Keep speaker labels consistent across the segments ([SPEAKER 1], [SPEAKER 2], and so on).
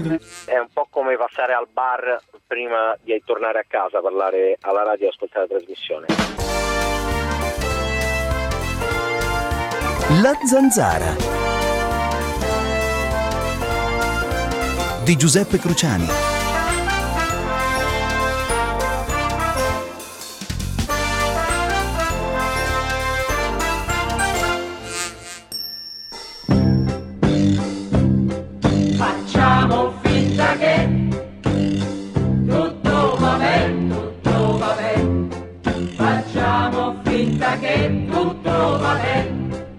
[SPEAKER 1] È un po' come passare al bar prima di tornare a casa, parlare alla radio e ascoltare la trasmissione.
[SPEAKER 2] La Zanzara di Giuseppe Cruciani.
[SPEAKER 3] Facciamo finta che tutto va bene, tutto va bene. Facciamo finta che tutto va bene.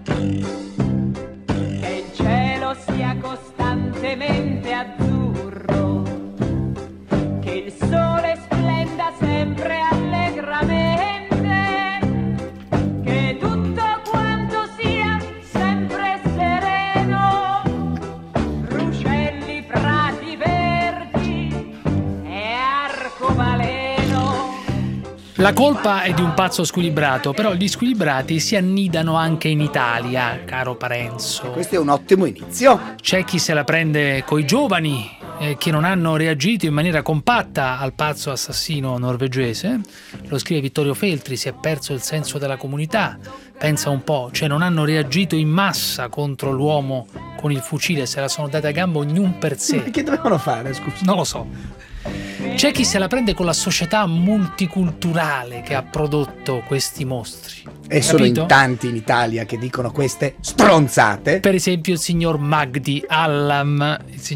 [SPEAKER 3] Che il cielo sia costantemente azzurro, che il sole splenda sempre allegramente, che tutto quanto sia sempre sereno, ruscelli, prati verdi e arcobaleno.
[SPEAKER 4] La colpa è di un pazzo squilibrato, però gli squilibrati si annidano anche in Italia, caro Parenzo.
[SPEAKER 5] Questo è un ottimo inizio.
[SPEAKER 4] C'è chi se la prende coi giovani che non hanno reagito in maniera compatta al pazzo assassino norvegese. Lo scrive Vittorio Feltri, si è perso il senso della comunità. Pensa un po', cioè non hanno reagito in massa contro l'uomo con il fucile, se la sono data a gambo ognuno per sé.
[SPEAKER 5] Che dovevano fare, scusa?
[SPEAKER 4] Non lo so. C'è chi se la prende con la società multiculturale che ha prodotto questi mostri.
[SPEAKER 5] E sono in tanti in Italia che dicono queste stronzate.
[SPEAKER 4] Per esempio il signor Magdi Allam.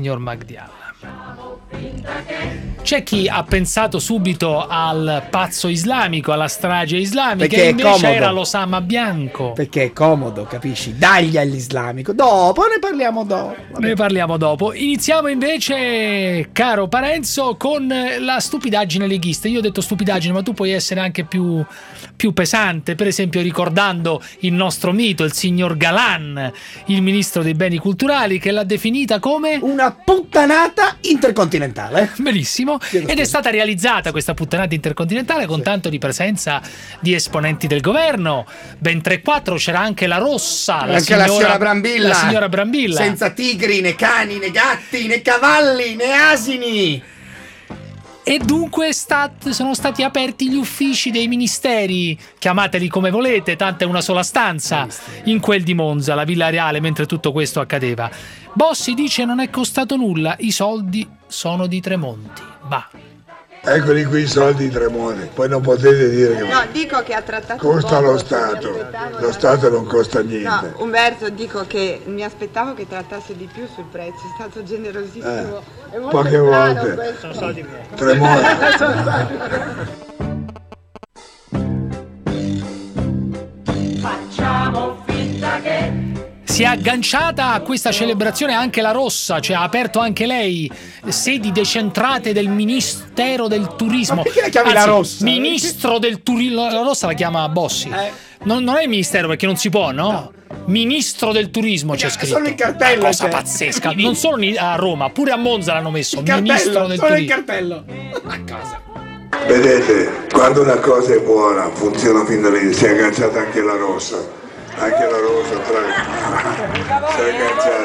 [SPEAKER 4] C'è chi ha pensato subito al pazzo islamico, alla strage islamica,
[SPEAKER 5] Perché
[SPEAKER 4] e invece
[SPEAKER 5] comodo.
[SPEAKER 4] era l'Osama Bianco.
[SPEAKER 5] Perché è comodo, capisci? Dagli all'islamico. Dopo ne parliamo dopo.
[SPEAKER 4] Ne parliamo dopo. Iniziamo invece, caro Parenzo, con la stupidaggine leghista. Io ho detto stupidaggine, ma tu puoi essere anche più pesante, per esempio ricordando il nostro mito, il signor Galan, il ministro dei beni culturali, che l'ha definita come
[SPEAKER 5] una puttanata intercontinentale.
[SPEAKER 4] Benissimo. Ed è stata realizzata questa puttanata intercontinentale con tanto di presenza di esponenti del governo, ben 3-4. C'era anche la Rossa,
[SPEAKER 5] la signora
[SPEAKER 4] Brambilla,
[SPEAKER 5] senza tigri, né cani, né gatti, né cavalli, né asini.
[SPEAKER 4] E dunque sono stati aperti gli uffici dei ministeri, chiamateli come volete, tanto è una sola stanza, in quel di Monza, la Villa Reale, mentre tutto questo accadeva. Bossi dice non è costato nulla, i soldi sono di Tremonti. Bah.
[SPEAKER 6] Eccoli qui i soldi di Tremonti, poi non potete dire che
[SPEAKER 7] No, dico che ha trattato
[SPEAKER 6] costa
[SPEAKER 7] poco,
[SPEAKER 6] lo Stato, lo Stato non costa niente.
[SPEAKER 7] No, Umberto, dico che mi aspettavo che trattasse di più sul prezzo, è stato generosissimo. È molto
[SPEAKER 6] Poche
[SPEAKER 7] strano
[SPEAKER 6] volte.
[SPEAKER 7] questo.
[SPEAKER 6] Sono soldi miei. Tremonti.
[SPEAKER 3] Facciamo finta che
[SPEAKER 4] Si è agganciata a questa celebrazione anche la Rossa, cioè ha aperto anche lei sedi decentrate del Ministero del Turismo.
[SPEAKER 5] Ma perché la chiami la Rossa?
[SPEAKER 4] Ministro del Turismo. La Rossa la chiama Bossi. Non è il ministero perché non si può, no? Ministro del Turismo c'è scritto.
[SPEAKER 5] Solo il cartello.
[SPEAKER 4] Una cosa
[SPEAKER 5] c'è.
[SPEAKER 4] pazzesca. Non solo a Roma, pure a Monza l'hanno messo.
[SPEAKER 5] Il cartello,
[SPEAKER 4] Ministro del
[SPEAKER 5] solo il
[SPEAKER 4] Turismo.
[SPEAKER 5] cartello. A casa.
[SPEAKER 6] Vedete, quando una cosa è buona, funziona fin da lì, si è agganciata anche la Rossa. Anche la Rossa, si è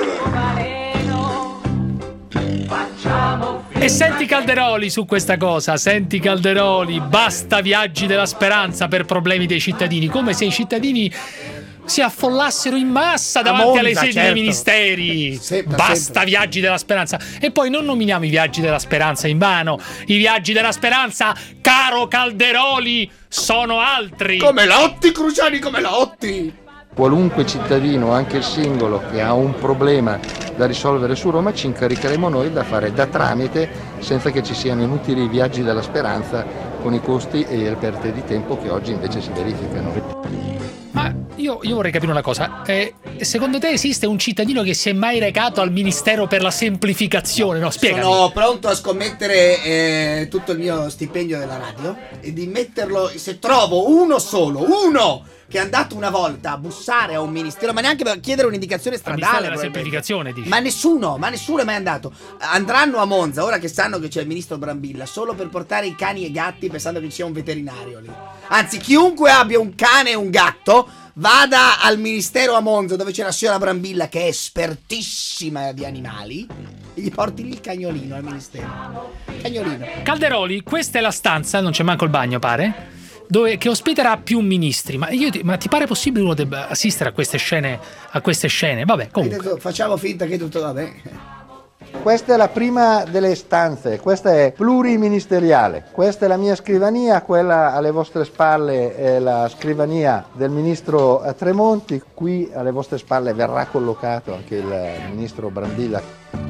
[SPEAKER 6] agganciata.
[SPEAKER 4] E senti Calderoli su questa cosa, senti Calderoli, basta viaggi della speranza per problemi dei cittadini, come se i cittadini si affollassero in massa davanti alle sedi dei ministeri. Basta viaggi della speranza. E poi non nominiamo i viaggi della speranza in vano. I viaggi della speranza, caro Calderoli, sono altri.
[SPEAKER 5] Come Lotti, Cruciani, come Lotti.
[SPEAKER 8] Qualunque cittadino, anche il singolo, che ha un problema da risolvere su Roma, ci incaricheremo noi da fare da tramite senza che ci siano inutili viaggi della speranza con i costi e le perdite di tempo che oggi invece si verificano.
[SPEAKER 4] Ma io vorrei capire una cosa. Secondo te esiste un cittadino che si è mai recato al Ministero per la semplificazione? No, spiegami.
[SPEAKER 5] Sono pronto a scommettere tutto il mio stipendio della radio e di metterlo, se trovo uno solo, che è andato una volta a bussare a un ministero, ma neanche per chiedere un'indicazione stradale.
[SPEAKER 4] La semplificazione, dici.
[SPEAKER 5] Ma nessuno è mai andato. Andranno a Monza, ora che sanno che c'è il ministro Brambilla, solo per portare i cani e i gatti pensando che ci sia un veterinario lì. Anzi, chiunque abbia un cane e un gatto vada al ministero a Monza, dove c'è la signora Brambilla che è espertissima di animali, e gli porti lì il cagnolino al ministero. Cagnolino.
[SPEAKER 4] Calderoli, questa è la stanza, non c'è manco il bagno, pare, che ospiterà più ministri. Ma ti pare possibile uno debba assistere a queste scene? Vabbè, comunque.
[SPEAKER 5] Facciamo finta che tutto va bene.
[SPEAKER 8] Questa è la prima delle stanze, questa è pluriministeriale, questa è la mia scrivania, quella alle vostre spalle è la scrivania del ministro Tremonti, qui alle vostre spalle verrà collocato anche il ministro Brambilla.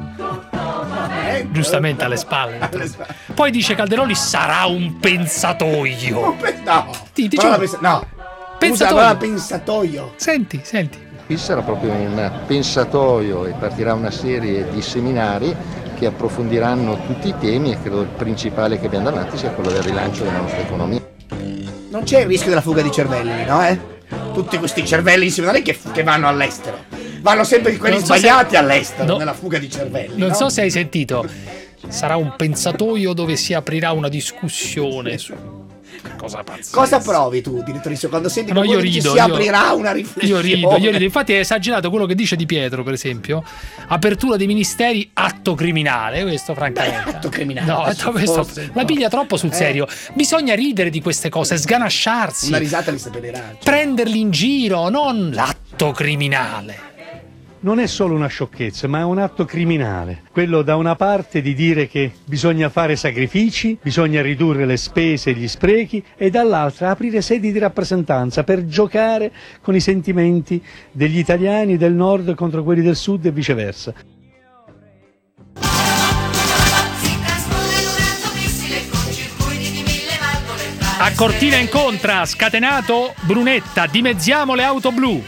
[SPEAKER 4] Giustamente alle spalle. Poi dice Calderoli sarà un pensatoio.
[SPEAKER 5] No, pensatoio.
[SPEAKER 4] Senti.
[SPEAKER 8] Qui sarà proprio un pensatoio e partirà una serie di seminari che approfondiranno tutti i temi e credo il principale che abbiamo davanti sia quello del rilancio della nostra economia.
[SPEAKER 5] Non c'è il rischio della fuga di cervelli, no? Tutti questi cervelli insieme che vanno all'estero. Vanno sempre quelli sbagliati all'estero, nella fuga di cervelli.
[SPEAKER 4] Non so se hai sentito. Sarà un pensatoio dove si aprirà una discussione su...
[SPEAKER 5] Cosa provi tu, direttorissimo, quando senti che si aprirà una riflessione?
[SPEAKER 4] Io rido. Infatti è esagerato quello che dice Di Pietro, per esempio. Apertura dei ministeri, atto criminale. Questo francamente.
[SPEAKER 5] Atto criminale.
[SPEAKER 4] No, questo la piglia troppo sul serio. Bisogna ridere di queste cose, sganasciarsi.
[SPEAKER 5] Una risata li sapederà.
[SPEAKER 4] Prenderli in giro, non l'atto criminale.
[SPEAKER 9] Non è solo una sciocchezza, ma è un atto criminale. Quello da una parte di dire che bisogna fare sacrifici, bisogna ridurre le spese e gli sprechi, e dall'altra aprire sedi di rappresentanza per giocare con i sentimenti degli italiani del nord contro quelli del sud e viceversa.
[SPEAKER 4] A Cortina Incontra, scatenato Brunetta, dimezziamo le auto blu.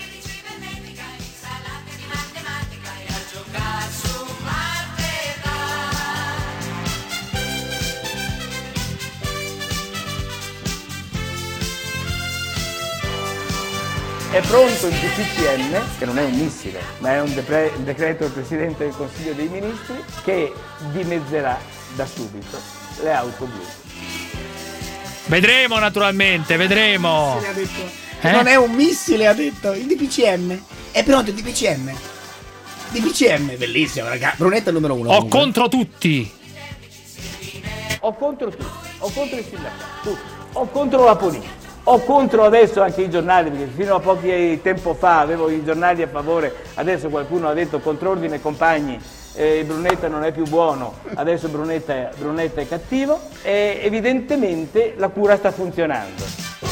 [SPEAKER 10] È pronto il DPCM, che non è un missile, ma è un decreto del Presidente del Consiglio dei Ministri, che dimezzerà da subito le auto blu.
[SPEAKER 4] Vedremo naturalmente, vedremo.
[SPEAKER 5] Non è un missile, ha detto. Il DPCM. È pronto il DPCM. DPCM, bellissimo, ragazzi. Brunetta numero 1.
[SPEAKER 4] O contro tutti.
[SPEAKER 10] O contro tutti. O contro i sindacati. Tutti. O contro la politica. O contro adesso anche i giornali, perché fino a pochi tempo fa avevo i giornali a favore, adesso qualcuno ha detto contro Ordine e compagni, Brunetta non è più buono, adesso Brunetta è cattivo, e evidentemente la cura sta funzionando.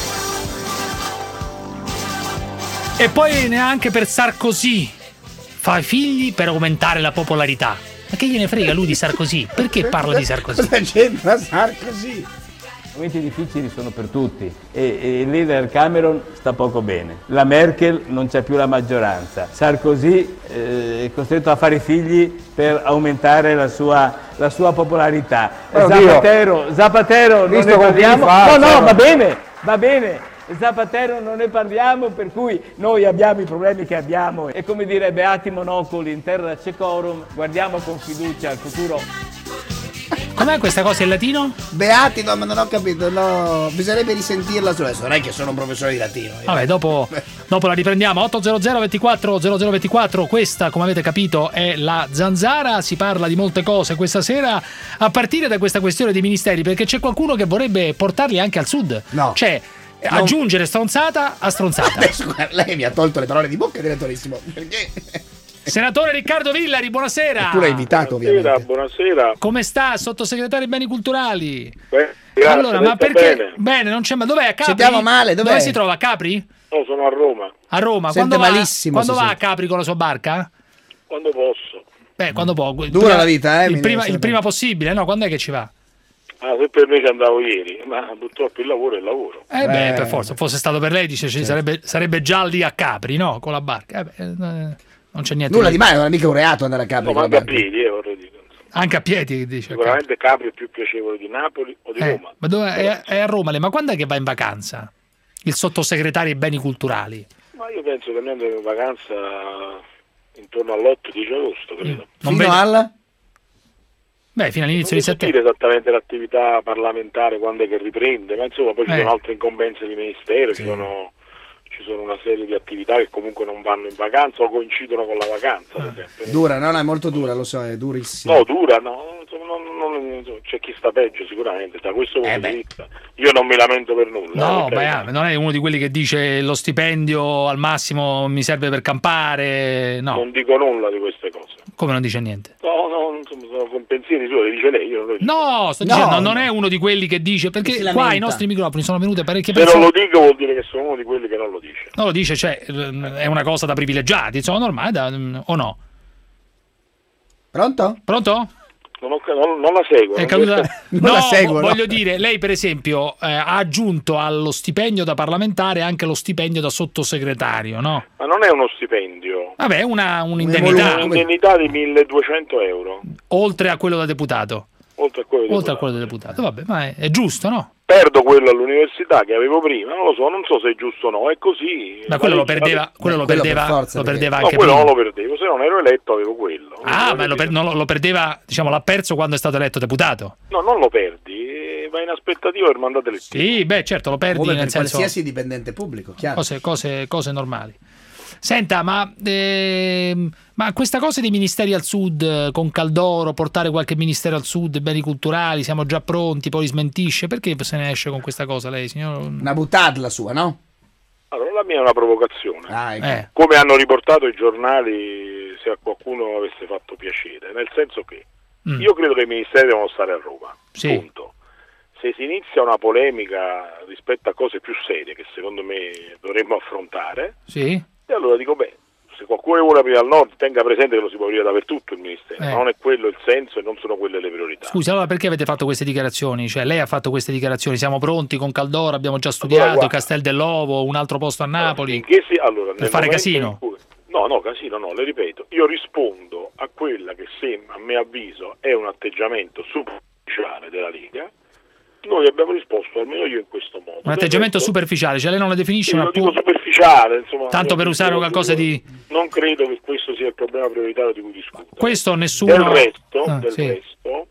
[SPEAKER 4] E poi neanche per Sarkozy fa figli per aumentare la popolarità. Ma che gliene frega lui di Sarkozy? Perché parla di Sarkozy?
[SPEAKER 5] Cosa c'entra Sarkozy?
[SPEAKER 10] Momenti difficili sono per tutti e il leader Cameron sta poco bene. La Merkel non c'è più la maggioranza. Sarkozy è costretto a fare figli per aumentare la sua popolarità. Zapatero non ne parliamo. No, va bene. Zapatero non ne parliamo, per cui noi abbiamo i problemi che abbiamo e, come dire, beati monocoli in terra cecorum, guardiamo con fiducia al futuro.
[SPEAKER 4] Com'è questa cosa in latino?
[SPEAKER 5] Beati, no, ma non ho capito, no, bisognerebbe risentirla adesso, non è che sono un professore di latino.
[SPEAKER 4] Vabbè, dopo la riprendiamo. 800 24 0024, questa, come avete capito, è la Zanzara. Si parla di molte cose questa sera, a partire da questa questione dei ministeri, perché c'è qualcuno che vorrebbe portarli anche al sud.
[SPEAKER 5] No.
[SPEAKER 4] Cioè, aggiungere stronzata a stronzata.
[SPEAKER 5] Adesso, lei mi ha tolto le parole di bocca, direttorissimo, perché...
[SPEAKER 4] Senatore Riccardo Villari, buonasera.
[SPEAKER 5] Tu l'hai invitato, ovviamente.
[SPEAKER 11] Buonasera.
[SPEAKER 4] Come sta, sottosegretario ai beni culturali?
[SPEAKER 11] Grazie,
[SPEAKER 4] allora, ma perché? Bene, non c'è. Ma dov'è? A Capri?
[SPEAKER 5] Sentiamo male,
[SPEAKER 4] dove si trova? A Capri?
[SPEAKER 11] No, sono a Roma.
[SPEAKER 4] A Roma.
[SPEAKER 5] Sente malissimo.
[SPEAKER 4] Quando va a Capri con la sua barca?
[SPEAKER 11] Quando posso.
[SPEAKER 4] Quando può.
[SPEAKER 5] Dura la vita,
[SPEAKER 4] il prima possibile, no? Quando è che ci va?
[SPEAKER 11] Se per me che andavo ieri, ma purtroppo il lavoro è il lavoro.
[SPEAKER 4] Beh, per forza, fosse stato per lei, dice, sarebbe già lì a Capri, no? Con la barca. Non c'è niente.
[SPEAKER 5] Nulla di male, non è mica un reato andare a Capri.
[SPEAKER 11] No, ma anche a piedi, vorrei dire.
[SPEAKER 4] Anche a piedi, dice.
[SPEAKER 11] Sicuramente Capri è più piacevole di Napoli o di Roma.
[SPEAKER 4] Ma dove è a Roma lei? Ma quando è che va in vacanza? il sottosegretario ai beni culturali?
[SPEAKER 11] Ma io penso che andando in vacanza intorno all'8-10 agosto, credo.
[SPEAKER 5] Fino alla?
[SPEAKER 4] Beh, fino all'inizio
[SPEAKER 11] non
[SPEAKER 4] di settembre.
[SPEAKER 11] Non esattamente l'attività parlamentare quando è che riprende, ma insomma poi ci sono altre incombenze di ministero, ci sono una serie di attività che comunque non vanno in vacanza o coincidono con la vacanza, ad esempio.
[SPEAKER 5] Dura, no, è molto dura, lo so, è durissimo.
[SPEAKER 11] No, dura, no, insomma, c'è chi sta peggio sicuramente, da questo punto di vista. Io non mi lamento per nulla.
[SPEAKER 4] No, non è uno di quelli che dice lo stipendio al massimo mi serve per campare, no.
[SPEAKER 11] Non dico nulla di queste cose.
[SPEAKER 4] Come non dice niente?
[SPEAKER 11] No, insomma, sono con pensieri suoi, dice lei, io non lo dico.
[SPEAKER 4] No, sto dicendo, non è uno di quelli che dice, perché qua i nostri microfoni sono venute parecchie
[SPEAKER 11] persone. Se non lo dico vuol dire che sono uno di quelli che non lo dice.
[SPEAKER 4] Non lo dice, cioè, è una cosa da privilegiati, insomma, normale, o no?
[SPEAKER 5] Pronto?
[SPEAKER 4] Pronto?
[SPEAKER 11] Non la seguo.
[SPEAKER 4] Non la seguo, voglio dire, lei per esempio ha aggiunto allo stipendio da parlamentare anche lo stipendio da sottosegretario, no?
[SPEAKER 11] Ma non è uno stipendio.
[SPEAKER 4] Vabbè, è un'indennità.
[SPEAKER 11] Un'indennità di 1.200 euro.
[SPEAKER 4] Oltre a quello da deputato.
[SPEAKER 11] Oltre a quello
[SPEAKER 4] da deputato, vabbè, ma è giusto, no?
[SPEAKER 11] Perdo quello all'università che avevo prima, non so se è giusto o no, è così.
[SPEAKER 4] Ma quello lo perdeva anche
[SPEAKER 11] quello
[SPEAKER 4] prima.
[SPEAKER 11] non lo perdevo, se non ero eletto avevo quello.
[SPEAKER 4] Ma lo perdeva, diciamo, l'ha perso quando è stato eletto deputato?
[SPEAKER 11] No, non lo perdi, va in aspettativa per mandato elettivo.
[SPEAKER 4] Sì, beh, certo, lo perdi nel senso
[SPEAKER 5] qualsiasi dipendente pubblico, chiaro.
[SPEAKER 4] Cose normali. Senta, ma questa cosa dei ministeri al sud, con Caldoro, portare qualche ministero al sud, beni culturali, siamo già pronti, poi smentisce, perché se ne esce con questa cosa lei, signor?
[SPEAKER 5] Una buttata la sua, no?
[SPEAKER 11] Allora, la mia è una provocazione.
[SPEAKER 5] Ecco.
[SPEAKER 11] Come hanno riportato i giornali, se a qualcuno avesse fatto piacere, nel senso che io credo che i ministeri devono stare a Roma, punto. Se si inizia una polemica rispetto a cose più serie che secondo me dovremmo affrontare, e allora dico, se qualcuno vuole aprire al nord, tenga presente che lo si può aprire dappertutto il ministero, non è quello il senso e non sono quelle le priorità.
[SPEAKER 4] Scusi, allora perché avete fatto queste dichiarazioni? Cioè lei ha fatto queste dichiarazioni, siamo pronti con Caldoro, abbiamo già studiato, Castel dell'Ovo, un altro posto a Napoli, per fare casino?
[SPEAKER 11] No, casino no, le ripeto, io rispondo a quella che a mio avviso è un atteggiamento superficiale della Lega. Noi abbiamo risposto, almeno io, in questo modo.
[SPEAKER 4] Un atteggiamento superficiale, cioè lei non la definisce
[SPEAKER 11] una superficiale, insomma.
[SPEAKER 4] Tanto per usare qualcosa di...
[SPEAKER 11] Non credo che questo sia il problema prioritario di cui discutere.
[SPEAKER 4] Questo nessuno...
[SPEAKER 11] Del resto,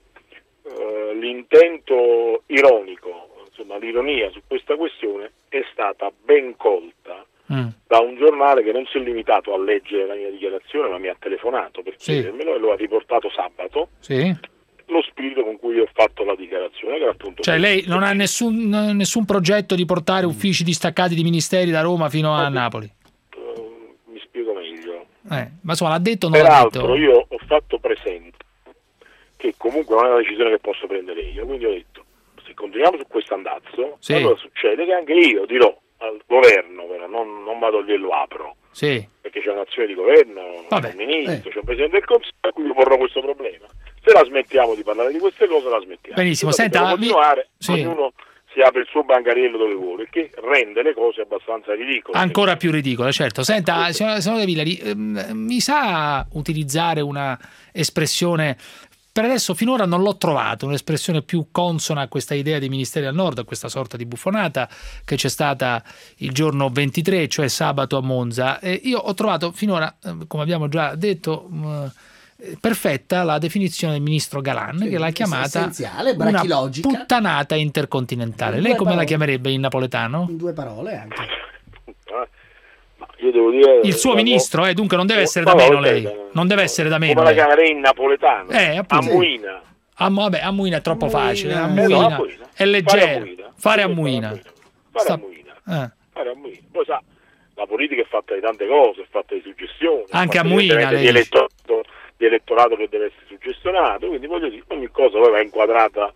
[SPEAKER 11] l'intento ironico, insomma l'ironia su questa questione è stata ben colta da un giornale che non si è limitato a leggere la mia dichiarazione, ma mi ha telefonato per chiedermelo e lo ha riportato sabato. Lo spirito con cui ho fatto la dichiarazione, che era appunto...
[SPEAKER 4] Cioè lei non ha nessun progetto di portare uffici distaccati di ministeri da Roma fino a Napoli?
[SPEAKER 11] Mi spiego meglio.
[SPEAKER 4] Ma insomma l'ha detto o non l'ha detto?
[SPEAKER 11] Peraltro io ho fatto presente che comunque non è una decisione che posso prendere io, quindi ho detto, se continuiamo su questo andazzo, allora succede che anche io dirò al governo, però non vado lì e lo apro, perché c'è un'azione di governo, c'è un ministro, c'è un presidente del Consiglio, a cui io porrò questo problema. Se la smettiamo di parlare di queste cose, la smettiamo.
[SPEAKER 4] Benissimo,
[SPEAKER 11] continuare, ognuno si apre il suo bancariello dove vuole, che rende le cose abbastanza ridicole.
[SPEAKER 4] Ancora più ridicole, certo. Senta, signora De Villari, mi sa utilizzare una espressione... Per adesso finora non l'ho trovato, un'espressione più consona a questa idea dei ministeri al nord, a questa sorta di buffonata che c'è stata il giorno 23, cioè sabato a Monza. Io ho trovato finora, come abbiamo già detto, perfetta la definizione del ministro Galan, che l'ha chiamata una puttanata intercontinentale. Lei come la chiamerebbe in napoletano?
[SPEAKER 5] In 2 parole anche.
[SPEAKER 11] Io devo dire,
[SPEAKER 4] il suo ministro, dunque non deve essere da meno lei. Non deve essere da meno.
[SPEAKER 11] Come la chiamerei in napoletano?
[SPEAKER 4] Ammuina. Vabbè, Ammuina è troppo facile. Ammuina è leggero. Fare Ammuina.
[SPEAKER 11] Fare Ammuina. Poi sa, la politica è fatta di tante cose, è fatta di suggestioni.
[SPEAKER 4] Anche Ammuina.
[SPEAKER 11] Di elettorato che deve essere suggestionato, quindi voglio dire, ogni cosa poi va inquadrata.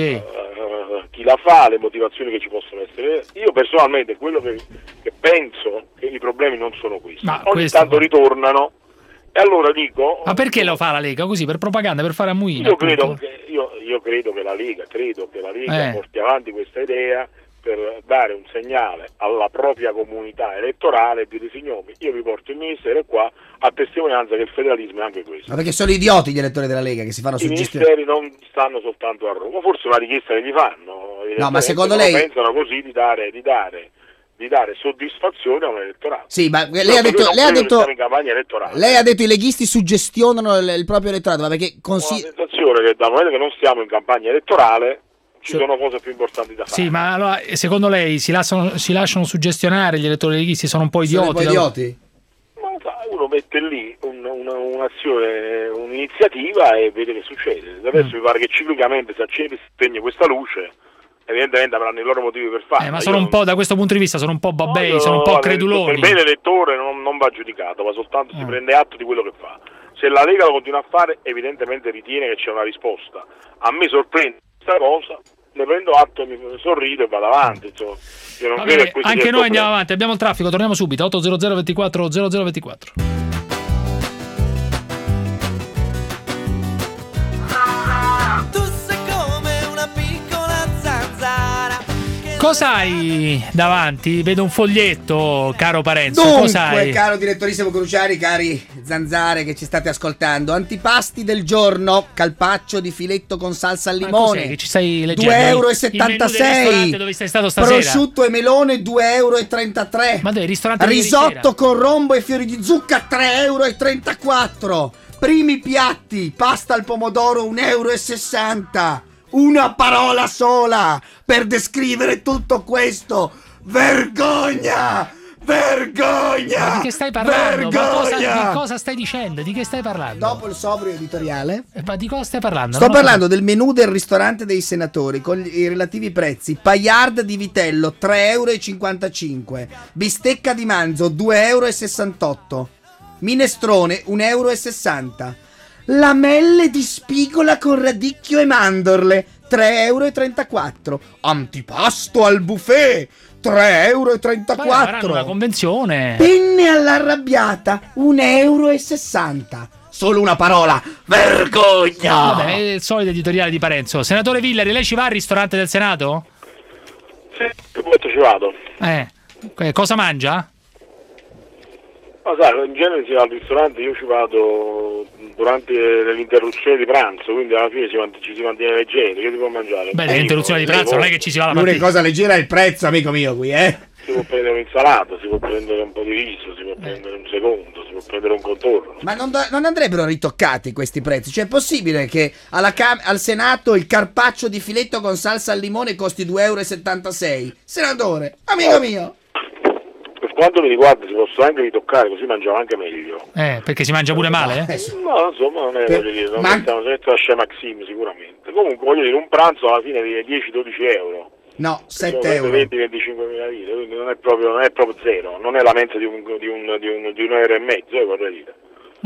[SPEAKER 11] Chi la fa, le motivazioni che ci possono essere. Io personalmente quello che penso che i problemi non sono questi, ogni tanto ritornano e allora dico,
[SPEAKER 4] ma perché lo fa la Lega così, per propaganda, per fare Ammuina?
[SPEAKER 11] Io credo che la Lega porti avanti questa idea per dare un segnale alla propria comunità elettorale e dire: signori, io vi porto il ministero qua a testimonianza che il federalismo è anche questo.
[SPEAKER 5] Ma perché sono idioti gli elettori della Lega che si fanno suggestioni?
[SPEAKER 11] I ministeri non stanno soltanto a Roma, forse è una richiesta che gli fanno.
[SPEAKER 5] No, ma secondo lei
[SPEAKER 11] pensano così di dare di dare soddisfazione a un elettorato.
[SPEAKER 5] Sì, ma lei ha detto
[SPEAKER 11] in campagna elettorale.
[SPEAKER 5] Lei ha detto i leghisti suggestionano il proprio elettorato, ma perché
[SPEAKER 11] Ho la sensazione che dal momento che non stiamo in campagna elettorale ci sono cose più importanti da fare.
[SPEAKER 4] Sì, ma allora secondo lei si lasciano suggestionare gli elettori leghisti? Sono un po' idioti?
[SPEAKER 11] Uno mette lì un'azione, un'iniziativa e vede che succede. Adesso mi pare che ciclicamente si spegne questa luce, evidentemente avranno i loro motivi per farlo.
[SPEAKER 4] Ma sono un po', da questo punto di vista, sono un po' babbei, sono un po' creduloni.
[SPEAKER 11] Il bene elettore non va giudicato, ma soltanto si prende atto di quello che fa. Se la Lega lo continua a fare, evidentemente ritiene che c'è una risposta. A me sorprende questa cosa, ne prendo atto, mi sorrido e vado avanti. Insomma. Io non credo che
[SPEAKER 4] anche noi andiamo avanti, abbiamo il traffico, torniamo subito. 800 24 0024. Cosa hai davanti? Vedo un foglietto, caro Parenzo.
[SPEAKER 5] Dunque, caro direttorissimo Cruciani, cari zanzare che ci state ascoltando, antipasti del giorno: carpaccio di filetto con salsa al limone,
[SPEAKER 4] che ci stai leggendo?
[SPEAKER 5] €2,76.
[SPEAKER 4] Dove sei stato stasera?
[SPEAKER 5] Prosciutto e melone €2,33.
[SPEAKER 4] Ma dai, ristorante
[SPEAKER 5] risotto con rombo e fiori di zucca €3,34. Primi piatti: pasta al pomodoro €1,60. Una parola sola per descrivere tutto questo: vergogna! Vergogna!
[SPEAKER 4] Ma di che stai parlando?
[SPEAKER 5] Vergogna!
[SPEAKER 4] Di cosa stai dicendo? Di che stai parlando?
[SPEAKER 5] Dopo il sobrio editoriale.
[SPEAKER 4] Ma di cosa stai parlando?
[SPEAKER 5] Sto parlando del menù del ristorante dei senatori con i relativi prezzi. Paillard di vitello €3,55. Bistecca di manzo €2,68. Minestrone €1,60. Lamelle di spigola con radicchio e mandorle €3,34. Antipasto al buffet €3,34.
[SPEAKER 4] Faranno una convenzione.
[SPEAKER 5] Penne all'arrabbiata €1,60. Solo una parola: vergogna!
[SPEAKER 4] Vabbè, è il solito editoriale di Parenzo. Senatore Villari, lei ci va al ristorante del Senato?
[SPEAKER 11] Sì, che volta ci vado.
[SPEAKER 4] Cosa mangia?
[SPEAKER 11] Ma sai, in genere si va al ristorante, io ci vado durante l'interruzione di pranzo, quindi alla fine ci si mantiene leggeri. Che si può mangiare?
[SPEAKER 4] Beh, l'interruzione di pranzo non è che ci si va alla partita.
[SPEAKER 5] L'unica cosa leggera è il prezzo, amico mio, qui,
[SPEAKER 11] Si può prendere un'insalata, si può prendere un po' di riso, si può prendere un secondo, si può prendere un contorno.
[SPEAKER 5] Ma non andrebbero ritoccati questi prezzi? Cioè è possibile che al Senato il carpaccio di filetto con salsa al limone costi €2,76? Senatore, amico mio!
[SPEAKER 11] Per quanto mi riguarda si possono anche ritoccare, così mangiamo anche meglio.
[SPEAKER 4] Perché si mangia pure male?
[SPEAKER 11] No, insomma, non è, voglio dire, non mettiamo sempre la scema Maxim sicuramente. Comunque, voglio dire, un pranzo alla fine di 10-12 euro.
[SPEAKER 5] No, 7 euro.
[SPEAKER 11] 20-25 mila lire, quindi non è proprio zero, non è la mensa di €1,50, vorrei dire.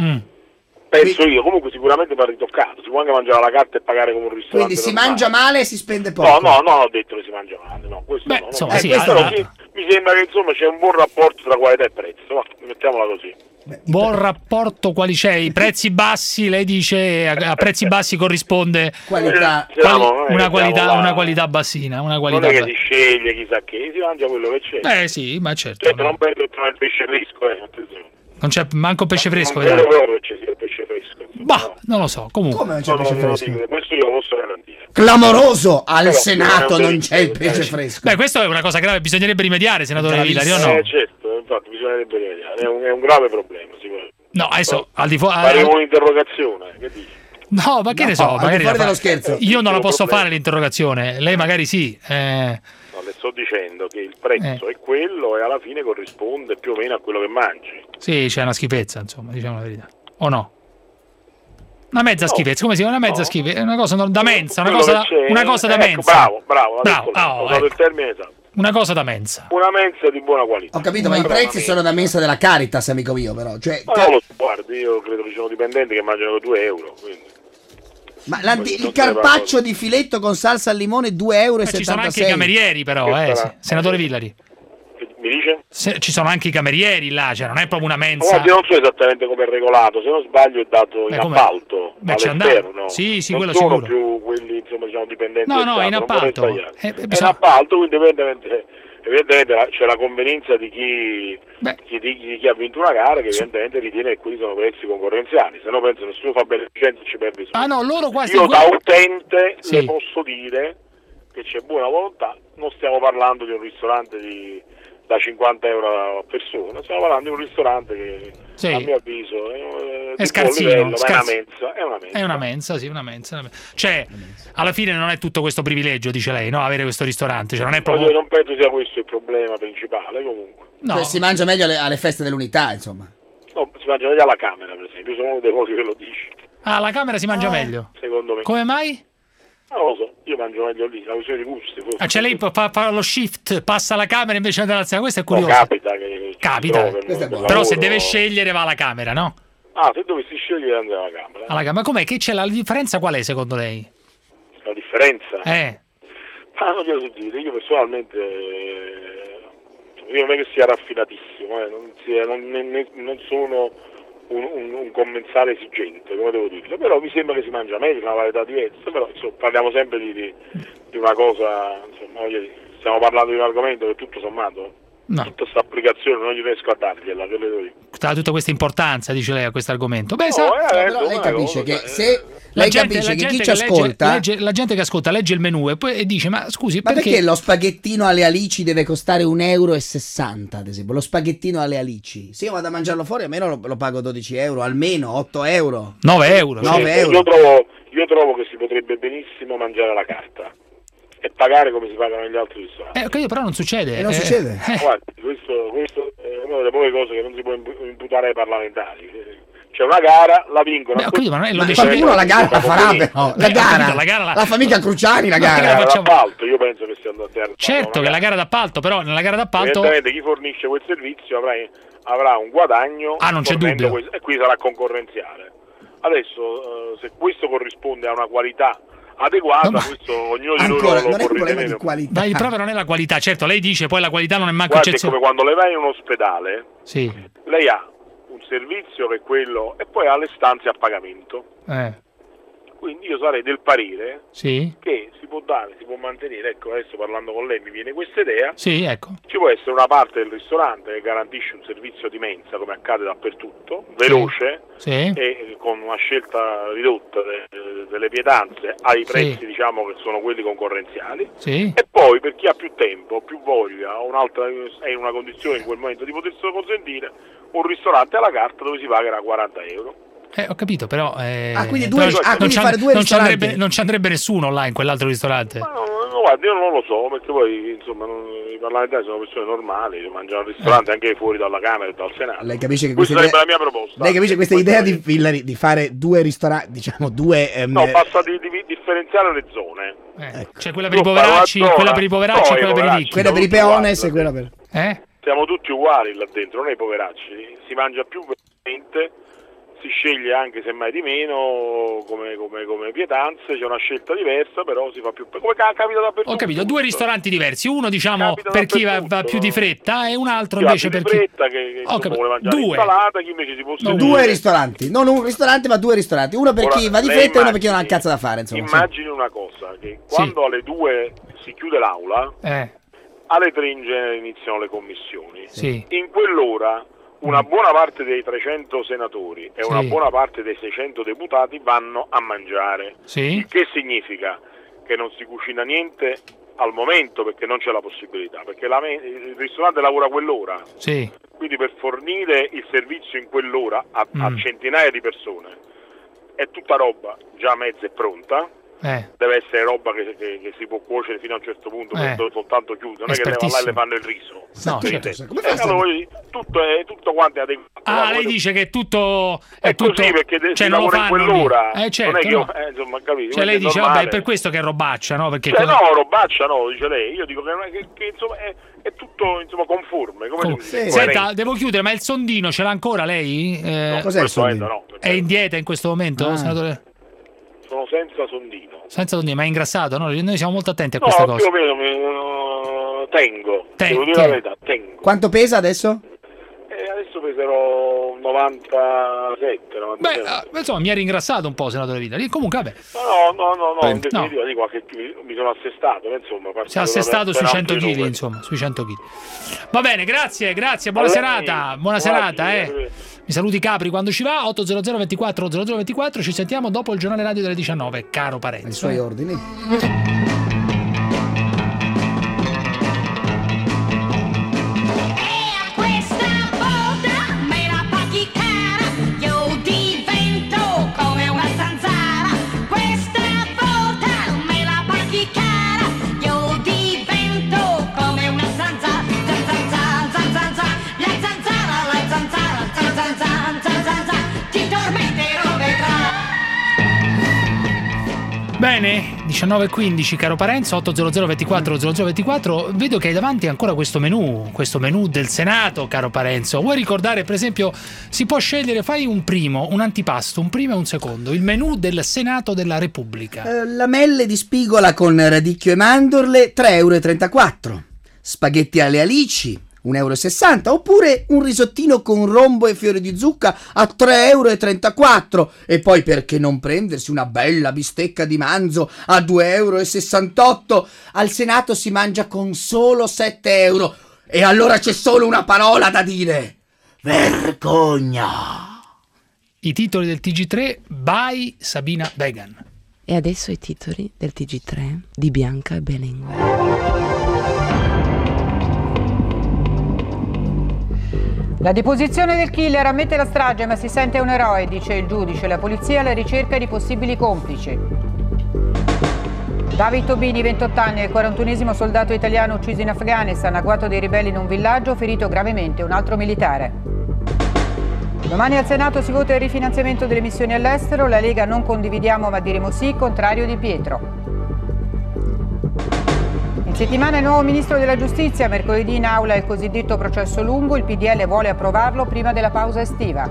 [SPEAKER 11] Penso io, comunque sicuramente va ritoccato, si può anche mangiare alla carta e pagare come un ristorante.
[SPEAKER 5] Quindi si mangia male e si spende poco.
[SPEAKER 11] No, non ho detto che si mangia male, no, questo no.
[SPEAKER 4] Insomma, sì,
[SPEAKER 11] questo mi sembra che insomma c'è un buon rapporto tra qualità e prezzo, mettiamola così.
[SPEAKER 4] Buon rapporto quali c'è? I prezzi bassi, lei dice a prezzi bassi corrisponde
[SPEAKER 5] qualità,
[SPEAKER 4] una qualità bassina, una qualità
[SPEAKER 11] non è che si sceglie chissà che, si mangia quello che c'è.
[SPEAKER 4] Sì, ma certo.
[SPEAKER 11] Certo, non prendo il pesce fresco, attenzione.
[SPEAKER 4] Non c'è manco pesce fresco.
[SPEAKER 11] Non credo proprio che ci sia il pesce fresco.
[SPEAKER 4] Bah, non lo so, comunque.
[SPEAKER 5] Come non c'è il pesce fresco?
[SPEAKER 11] Questo io lo posso garantire.
[SPEAKER 5] Clamoroso! Al Senato non c'è il pesce fresco.
[SPEAKER 4] Beh, questo è una cosa grave, bisognerebbe rimediare, senatore Villari, o no?
[SPEAKER 11] Certo, infatti bisognerebbe rimediare, è un grave problema, sicuramente.
[SPEAKER 4] No, adesso al di fuori.
[SPEAKER 11] Faremo un'interrogazione, che dici?
[SPEAKER 4] No, ma che ne so, magari
[SPEAKER 5] fuori dello scherzo.
[SPEAKER 4] Io non la posso fare l'interrogazione, lei magari sì.
[SPEAKER 11] No, le sto dicendo che il prezzo è quello e alla fine corrisponde più o meno a quello che mangi.
[SPEAKER 4] Sì, c'è una schifezza, insomma, diciamo la verità. O no? Una mezza schifezza, come si chiama? Una mezza schifezza, una cosa da mensa, una cosa da mensa.
[SPEAKER 11] Bravo, ho usato il termine esatto.
[SPEAKER 4] Una cosa da mensa.
[SPEAKER 11] Una mensa di buona qualità.
[SPEAKER 5] Ho capito, ma i prezzi sono da mensa della Caritas, amico mio, però. Cioè,
[SPEAKER 11] non lo so, guardi, io credo che ci sono dipendenti che mangiano €2, quindi.
[SPEAKER 5] Ma il carpaccio di filetto con salsa al limone €2,76.
[SPEAKER 4] Ci sono anche i camerieri, però, senatore Villari.
[SPEAKER 11] Mi dice?
[SPEAKER 4] Ci sono anche i camerieri là, cioè non è proprio una mensa.
[SPEAKER 11] Guardi, non so esattamente come è regolato, se non sbaglio è dato in appalto all'esterno.
[SPEAKER 4] Sì,
[SPEAKER 11] non
[SPEAKER 4] quello
[SPEAKER 11] sono
[SPEAKER 4] sicuro.
[SPEAKER 11] più quelli, insomma, diciamo dipendenti.
[SPEAKER 4] No, in appalto.
[SPEAKER 11] È in appalto, quindi evidentemente c'è la convenienza di chi ha vinto una gara che evidentemente ritiene che quelli sono prezzi concorrenziali, se no penso nessuno fa beneficenza e ci perde soldi.
[SPEAKER 4] No, loro quasi.
[SPEAKER 11] Io da utente le posso dire che c'è buona volontà, non stiamo parlando di un ristorante di da 50 euro a persona. Stiamo parlando di un ristorante che a mio avviso
[SPEAKER 4] è scarsino,
[SPEAKER 11] livello, è una mensa.
[SPEAKER 4] Sì, una mensa. Cioè, alla fine non è tutto questo privilegio, dice lei, no? Avere questo ristorante, cioè non è proprio...
[SPEAKER 11] Io non penso sia questo il problema principale, comunque.
[SPEAKER 5] No. Cioè, si mangia meglio alle feste dell'unità, insomma.
[SPEAKER 11] No, si mangia meglio alla Camera, per esempio. Io sono uno dei pochi che lo dice.
[SPEAKER 4] Ah, alla Camera si mangia meglio?
[SPEAKER 11] Secondo me.
[SPEAKER 4] Come mai?
[SPEAKER 11] Non lo so, io mangio meglio lì, la questione di gusti.
[SPEAKER 4] Cioè lei fa lo shift, passa alla Camera invece di andare alla cena, questo è curioso.
[SPEAKER 11] Capita.
[SPEAKER 4] Però se deve scegliere va alla Camera, no?
[SPEAKER 11] Ah, se dovessi scegliere andare alla Camera.
[SPEAKER 4] Alla Camera. Ma com'è? Che c'è la differenza qual è secondo lei?
[SPEAKER 11] La differenza?
[SPEAKER 4] Ma
[SPEAKER 11] non glielo so dire, io personalmente io non è che sia raffinatissimo, non sono un commensale esigente, come devo dirlo, però mi sembra che si mangia meglio, una varietà diversa, però insomma, parliamo sempre di una cosa, insomma, stiamo parlando di un argomento che tutto sommato, tutta questa applicazione non gli riesco a dargliela, che le devo dire.
[SPEAKER 4] Tutta questa importanza, dice lei, a questo argomento. Beh,
[SPEAKER 5] però lei capisce che se lei capisce che chi ci ascolta,
[SPEAKER 4] la gente che ascolta legge il menù e poi dice: ma scusi,
[SPEAKER 5] perché lo spaghettino alle alici deve costare 1,60 €, ad esempio? Lo spaghettino alle alici, se io vado a mangiarlo fuori almeno lo pago 12 €, almeno 8 €,
[SPEAKER 4] 9 €.
[SPEAKER 5] 9
[SPEAKER 11] €. Io trovo che si potrebbe benissimo mangiare alla carta e pagare come si pagano negli altri ristoranti.
[SPEAKER 4] Però non succede.
[SPEAKER 5] Non succede.
[SPEAKER 11] Guardi, questo è una delle poche cose che non si può imputare ai parlamentari. C'è una gara, la vincono.
[SPEAKER 5] Qualcuno la gara la farà, però. La fa mica Cruciani la gara.
[SPEAKER 11] D'appalto, io penso che sia andato a
[SPEAKER 4] certo che la gara d'appalto, però nella gara d'appalto
[SPEAKER 11] evidentemente chi fornisce quel servizio avrà un guadagno.
[SPEAKER 4] Non c'è dubbio.
[SPEAKER 11] E qui sarà concorrenziale. Adesso se questo corrisponde a una qualità adeguata, questo ognuno di loro lo può ritenere.
[SPEAKER 4] Ma il problema non è la qualità, certo, lei dice poi la qualità non è manco
[SPEAKER 11] Guardi, è come quando lei va in un ospedale,
[SPEAKER 4] sì,
[SPEAKER 11] lei ha un servizio che è quello e poi ha le stanze a pagamento. Quindi io sarei del parere che si può mantenere, ecco, adesso parlando con lei mi viene questa idea,
[SPEAKER 4] sì, ecco.
[SPEAKER 11] Ci può essere una parte del ristorante che garantisce un servizio di mensa, come accade dappertutto, veloce e con una scelta ridotta delle pietanze ai prezzi diciamo che sono quelli concorrenziali, e poi per chi ha più tempo, più voglia o è in una condizione in quel momento di poterselo consentire, un ristorante alla carta dove si pagherà 40 €.
[SPEAKER 4] Ho capito, però
[SPEAKER 5] quindi fare due ristoranti.
[SPEAKER 4] Non ci andrebbe nessuno là in quell'altro ristorante.
[SPEAKER 11] Guarda, io non lo so, perché poi insomma i parlamentari sono persone normali, mangiano al ristorante anche fuori dalla Camera e dal Senato.
[SPEAKER 5] Lei capisce che
[SPEAKER 11] questa sarebbe la mia proposta.
[SPEAKER 5] Lei capisce questa idea di Villari di fare due ristoranti, diciamo due.
[SPEAKER 11] No, basta di differenziare le zone.
[SPEAKER 4] C'è quella per i poveracci, quella per i poveracci e quella per i ricchi.
[SPEAKER 5] Quella per i peones e quella per.
[SPEAKER 11] Siamo tutti uguali là dentro, non i poveracci. Si mangia più veramente. Si sceglie anche semmai di meno come pietanze, c'è una scelta diversa, però si fa più come capita dappertutto.
[SPEAKER 4] Ho capito, due ristoranti diversi, uno diciamo per chi va più di fretta e un altro invece per chi
[SPEAKER 11] che vuole mangiare l'insalata, chi invece si può
[SPEAKER 5] due ristoranti, non un ristorante ma due ristoranti, uno per chi va di fretta e uno per chi non ha cazzo da fare, insomma.
[SPEAKER 11] Immagini una cosa, che quando alle 2 si chiude l'aula, alle 3 in genere iniziano le commissioni. In quell'ora una buona parte dei 300 senatori e una buona parte dei 600 deputati vanno a mangiare. Il che significa che non si cucina niente al momento perché non c'è la possibilità, perché il ristorante lavora quell'ora. Quindi per fornire il servizio in quell'ora a centinaia di persone è tutta roba già mezza e pronta. Deve essere roba che si può cuocere fino a un certo punto, soltanto chiuso, non è che le va là e le fanno il riso. Tutto quanto è adeguato.
[SPEAKER 4] Lei dice che tutto
[SPEAKER 11] è così perché si lavora in quell'ora.
[SPEAKER 4] Certo,
[SPEAKER 11] non è che insomma, capito?
[SPEAKER 4] Cioè lei dice vabbè, è per questo che è robaccia, no? Perché
[SPEAKER 11] no, robaccia no, dice lei. Io dico che insomma è tutto insomma conforme.
[SPEAKER 4] Senta, devo chiudere, ma il sondino ce l'ha ancora lei?
[SPEAKER 5] Cos'è il sondino?
[SPEAKER 11] No,
[SPEAKER 4] è in dieta in questo momento, senatore?
[SPEAKER 11] Sono senza sondino.
[SPEAKER 4] Senza sondino, ma è ingrassato? No? Noi siamo molto attenti a queste cose.
[SPEAKER 11] No, più o meno tengo. Devo dire la verità, tengo.
[SPEAKER 5] Quanto pesa adesso?
[SPEAKER 11] Adesso peserò 97.
[SPEAKER 4] Beh, insomma, mi ha ringrassato un po', senatore Villari. Comunque, vabbè.
[SPEAKER 11] No, in definitiva dico che mi sono assestato, insomma.
[SPEAKER 4] Si è assestato sui 100 kg, insomma, sui 100 kg. Va bene, grazie, buona serata. Buona serata, Mi saluti Capri quando ci va, 800 24 0024, ci sentiamo dopo il giornale radio delle 19, caro Parenzo.
[SPEAKER 5] I suoi ordini.
[SPEAKER 4] Bene, 19:15, caro Parenzo, 800 24 0024. Vedo che hai davanti ancora questo menù del Senato, caro Parenzo. Vuoi ricordare, per esempio, si può scegliere, fai un primo, un antipasto, un primo e un secondo, il menù del Senato della Repubblica.
[SPEAKER 5] Lamelle di spigola con radicchio e mandorle, 3,34 €. Spaghetti alle alici, 1,60 €, oppure un risottino con rombo e fiori di zucca a 3,34 €. E poi perché non prendersi una bella bistecca di manzo a 2,68 €? Al Senato si mangia con solo 7 €. E allora c'è solo una parola da dire: vergogna!
[SPEAKER 4] I titoli del TG3 by Sabina Vegan.
[SPEAKER 12] E adesso i titoli del TG3 di Bianca Berlinguer.
[SPEAKER 13] La deposizione del killer: ammette la strage ma si sente un eroe, dice il giudice. La polizia alla ricerca di possibili complici. David Tobini, 28 anni, è il 41esimo soldato italiano ucciso in Afghanistan, agguato dei ribelli in un villaggio, ferito gravemente un altro militare. Domani al Senato si vota il rifinanziamento delle missioni all'estero. La Lega non condividiamo ma diremo sì, contrario Di Pietro. In settimana il nuovo ministro della giustizia, mercoledì in aula il cosiddetto processo lungo, il PDL vuole approvarlo prima della pausa estiva.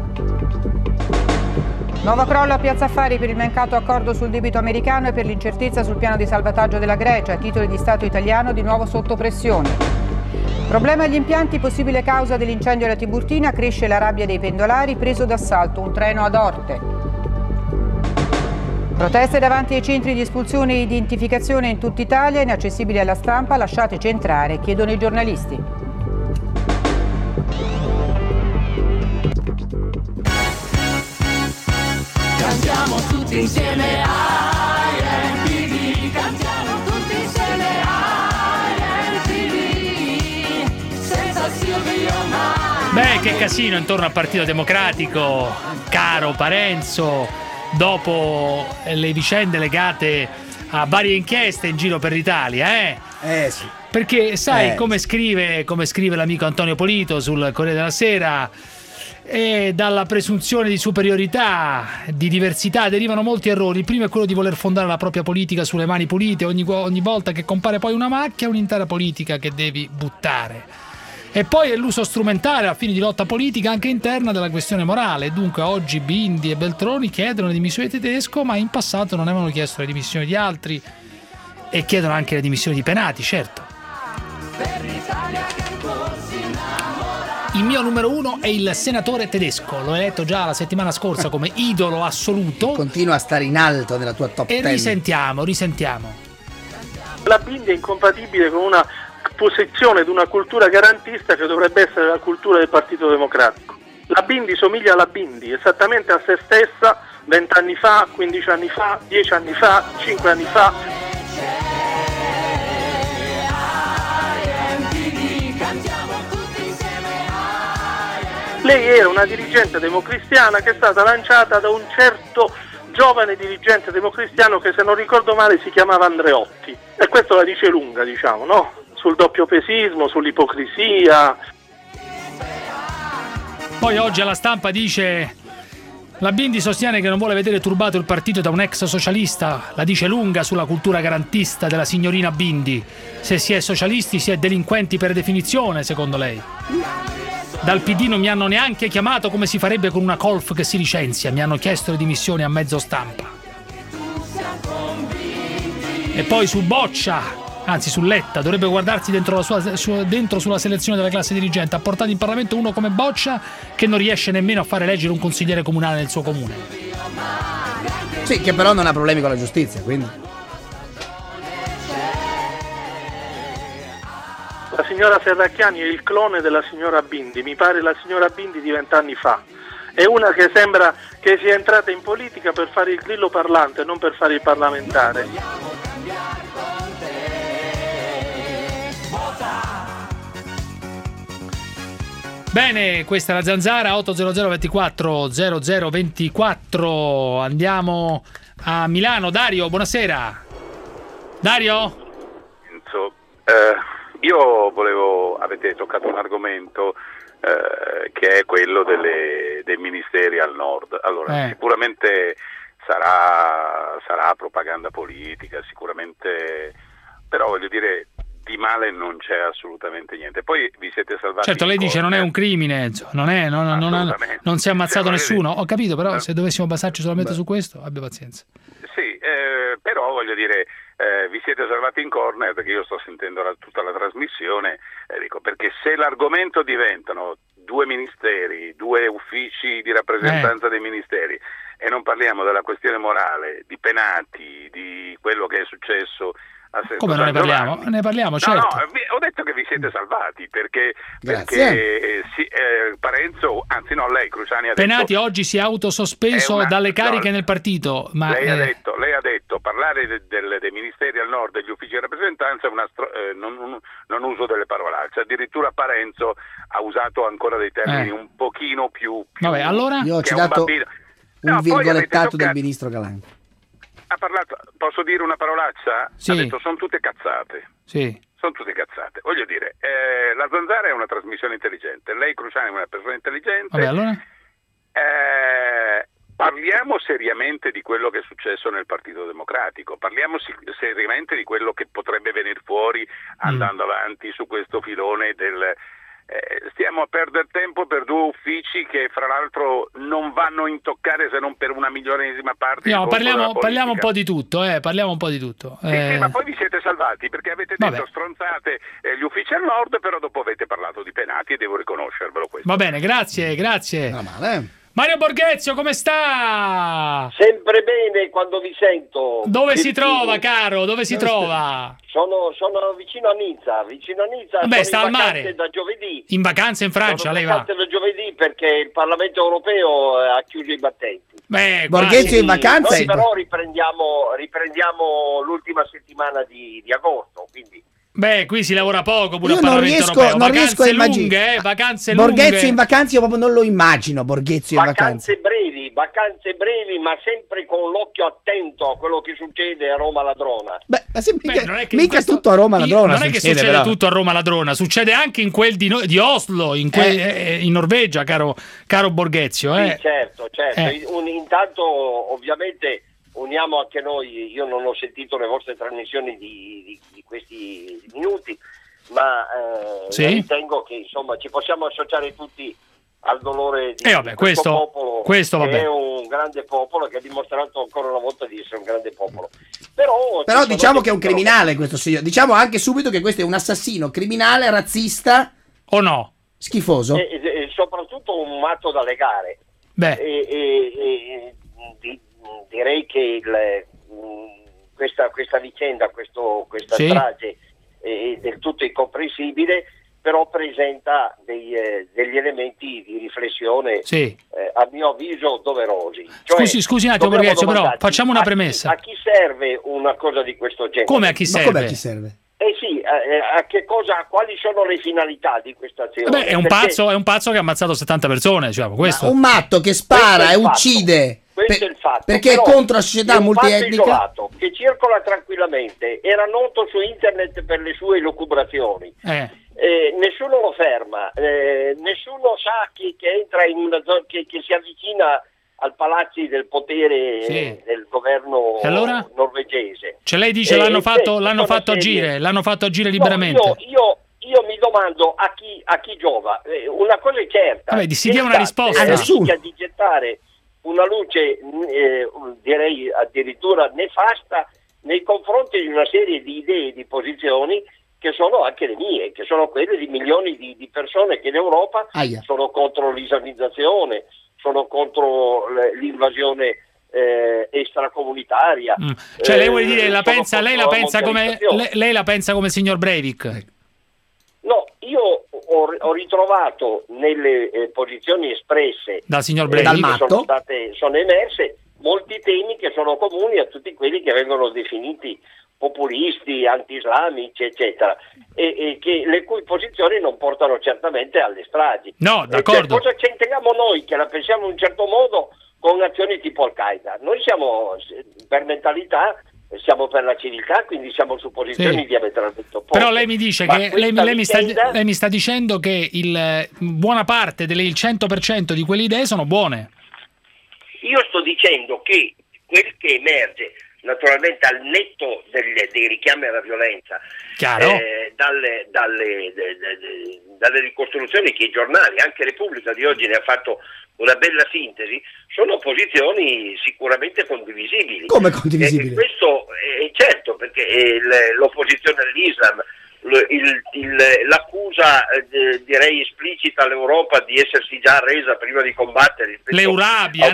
[SPEAKER 13] Nuovo crollo a Piazza Affari per il mancato accordo sul debito americano e per l'incertezza sul piano di salvataggio della Grecia, titoli di Stato italiano di nuovo sotto pressione. Problema agli impianti, possibile causa dell'incendio alla Tiburtina, cresce la rabbia dei pendolari, preso d'assalto un treno ad Orte. Proteste davanti ai centri di espulsione e identificazione in tutta Italia, inaccessibili alla stampa, lasciateci entrare, chiedono i giornalisti.
[SPEAKER 3] Cantiamo tutti insieme IMPD, cantiamo tutti insieme IMPD, senza Silvio mai.
[SPEAKER 4] Beh, che casino intorno al Partito Democratico, caro Parenzo. Dopo le vicende legate a varie inchieste in giro per l'Italia,
[SPEAKER 5] sì.
[SPEAKER 4] Perché sai come scrive l'amico Antonio Polito sul Corriere della Sera, dalla presunzione di superiorità, di diversità derivano molti errori. Il primo è quello di voler fondare la propria politica sulle mani pulite. Ogni volta che compare poi una macchia, un'intera politica che devi buttare. E poi è l'uso strumentale a fini di lotta politica anche interna della questione morale. Dunque oggi Bindi e Beltroni chiedono le dimissioni di Tedesco, ma in passato non avevano chiesto le dimissioni di altri, e chiedono anche le dimissioni di Penati, certo. Il mio numero 1 è il senatore Tedesco, l'ho eletto già la settimana scorsa come idolo assoluto.
[SPEAKER 5] Continua a stare in alto nella tua top 10.
[SPEAKER 4] E risentiamo.
[SPEAKER 14] La Bindi è incompatibile con una posizione di una cultura garantista che dovrebbe essere la cultura del Partito Democratico. La Bindi somiglia alla Bindi, esattamente a se stessa 20 anni fa, 15 anni fa, 10 anni fa, 5 anni fa. Lei era una dirigente democristiana che è stata lanciata da un certo giovane dirigente democristiano che, se non ricordo male, si chiamava Andreotti. E questo la dice lunga, diciamo, no? Sul doppiopesismo, sull'ipocrisia.
[SPEAKER 4] Poi oggi alla Stampa dice: la Bindi sostiene che non vuole vedere turbato il partito da un ex socialista. La dice lunga sulla cultura garantista della signorina Bindi. Se si è socialisti si è delinquenti per definizione, secondo lei. Dal PD non mi hanno neanche chiamato, come si farebbe con una colf che si licenzia. Mi hanno chiesto le dimissioni a mezzo stampa. E poi su Boccia, anzi su Letta, dovrebbe guardarsi dentro sulla selezione della classe dirigente. Ha portato in Parlamento uno come Boccia che non riesce nemmeno a fare eleggere un consigliere comunale nel suo comune.
[SPEAKER 5] Sì, che però non ha problemi con la giustizia, quindi.
[SPEAKER 14] La signora Serracchiani è il clone della signora Bindi, mi pare la signora Bindi di 20 anni fa. È una che sembra che sia entrata in politica per fare il grillo parlante, non per fare il parlamentare.
[SPEAKER 4] Bene, questa è la Zanzara, 800 24 0024. Andiamo a Milano. Dario, buonasera. Dario?
[SPEAKER 15] Io avete toccato un argomento che è quello dei ministeri al nord. Allora, sicuramente sarà sarà propaganda politica sicuramente, però voglio dire, di male non c'è assolutamente niente. Poi vi siete salvati.
[SPEAKER 4] Certo, lei dice non è un crimine, non si è ammazzato nessuno. Ho capito, però se dovessimo basarci solamente su questo, abbia pazienza.
[SPEAKER 15] Sì, però voglio dire, vi siete salvati in corner, perché io sto sentendo tutta la trasmissione, dico, perché se l'argomento diventano 2 ministeri, 2 uffici di rappresentanza dei ministeri, e non parliamo della questione morale, di Penati, di quello che è successo a Sesto
[SPEAKER 4] Come non ne
[SPEAKER 15] San
[SPEAKER 4] parliamo?
[SPEAKER 15] Giovanni.
[SPEAKER 4] Ne parliamo,
[SPEAKER 15] No,
[SPEAKER 4] certo.
[SPEAKER 15] ho detto che vi siete salvati perché Parenzo, anzi no, lei Cruciani ha
[SPEAKER 4] Penati
[SPEAKER 15] detto,
[SPEAKER 4] oggi si è autosospeso dalle cariche nel partito, ma
[SPEAKER 15] lei ha detto parlare dei ministeri al nord, degli uffici di rappresentanza è non uso delle parolacce. Addirittura Parenzo ha usato ancora dei termini un pochino più
[SPEAKER 4] vabbè, allora
[SPEAKER 5] io ho citato un virgolettato del ministro Galan.
[SPEAKER 15] Ha parlato, posso dire una parolaccia?
[SPEAKER 4] Sì.
[SPEAKER 15] Ha detto sono tutte cazzate.
[SPEAKER 4] Sì.
[SPEAKER 15] Sono tutte cazzate. Voglio dire, la Zanzara è una trasmissione intelligente, lei Cruciani è una persona intelligente.
[SPEAKER 4] Vabbè, allora?
[SPEAKER 15] Parliamo seriamente di quello che è successo nel Partito Democratico, parliamo seriamente di quello che potrebbe venire fuori andando avanti su questo filone del... stiamo a perdere tempo per 2 uffici che fra l'altro non vanno a intoccare se non per una milionesima parte.
[SPEAKER 4] No, parliamo un po' di tutto, parliamo un po' di tutto.
[SPEAKER 15] Sì, ma poi vi siete salvati perché avete detto stronzate gli uffici al nord, però dopo avete parlato di Penati e devo riconoscervelo questo.
[SPEAKER 4] Va bene, grazie.
[SPEAKER 5] No, male.
[SPEAKER 4] Mario Borghezio, come sta?
[SPEAKER 16] Sempre bene quando vi sento.
[SPEAKER 4] Dove si trova, caro? Dove si trova?
[SPEAKER 16] Sono vicino a Nizza.
[SPEAKER 4] Vabbè, sta al mare.
[SPEAKER 16] Da giovedì.
[SPEAKER 4] In vacanza in Francia, lei va?
[SPEAKER 16] Da giovedì perché il Parlamento europeo ha chiuso i battenti.
[SPEAKER 5] Borghezio in vacanza.
[SPEAKER 16] Noi però riprendiamo l'ultima settimana di agosto, quindi...
[SPEAKER 4] Beh, qui si lavora poco pure
[SPEAKER 5] io
[SPEAKER 4] al Parlamento europeo.
[SPEAKER 5] Non riesco a
[SPEAKER 4] immaginare
[SPEAKER 5] vacanze Borghezio in vacanza io proprio non lo immagino. Borghezio in vacanza.
[SPEAKER 16] Vacanze brevi, ma sempre con l'occhio attento a quello che succede a Roma Ladrona.
[SPEAKER 5] Mica tutto a Roma Ladrona.
[SPEAKER 4] Non è che succede tutto a Roma Ladrona, succede anche in quel di Oslo, in Norvegia, caro Borghezio.
[SPEAKER 16] Sì, certo. Intanto ovviamente uniamo anche noi, io non ho sentito le vostre trasmissioni di questi minuti, ma ritengo che insomma ci possiamo associare tutti al dolore di questo popolo, che è un grande popolo, che ha dimostrato ancora una volta di essere un grande popolo. Però
[SPEAKER 5] diciamo che è un criminale questo signore, diciamo anche subito che questo è un assassino, criminale, razzista
[SPEAKER 4] o no?
[SPEAKER 5] Schifoso.
[SPEAKER 16] E soprattutto un matto da legare. Direi che questa vicenda, questa strage è del tutto incomprensibile, però presenta degli elementi di riflessione a mio avviso doverosi. Cioè,
[SPEAKER 4] scusi un attimo Borghezio, però facciamo una premessa.
[SPEAKER 16] A chi serve una cosa di questo genere?
[SPEAKER 4] Come a chi serve?
[SPEAKER 5] Come a chi serve?
[SPEAKER 16] Quali sono le finalità di questa azione?
[SPEAKER 4] È un pazzo che ha ammazzato 70 persone, diciamo, questo.
[SPEAKER 5] Un matto che spara e uccide.
[SPEAKER 16] Questo è il fatto.
[SPEAKER 5] Perché è contro la società multietnica.
[SPEAKER 16] Un fatto isolato che circola tranquillamente, era noto su internet per le sue elucubrazioni. Nessuno lo ferma, nessuno sa chi entra in una zona, che si avvicina al palazzi del potere del governo norvegese.
[SPEAKER 4] Cioè lei dice l'hanno fatto agire liberamente.
[SPEAKER 16] Io mi domando a chi giova. Una cosa è certa.
[SPEAKER 4] Si dia una risposta.
[SPEAKER 16] Di gettare una luce, direi addirittura nefasta, nei confronti di una serie di idee, di posizioni che sono anche le mie, che sono quelle di milioni di persone che in Europa sono contro l'islamizzazione, sono contro l'invasione extracomunitaria.
[SPEAKER 4] Cioè lei vuole dire, lei la pensa come il signor Breivik?
[SPEAKER 16] No, io ho ritrovato nelle posizioni espresse
[SPEAKER 4] dal signor Breivik,
[SPEAKER 16] sono emerse molti temi che sono comuni a tutti quelli che vengono definiti populisti, anti-islamici, eccetera, e le cui posizioni non portano certamente alle stragi.
[SPEAKER 4] No, d'accordo.
[SPEAKER 16] Cosa c'entriamo noi che la pensiamo in un certo modo con azioni tipo Al-Qaeda? Noi siamo per mentalità, siamo per la civiltà, quindi siamo su posizioni diametralmente opposte.
[SPEAKER 4] Però lei mi dice che lei mi sta dicendo che buona parte il 100% di quelle idee sono buone.
[SPEAKER 16] Io sto dicendo che quel che emerge naturalmente al netto dei richiami alla violenza, dalle ricostruzioni che i giornali, anche Repubblica di oggi ne ha fatto una bella sintesi, sono posizioni sicuramente condivisibili.
[SPEAKER 5] Come condivisibili?
[SPEAKER 16] Questo è certo, perché l'opposizione all'Islam, l'accusa direi esplicita all'Europa di essersi già arresa prima di combattere l'Eurabia,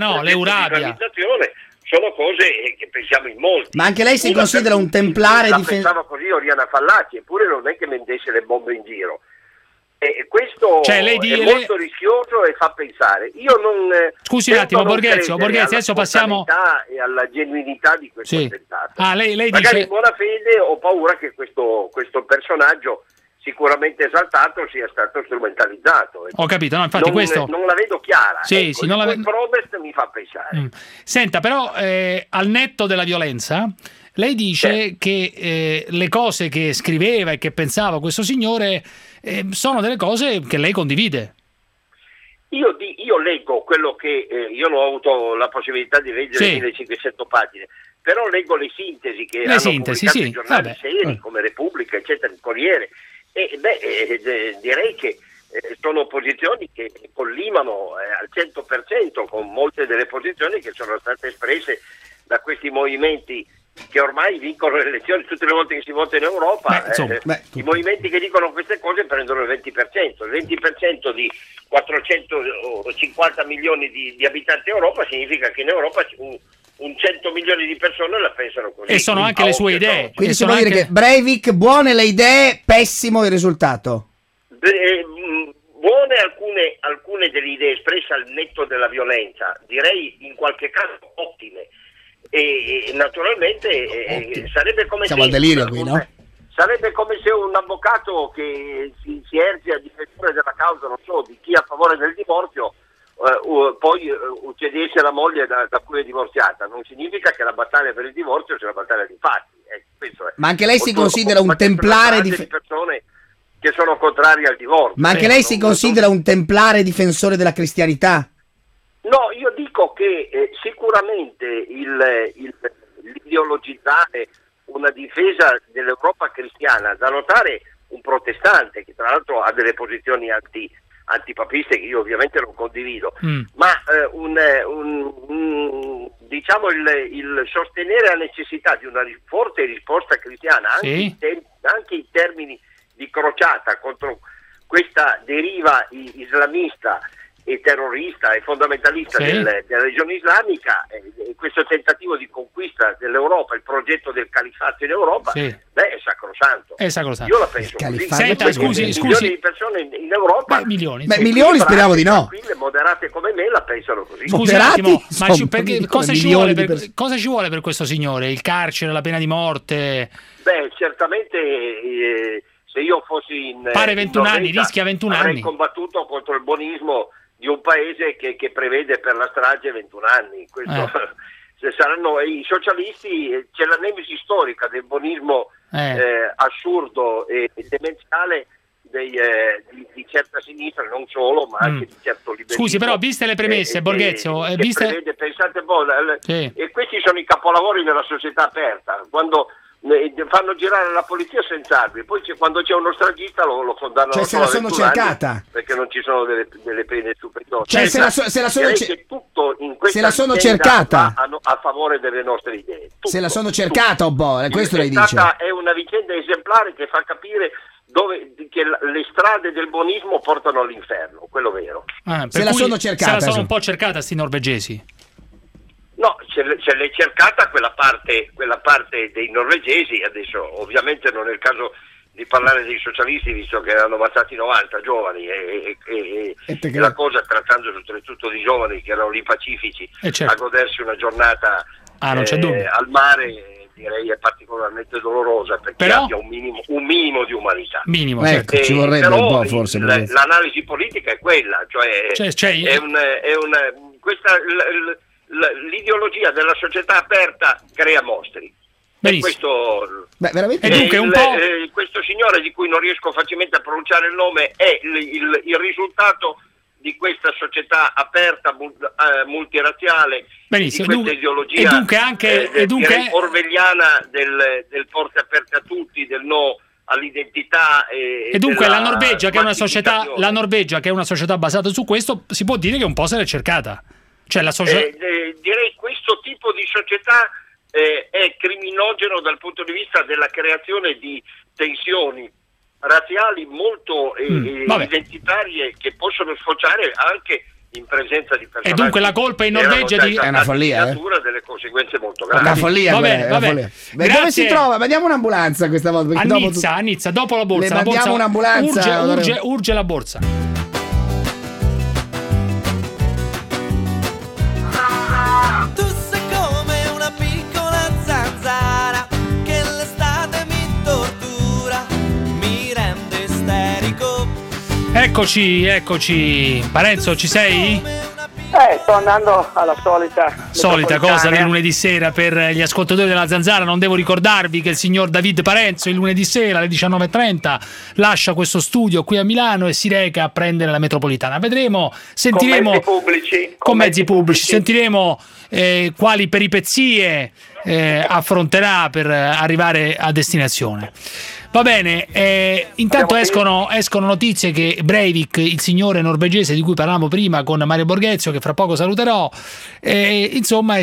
[SPEAKER 16] sono cose che pensiamo in molti.
[SPEAKER 5] Ma anche lei si considera un templare
[SPEAKER 16] pensava così Oriana Fallaci, eppure non è che vendesse le bombe in giro. Questo è molto rischioso e fa pensare. Io non
[SPEAKER 4] scusi un attimo, Borghezio, adesso passiamo
[SPEAKER 16] e alla genuinità di questo attentato.
[SPEAKER 4] Lei
[SPEAKER 16] magari
[SPEAKER 4] dice
[SPEAKER 16] in buona fede ho paura che questo personaggio sicuramente esaltato sia stato strumentalizzato.
[SPEAKER 4] Ho capito, no, infatti questo
[SPEAKER 16] non la vedo chiara.
[SPEAKER 4] Non la vedo.
[SPEAKER 16] Prodest mi fa pensare.
[SPEAKER 4] Senta, però al netto della violenza, lei dice che le cose che scriveva e che pensava questo signore sono delle cose che lei condivide.
[SPEAKER 16] Io leggo quello che io non ho avuto la possibilità di leggere 1500 pagine, però leggo le sintesi che hanno pubblicato i giornali seri come Repubblica, eccetera, il Corriere, direi che sono posizioni che collimano al 100% con molte delle posizioni che sono state espresse da questi movimenti che ormai vincono le elezioni tutte le volte che si vota in Europa. I movimenti che dicono queste cose prendono il 20%. Il 20% di 450 milioni di abitanti in Europa significa che in Europa un 100 milioni di persone la pensano così.
[SPEAKER 4] E sono anche le sue idee.
[SPEAKER 5] Quindi si può dire che Breivik, buone le idee, pessimo il risultato.
[SPEAKER 16] Buone alcune delle idee espresse al netto della violenza, direi in qualche caso ottime. E naturalmente sarebbe come
[SPEAKER 5] siamo al delirio qui, no?
[SPEAKER 16] Sarebbe come se un avvocato che si erge a difensore della causa, non so, di chi è a favore del divorzio, poi uccidesse la moglie da cui è divorziata. Non significa che la battaglia per il divorzio sia una battaglia di fatti.
[SPEAKER 5] Ma anche lei si considera un templare
[SPEAKER 16] di persone che sono contrarie al divorzio.
[SPEAKER 5] Ma anche lei si considera un templare difensore della cristianità?
[SPEAKER 16] No, io dico che sicuramente l'ideologizzare una difesa dell'Europa cristiana, da notare un protestante che tra l'altro ha delle posizioni antipapiste che io ovviamente non condivido, ma diciamo il sostenere la necessità di una forte risposta cristiana anche in termini di crociata contro questa deriva islamista e terrorista e fondamentalista della regione islamica, questo tentativo di conquista dell'Europa, il progetto del califfato in Europa, è sacrosanto. Io la penso così.
[SPEAKER 4] Senta, scusi.
[SPEAKER 16] Milioni di persone in Europa,
[SPEAKER 4] milioni
[SPEAKER 5] speriamo di no.
[SPEAKER 16] Moderate come me la pensano così.
[SPEAKER 4] Scusi un attimo, ma cosa ci vuole per questo signore? Il carcere, la pena di morte?
[SPEAKER 16] Certamente se io fossi in
[SPEAKER 4] pare 21 anni, rischia 21
[SPEAKER 16] avrei
[SPEAKER 4] anni.
[SPEAKER 16] Combattuto contro il buonismo di un paese che prevede per la strage 21 anni. Questo, se saranno i socialisti, c'è la nemesi storica del buonismo assurdo e demenziale di certa sinistra, non solo, ma anche di certo liberismo.
[SPEAKER 4] Scusi, però viste le premesse, Borghezio,
[SPEAKER 16] prevede, pensate un po', e questi sono i capolavori della società aperta, quando fanno girare la polizia senza armi, poi quando c'è uno stragista lo condannano.
[SPEAKER 5] Cioè se la sono cercata,
[SPEAKER 16] perché non ci sono delle pene superiori.
[SPEAKER 5] Cioè se la sono cercata
[SPEAKER 16] a favore delle nostre idee.
[SPEAKER 5] Se la sono cercata, questo lei dice.
[SPEAKER 16] È una vicenda esemplare che fa capire che le strade del buonismo portano all'inferno, quello vero.
[SPEAKER 5] Se la sono cercata.
[SPEAKER 4] Se la sono un po' cercata sti norvegesi.
[SPEAKER 16] No, ce l'è cercata quella parte dei norvegesi. Adesso ovviamente non è il caso di parlare dei socialisti, visto che erano ammazzati 90 giovani e la cosa, trattandosi oltretutto di giovani che erano lì pacifici a godersi una giornata al mare, direi è particolarmente dolorosa, perché abbia un minimo di umanità.
[SPEAKER 5] Ci vorrebbe un po', forse.
[SPEAKER 16] L'analisi politica è quella, l'ideologia della società aperta crea mostri. E questo,
[SPEAKER 5] veramente?
[SPEAKER 16] questo signore, di cui non riesco facilmente a pronunciare il nome, è il risultato di questa società aperta, multirazziale,
[SPEAKER 4] benissimo,
[SPEAKER 16] di questa ideologia
[SPEAKER 4] direi
[SPEAKER 16] orwelliana del porte aperte a tutti, del no all'identità
[SPEAKER 4] e dunque la Norvegia, che è una società basata su questo, si può dire che un po' se l'è cercata. Cioè
[SPEAKER 16] direi questo tipo di società è criminogeno dal punto di vista della creazione di tensioni razziali molto identitarie, che possono sfociare anche in presenza di personaggi.
[SPEAKER 4] E dunque la colpa in Norvegia
[SPEAKER 5] è una follia,
[SPEAKER 16] delle conseguenze molto gravi.
[SPEAKER 5] Una follia,
[SPEAKER 4] va bene.
[SPEAKER 5] Dove si trova? Mandiamo un'ambulanza questa volta.
[SPEAKER 4] A Nizza, dopo la borsa.
[SPEAKER 5] Le mandiamo un'ambulanza.
[SPEAKER 4] Urge la borsa.
[SPEAKER 17] Tu sei come una piccola zanzara che l'estate mi tortura, mi rende isterico.
[SPEAKER 4] Eccoci. Parenzo, ci sei?
[SPEAKER 18] Sto andando alla solita
[SPEAKER 4] cosa del lunedì sera per gli ascoltatori della Zanzara. Non devo ricordarvi che il signor David Parenzo il lunedì sera alle 19:30 lascia questo studio qui a Milano e si reca a prendere la metropolitana. Sentiremo con mezzi pubblici. Sentiremo quali peripezie affronterà per arrivare a destinazione. Va bene, intanto escono notizie che Breivik, il signore norvegese di cui parlavamo prima con Mario Borghezio, che fra poco saluterò, insomma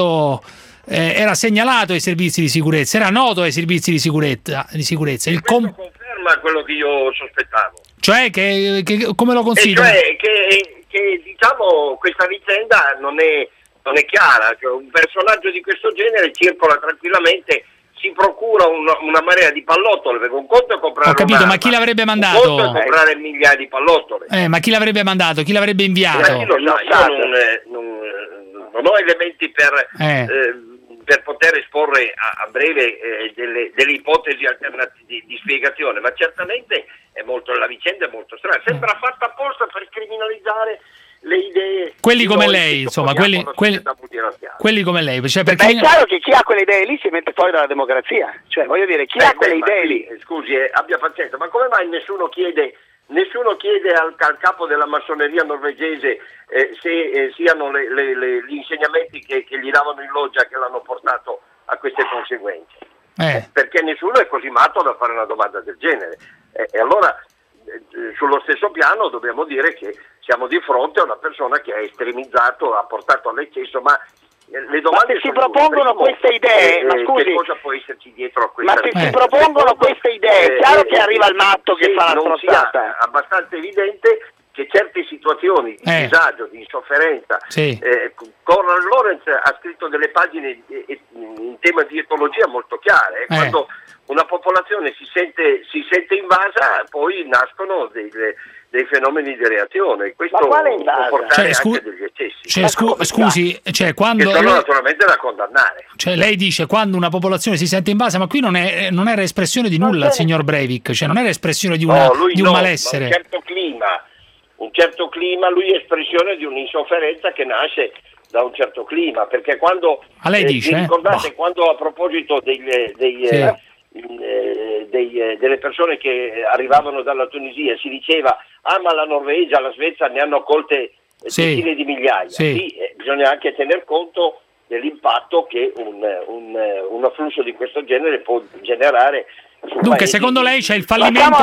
[SPEAKER 4] era segnalato ai servizi di sicurezza, era noto ai servizi di sicurezza.
[SPEAKER 16] Questo conferma quello che io sospettavo.
[SPEAKER 4] Cioè che come lo considera?
[SPEAKER 16] Cioè che diciamo questa vicenda non è chiara, cioè, un personaggio di questo genere circola tranquillamente, si procura una marea di pallottole, perché un conto è comprare
[SPEAKER 4] ho capito, ma chi l'avrebbe mandato?
[SPEAKER 16] Un conto è comprare migliaia di pallottole.
[SPEAKER 4] Ma chi l'avrebbe mandato? Chi l'avrebbe inviato?
[SPEAKER 16] Chi lo sa, io non ho elementi per poter esporre a breve delle ipotesi alternative di spiegazione, ma certamente la vicenda è molto strana, sembra fatta apposta per criminalizzare le idee,
[SPEAKER 4] quelli come lei, insomma, quelli come lei, cioè perché
[SPEAKER 18] è chiaro che chi ha quelle idee lì si mette fuori dalla democrazia, cioè voglio dire, chi ha quelle idee lì,
[SPEAKER 16] scusi, abbia pazienza, ma come mai nessuno chiede al capo della massoneria norvegese se siano gli insegnamenti che gli davano in loggia che l'hanno portato a queste conseguenze? Perché nessuno è così matto da fare una domanda del genere, e allora sullo stesso piano dobbiamo dire che siamo di fronte a una persona che ha estremizzato, ha portato all'eccesso, ma le domande
[SPEAKER 18] se si propongono queste idee, ma scusi,
[SPEAKER 16] che cosa può esserci dietro a questa
[SPEAKER 18] ma se si propongono queste idee, è chiaro che arriva il matto che fa la strozzata.
[SPEAKER 16] È abbastanza evidente che certe situazioni di disagio, di insofferenza, Conrad Lorenz ha scritto delle pagine in tema di etologia molto chiare, quando una popolazione si sente invasa, poi nascono dei fenomeni di reazione. Questo può portare anche degli eccessi.
[SPEAKER 4] Scusi, cioè quando
[SPEAKER 16] che sono naturalmente da condannare.
[SPEAKER 4] Cioè lei dice quando una popolazione si sente invasa, ma qui non era espressione di nulla il signor Breivik, cioè non era espressione di un malessere.
[SPEAKER 16] Un certo clima, lui è espressione di un'insofferenza che nasce da un certo clima, perché quando
[SPEAKER 4] lei dice,
[SPEAKER 16] ricordate quando a proposito delle persone che arrivavano dalla Tunisia si diceva ma la Norvegia, la Svezia ne hanno colte decine di migliaia, bisogna anche tener conto dell'impatto che un afflusso di questo genere può generare.
[SPEAKER 4] Dunque, secondo lei c'è il fallimento,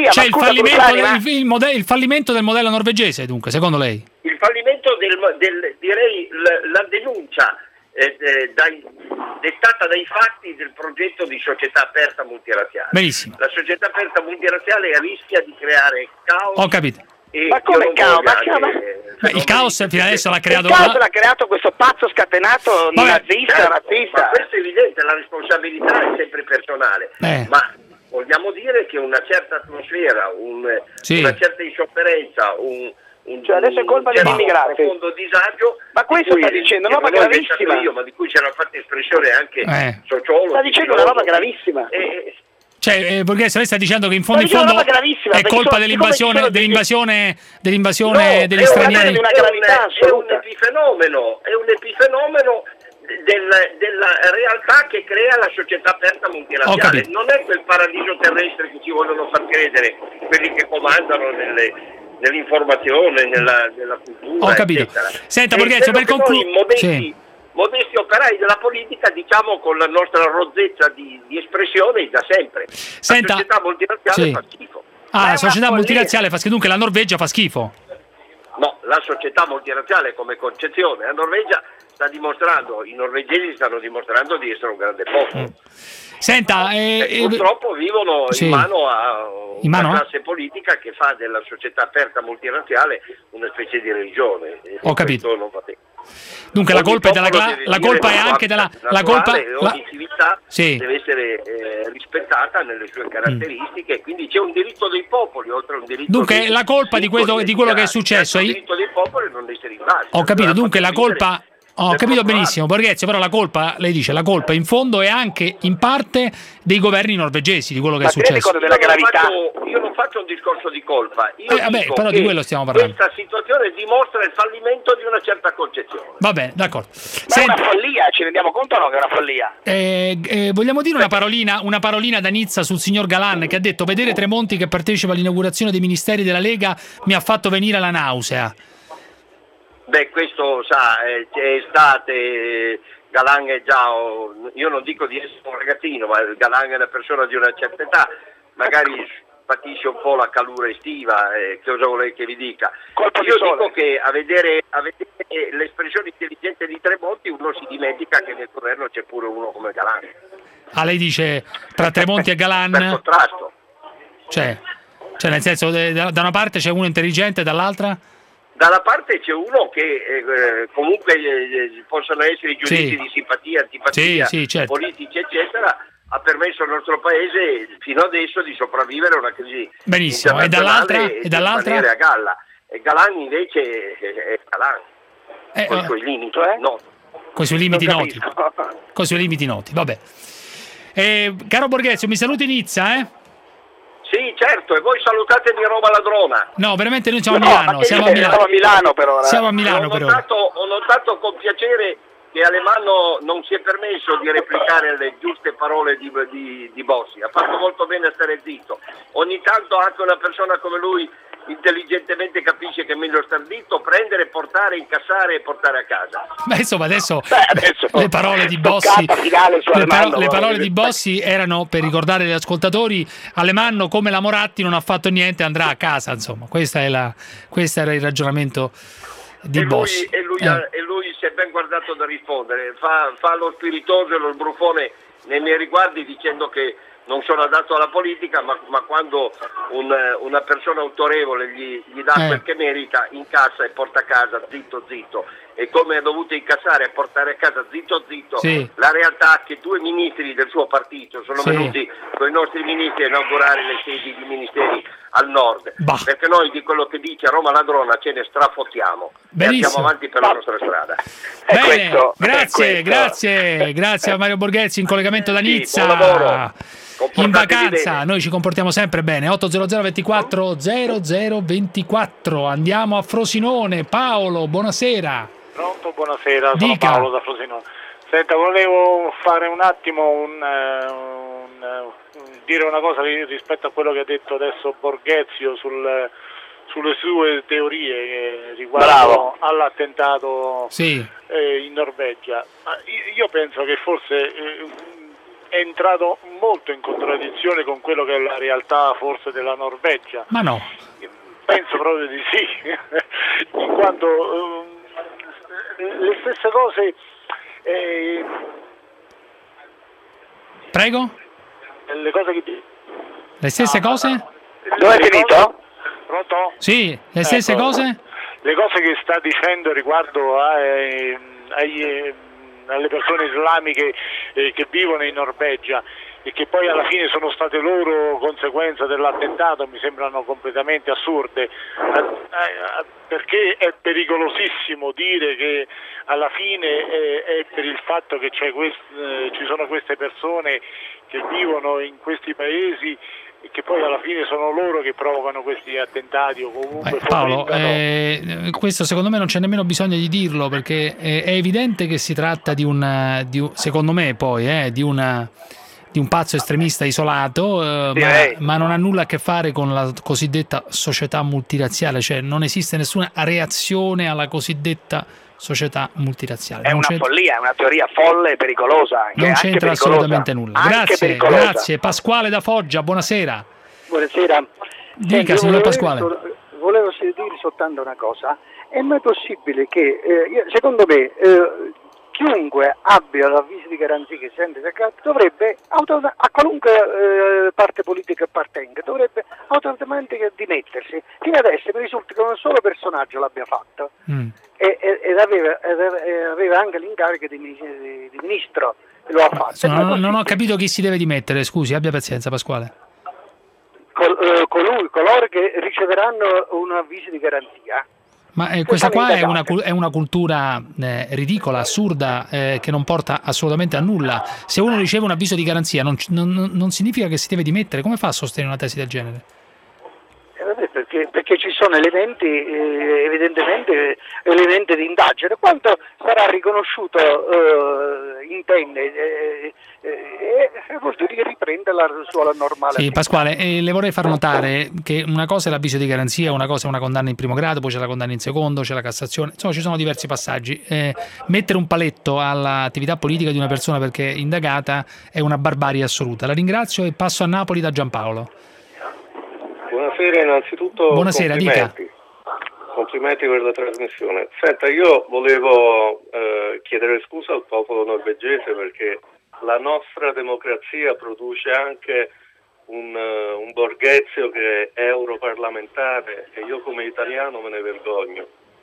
[SPEAKER 4] il fallimento del modello norvegese, dunque, secondo lei?
[SPEAKER 16] Il fallimento direi la denuncia dettata dai fatti del progetto di società aperta multirazziale.
[SPEAKER 4] Benissimo.
[SPEAKER 16] La società aperta multirazziale rischia di creare caos.
[SPEAKER 4] Ho capito.
[SPEAKER 18] Ma come caos?
[SPEAKER 4] Il caos fino adesso l'ha creato.
[SPEAKER 18] Il caos l'ha creato questo pazzo scatenato nazista, razzista.
[SPEAKER 16] Ma questo è evidente, la responsabilità è sempre personale. Ma vogliamo dire che una certa atmosfera, una certa insofferenza,
[SPEAKER 18] cioè adesso è colpa degli immigrati,
[SPEAKER 16] profondo disagio,
[SPEAKER 18] ma questo sta dicendo una roba gravissima,
[SPEAKER 16] ma di cui c'era fatta espressione anche sociologi.
[SPEAKER 18] Sta dicendo una roba gravissima.
[SPEAKER 4] Cioè, Borghese, lei sta dicendo che in fondo è colpa dell'invasione degli stranieri.
[SPEAKER 16] È un epifenomeno della realtà che crea la società aperta multilaterale. Non è quel paradiso terrestre che ci vogliono far credere quelli che comandano nell'informazione, nella cultura.
[SPEAKER 4] Ho capito.
[SPEAKER 16] Eccetera.
[SPEAKER 4] Senta, Borghezio, per concludere.
[SPEAKER 16] Modesti operai della politica, diciamo, con la nostra rozzezza di espressione da sempre.
[SPEAKER 4] Senta,
[SPEAKER 16] la società multilaterale fa schifo.
[SPEAKER 4] La società multilaziale fa schifo, dunque la Norvegia fa schifo.
[SPEAKER 16] No, la società multilaziale come concezione, la Norvegia sta dimostrando, i norvegesi stanno dimostrando di essere un grande popolo.
[SPEAKER 4] Senta,
[SPEAKER 16] purtroppo vivono in mano a una classe politica che fa della società aperta multilaziale una specie di religione.
[SPEAKER 4] Ho capito.
[SPEAKER 16] Non va bene.
[SPEAKER 4] Dunque la colpa è anche della
[SPEAKER 16] ogni civiltà deve essere rispettata nelle sue caratteristiche, quindi c'è un diritto dei popoli oltre a un diritto.
[SPEAKER 4] Dunque la colpa di quello che è successo
[SPEAKER 16] il diritto dei popoli non essere invasi.
[SPEAKER 4] Ho capito, dunque la colpa. Ho capito benissimo, Borghezio, però la colpa, lei dice, la colpa in fondo è anche in parte dei governi norvegesi di quello che è successo.
[SPEAKER 16] Io non faccio un discorso di colpa, io dico
[SPEAKER 4] però
[SPEAKER 16] che
[SPEAKER 4] di quello stiamo parlando.
[SPEAKER 16] Questa situazione dimostra il fallimento di una certa concezione.
[SPEAKER 4] Va bene, d'accordo.
[SPEAKER 18] Ma è una follia, ci rendiamo conto o no che è una follia?
[SPEAKER 4] Vogliamo dire una parolina da Nizza sul signor Galan, che ha detto: vedere Tremonti che partecipa all'inaugurazione dei ministeri della Lega mi ha fatto venire la nausea.
[SPEAKER 16] Beh, questo è estate, Galan è già, io non dico di essere un ragazzino, ma Galan è una persona di una certa età, magari patisce un po' la calura estiva, cosa volete che vi dica? Io dico che a vedere l'espressione intelligente di Tremonti uno si dimentica che nel governo c'è pure uno come Galan.
[SPEAKER 4] Lei dice tra Tremonti e Galan?
[SPEAKER 16] Per contrasto.
[SPEAKER 4] Cioè nel senso, da una parte c'è uno intelligente e dall'altra?
[SPEAKER 16] Dalla parte c'è uno che comunque possono essere giudizi di simpatia, antipatia,
[SPEAKER 4] certo,
[SPEAKER 16] politici eccetera, ha permesso al nostro paese fino adesso di sopravvivere a una crisi internazionale e dall'altra? A galla. E Galan invece è Galan, con i suoi limiti noti.
[SPEAKER 4] Con i suoi limiti noti. Con i suoi limiti noti, vabbè. Caro Borghezio, mi saluti Nizza,
[SPEAKER 16] Sì, certo, e voi salutatemi Roma ladrona.
[SPEAKER 4] No, veramente noi siamo a Milano. Siamo a
[SPEAKER 18] Milano per ora.
[SPEAKER 4] Siamo a Milano per ora.
[SPEAKER 16] Ho notato con piacere che Alemanno non si è permesso di replicare le giuste parole di Bossi. Ha fatto molto bene a stare zitto. Ogni tanto anche una persona come lui intelligentemente capisce che è meglio star zitto, prendere, portare, incassare e portare a casa.
[SPEAKER 4] Beh, insomma, adesso le parole di Bossi le parole di Bossi erano, per ricordare agli ascoltatori, Alemanno come la Moratti non ha fatto niente, andrà a casa, insomma. Questo era il ragionamento di Bossi.
[SPEAKER 16] E lui si è ben guardato da rispondere, fa lo spiritoso e lo sbruffone nei miei riguardi dicendo che non sono adatto alla politica, ma quando una persona autorevole gli dà quel che merita, incassa e porta a casa zitto zitto. E come ha dovuto incassare e portare a casa zitto zitto, la realtà è che 2 ministri del suo partito sono venuti con i nostri ministri a inaugurare le sedi di ministeri al nord. Perché noi di quello che dice Roma ladrona ce ne strafottiamo e andiamo avanti per la nostra strada.
[SPEAKER 4] Bene, grazie a Mario Borghezzi in collegamento da Nizza.
[SPEAKER 16] Buon lavoro.
[SPEAKER 4] In vacanza bene. Noi ci comportiamo sempre bene. 800 24 0024. Andiamo a Frosinone. Paolo, buonasera.
[SPEAKER 19] Pronto, buonasera, sono Paolo da Frosinone. Senta, volevo fare un attimo dire una cosa rispetto a quello che ha detto adesso Borghezio sulle sue teorie riguardo all'attentato in Norvegia. Io penso che forse è entrato molto in contraddizione con quello che è la realtà forse della Norvegia.
[SPEAKER 4] Ma no.
[SPEAKER 19] Penso proprio di sì, in quanto le stesse cose...
[SPEAKER 4] Prego?
[SPEAKER 19] Le cose che...
[SPEAKER 4] Le stesse cose?
[SPEAKER 18] Dove è finito?
[SPEAKER 19] Pronto?
[SPEAKER 4] Sì, le stesse cose?
[SPEAKER 19] Le cose che sta dicendo riguardo alle persone islamiche che vivono in Norvegia e che poi alla fine sono state loro conseguenza dell'attentato mi sembrano completamente assurde, perché è pericolosissimo dire che alla fine è per il fatto che ci sono queste persone che vivono in questi paesi e che poi alla fine sono loro che provocano questi attentati o comunque
[SPEAKER 4] Paolo, questo secondo me non c'è nemmeno bisogno di dirlo, perché è evidente che si tratta secondo me poi di di un pazzo estremista isolato, ma non ha nulla a che fare con la cosiddetta società multirazziale, cioè non esiste nessuna reazione alla cosiddetta società multirazziale.
[SPEAKER 18] È una follia, è una teoria folle e pericolosa. Anche,
[SPEAKER 4] non c'entra assolutamente nulla. Grazie. Pasquale da Foggia, buonasera.
[SPEAKER 20] Buonasera.
[SPEAKER 4] Dica, signor Pasquale.
[SPEAKER 20] Volevo dire soltanto una cosa. È mai possibile che, secondo me, chiunque abbia l'avviso di garanzia che sente dovrebbe, a qualunque parte politica appartenga, dovrebbe automaticamente dimettersi. Fino adesso mi risulta che un solo personaggio l'abbia fatto ed aveva anche l'incarico di ministro e lo ha fatto.
[SPEAKER 4] Non ho capito chi si deve dimettere, scusi, abbia pazienza Pasquale.
[SPEAKER 20] Coloro che riceveranno un avviso di garanzia.
[SPEAKER 4] Ma questa qua è una cultura ridicola, assurda, che non porta assolutamente a nulla. Se uno riceve un avviso di garanzia non significa che si deve dimettere. Come fa a sostenere una tesi del genere?
[SPEAKER 20] Perché ci sono elementi, evidentemente elementi di indagine. Quanto sarà riconosciuto intende vuol dire che riprende la sua normale.
[SPEAKER 4] Sì, Pasquale, le vorrei far notare che una cosa è l'avviso di garanzia, una cosa è una condanna in primo grado, poi c'è la condanna in secondo, c'è la Cassazione, insomma ci sono diversi passaggi. Mettere un paletto all'attività politica di una persona perché è indagata è una barbarie assoluta. La ringrazio e passo a Napoli da Giampaolo.
[SPEAKER 21] Buonasera, innanzitutto.
[SPEAKER 4] Buonasera,
[SPEAKER 21] complimenti.
[SPEAKER 4] dica.
[SPEAKER 21] Complimenti per la trasmissione. Senta, io volevo chiedere scusa al popolo norvegese perché la nostra democrazia produce anche un Borghezio che è europarlamentare e io come italiano me ne vergogno.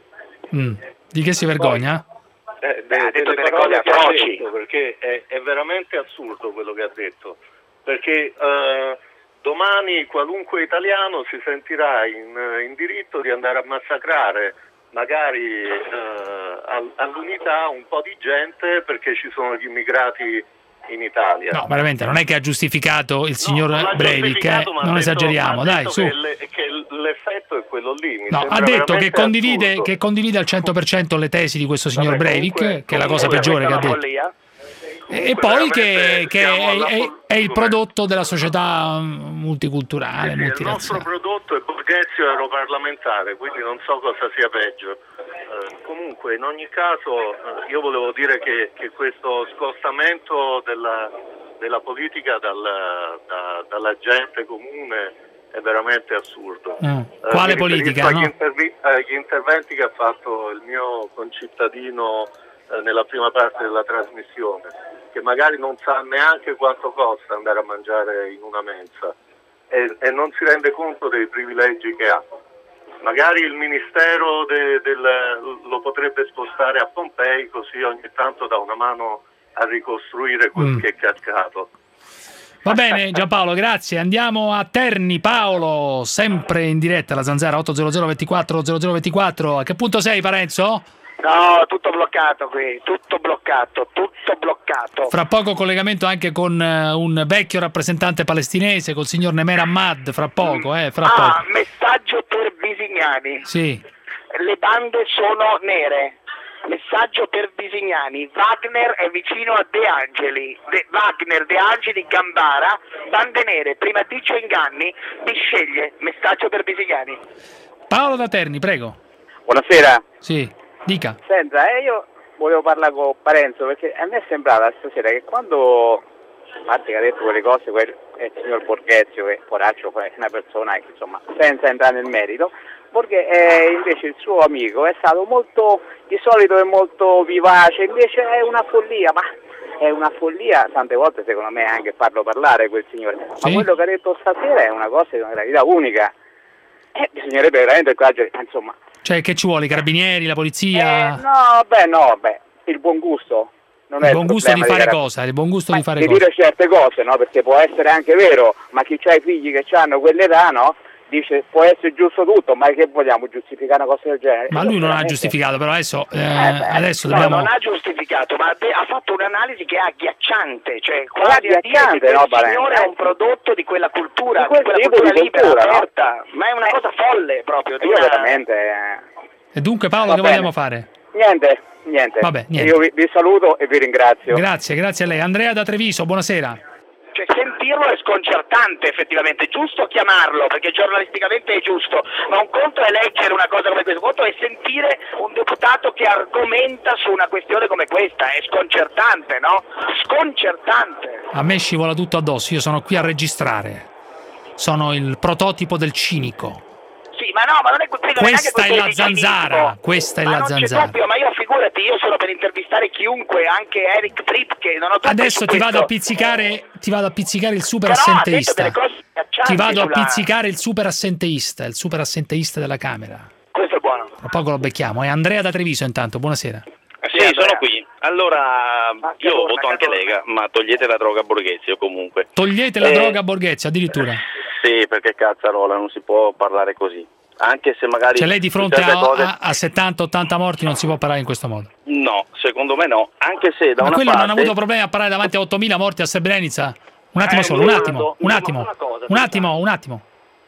[SPEAKER 4] Di che si vergogna?
[SPEAKER 21] Delle parole che ha detto, perché è veramente assurdo quello che ha detto, perché domani qualunque italiano si sentirà in diritto di andare a massacrare magari all'unità un po' di gente perché ci sono gli immigrati in Italia.
[SPEAKER 4] No, veramente non è che ha giustificato il signor Breivik, non esageriamo, dai, su.
[SPEAKER 21] Che l'effetto è quello lì.
[SPEAKER 4] No, ha detto che condivide al 100% le tesi di questo signor Breivik, che è la cosa peggiore che ha detto. E poi che è il prodotto della società multiculturale, multirazziale.
[SPEAKER 21] Il nostro prodotto è Borghezio europarlamentare, quindi non so cosa sia peggio. Comunque, in ogni caso, io volevo dire che questo scostamento della politica dalla gente comune è veramente assurdo.
[SPEAKER 4] Quale politica? No?
[SPEAKER 21] Gli interventi che ha fatto il mio concittadino nella prima parte della trasmissione, che magari non sa neanche quanto costa andare a mangiare in una mensa e non si rende conto dei privilegi che ha. Magari il ministero lo potrebbe spostare a Pompei, così ogni tanto dà una mano a ricostruire quel che è cascato.
[SPEAKER 4] Va bene Giampaolo, grazie. Andiamo a Terni. Paolo, sempre in diretta alla Zanzara 800 24 0024. A che punto sei, Parenzo?
[SPEAKER 18] No, tutto bloccato qui, tutto bloccato.
[SPEAKER 4] Fra poco collegamento anche con un vecchio rappresentante palestinese, col signor Nemer Hammad, fra poco.
[SPEAKER 18] Messaggio per Bisignani.
[SPEAKER 4] Sì.
[SPEAKER 18] Le bande sono nere. Messaggio per Bisignani. Wagner è vicino a De Angeli. Wagner, De Angeli, Gambara, bande nere. Prima dice inganni, vi sceglie. Messaggio per Bisignani.
[SPEAKER 4] Paolo da Terni, prego.
[SPEAKER 22] Buonasera.
[SPEAKER 4] Sì, dica.
[SPEAKER 22] Senta, io volevo parlare con Parenzo perché a me sembrava stasera che quando, a parte che ha detto quelle cose, il signor Borghezio, che poraccio è una persona che, insomma, senza entrare nel merito, perché invece il suo amico è stato molto, di solito è molto vivace, invece è una follia, ma è una follia, tante volte secondo me anche farlo parlare quel signore, ma quello che ha detto stasera è una cosa di una gravità unica, bisognerebbe veramente, insomma.
[SPEAKER 4] Cioè che ci vuole, i carabinieri, la polizia?
[SPEAKER 22] No, il buon gusto. Non
[SPEAKER 4] il
[SPEAKER 22] è
[SPEAKER 4] buon gusto di fare cosa? Il buon gusto di fare cosa?
[SPEAKER 22] Di dire certe cose, no? Perché può essere anche vero, ma chi ha i figli che hanno quell'età, no? Dice può essere giusto tutto, ma che vogliamo giustificare una cosa del genere?
[SPEAKER 4] Ma lui non ha giustificato, però adesso dobbiamo...
[SPEAKER 18] non ha giustificato, ma ha fatto un'analisi che è agghiacciante, cioè
[SPEAKER 22] quasi a dire che
[SPEAKER 18] il signore è un prodotto di quella cultura, di quella cultura libera, aperta, ma è una cosa folle proprio.
[SPEAKER 22] Io veramente...
[SPEAKER 4] E dunque Paolo, che vogliamo fare?
[SPEAKER 22] Niente.
[SPEAKER 4] Vabbè, niente.
[SPEAKER 22] Io vi saluto e vi ringrazio.
[SPEAKER 4] Grazie a lei. Andrea da Treviso, buonasera.
[SPEAKER 18] Cioè, sentirlo è sconcertante, effettivamente. È giusto chiamarlo, perché giornalisticamente è giusto, ma un conto è leggere una cosa come questa, un conto è sentire un deputato che argomenta su una questione come questa. È sconcertante, no? Sconcertante.
[SPEAKER 4] A me scivola tutto addosso, io sono qui a registrare. Sono il prototipo del cinico.
[SPEAKER 18] Sì, ma no, ma non è
[SPEAKER 4] questa è la zanzara, questa è la zanzara.
[SPEAKER 18] Non c'è dubbio, ma io figurati, io sono per intervistare chiunque, anche Eric Trip, che non ho tutto.
[SPEAKER 4] Adesso ti vado a pizzicare il super assenteista. Ti vado a pizzicare il super assenteista della Camera.
[SPEAKER 18] Questo è buono.
[SPEAKER 4] Tra poco lo becchiamo. È Andrea da Treviso intanto, buonasera.
[SPEAKER 1] Sì, sono qui. Allora, io voto anche Lega, ma togliete la droga a Borghezio comunque.
[SPEAKER 4] Togliete la droga a Borghezio, addirittura?
[SPEAKER 1] Sì, perché cazzarola, non si può parlare così. Anche se magari...
[SPEAKER 4] Cioè lei di fronte a 70-80 morti non si può parlare in questo modo?
[SPEAKER 1] No, secondo me no. Anche se da
[SPEAKER 4] ma
[SPEAKER 1] una
[SPEAKER 4] quello
[SPEAKER 1] parte...
[SPEAKER 4] non ha avuto problemi a parlare davanti a 8.000 morti a Srebrenica? Un attimo solo, un attimo.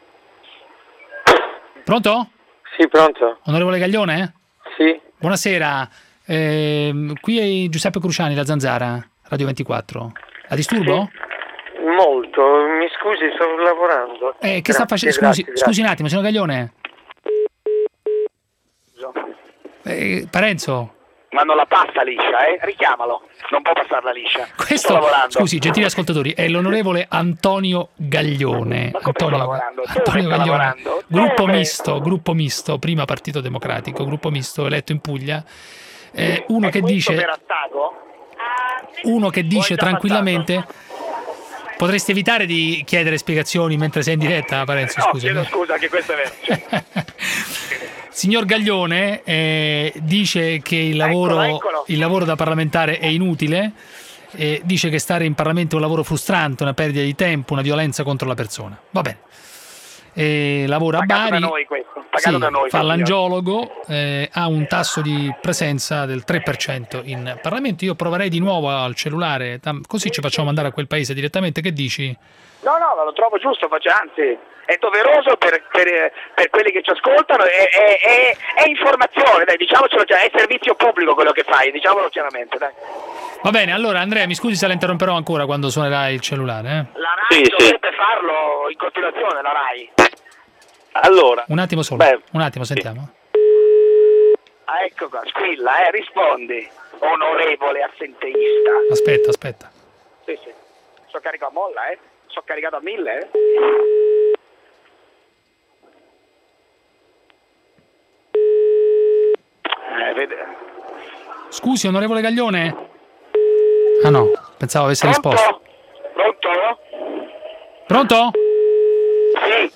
[SPEAKER 4] Pronto?
[SPEAKER 2] Sì, pronto.
[SPEAKER 4] Onorevole Gaglione?
[SPEAKER 2] Sì.
[SPEAKER 4] Buonasera. Qui è Giuseppe Cruciani, la Zanzara, Radio 24. La disturbo?
[SPEAKER 2] Sì. Molto, mi scusi, sto lavorando.
[SPEAKER 4] Che sta facendo? Scusi un attimo, signor Gaglione. Parenzo.
[SPEAKER 18] Ma non la passa liscia, richiamalo. Non può passarla liscia.
[SPEAKER 4] Questo, scusi, gentili ascoltatori, è l'onorevole Antonio Gaglione. Antonio Gaglione. Gruppo misto, prima Partito Democratico, gruppo misto eletto in Puglia. Uno che dice tranquillamente: potresti evitare di chiedere spiegazioni mentre sei in diretta, Parenzo?
[SPEAKER 18] No, chiedo scusa, anche questo è vero.
[SPEAKER 4] Signor Gaglione dice che il lavoro da parlamentare è inutile, dice che stare in Parlamento è un lavoro frustrante, una perdita di tempo, una violenza contro la persona. Va bene. Lavora a Bari, fa l'angiologo, ha un tasso di presenza del 3% in Parlamento. Io proverei di nuovo al cellulare, così ci facciamo mandare a quel paese direttamente. Che dici?
[SPEAKER 18] No, lo trovo giusto, anzi è doveroso per quelli che ci ascoltano, è informazione, dai, diciamocelo già, è servizio pubblico quello che fai, diciamolo chiaramente, dai.
[SPEAKER 4] Va bene, allora Andrea, mi scusi se la interromperò ancora quando suonerai il cellulare.
[SPEAKER 18] La RAI dovrebbe farlo in continuazione, la RAI.
[SPEAKER 1] Allora.
[SPEAKER 4] Un attimo solo, sentiamo.
[SPEAKER 18] Ecco qua, squilla, rispondi, onorevole assenteista.
[SPEAKER 4] Aspetta.
[SPEAKER 18] Sì. Sono caricato a molla, Sono caricato a 1000, Vede.
[SPEAKER 4] Scusi, onorevole Gaglione? Ah no, pensavo avesse risposto. Pronto?
[SPEAKER 18] Sì.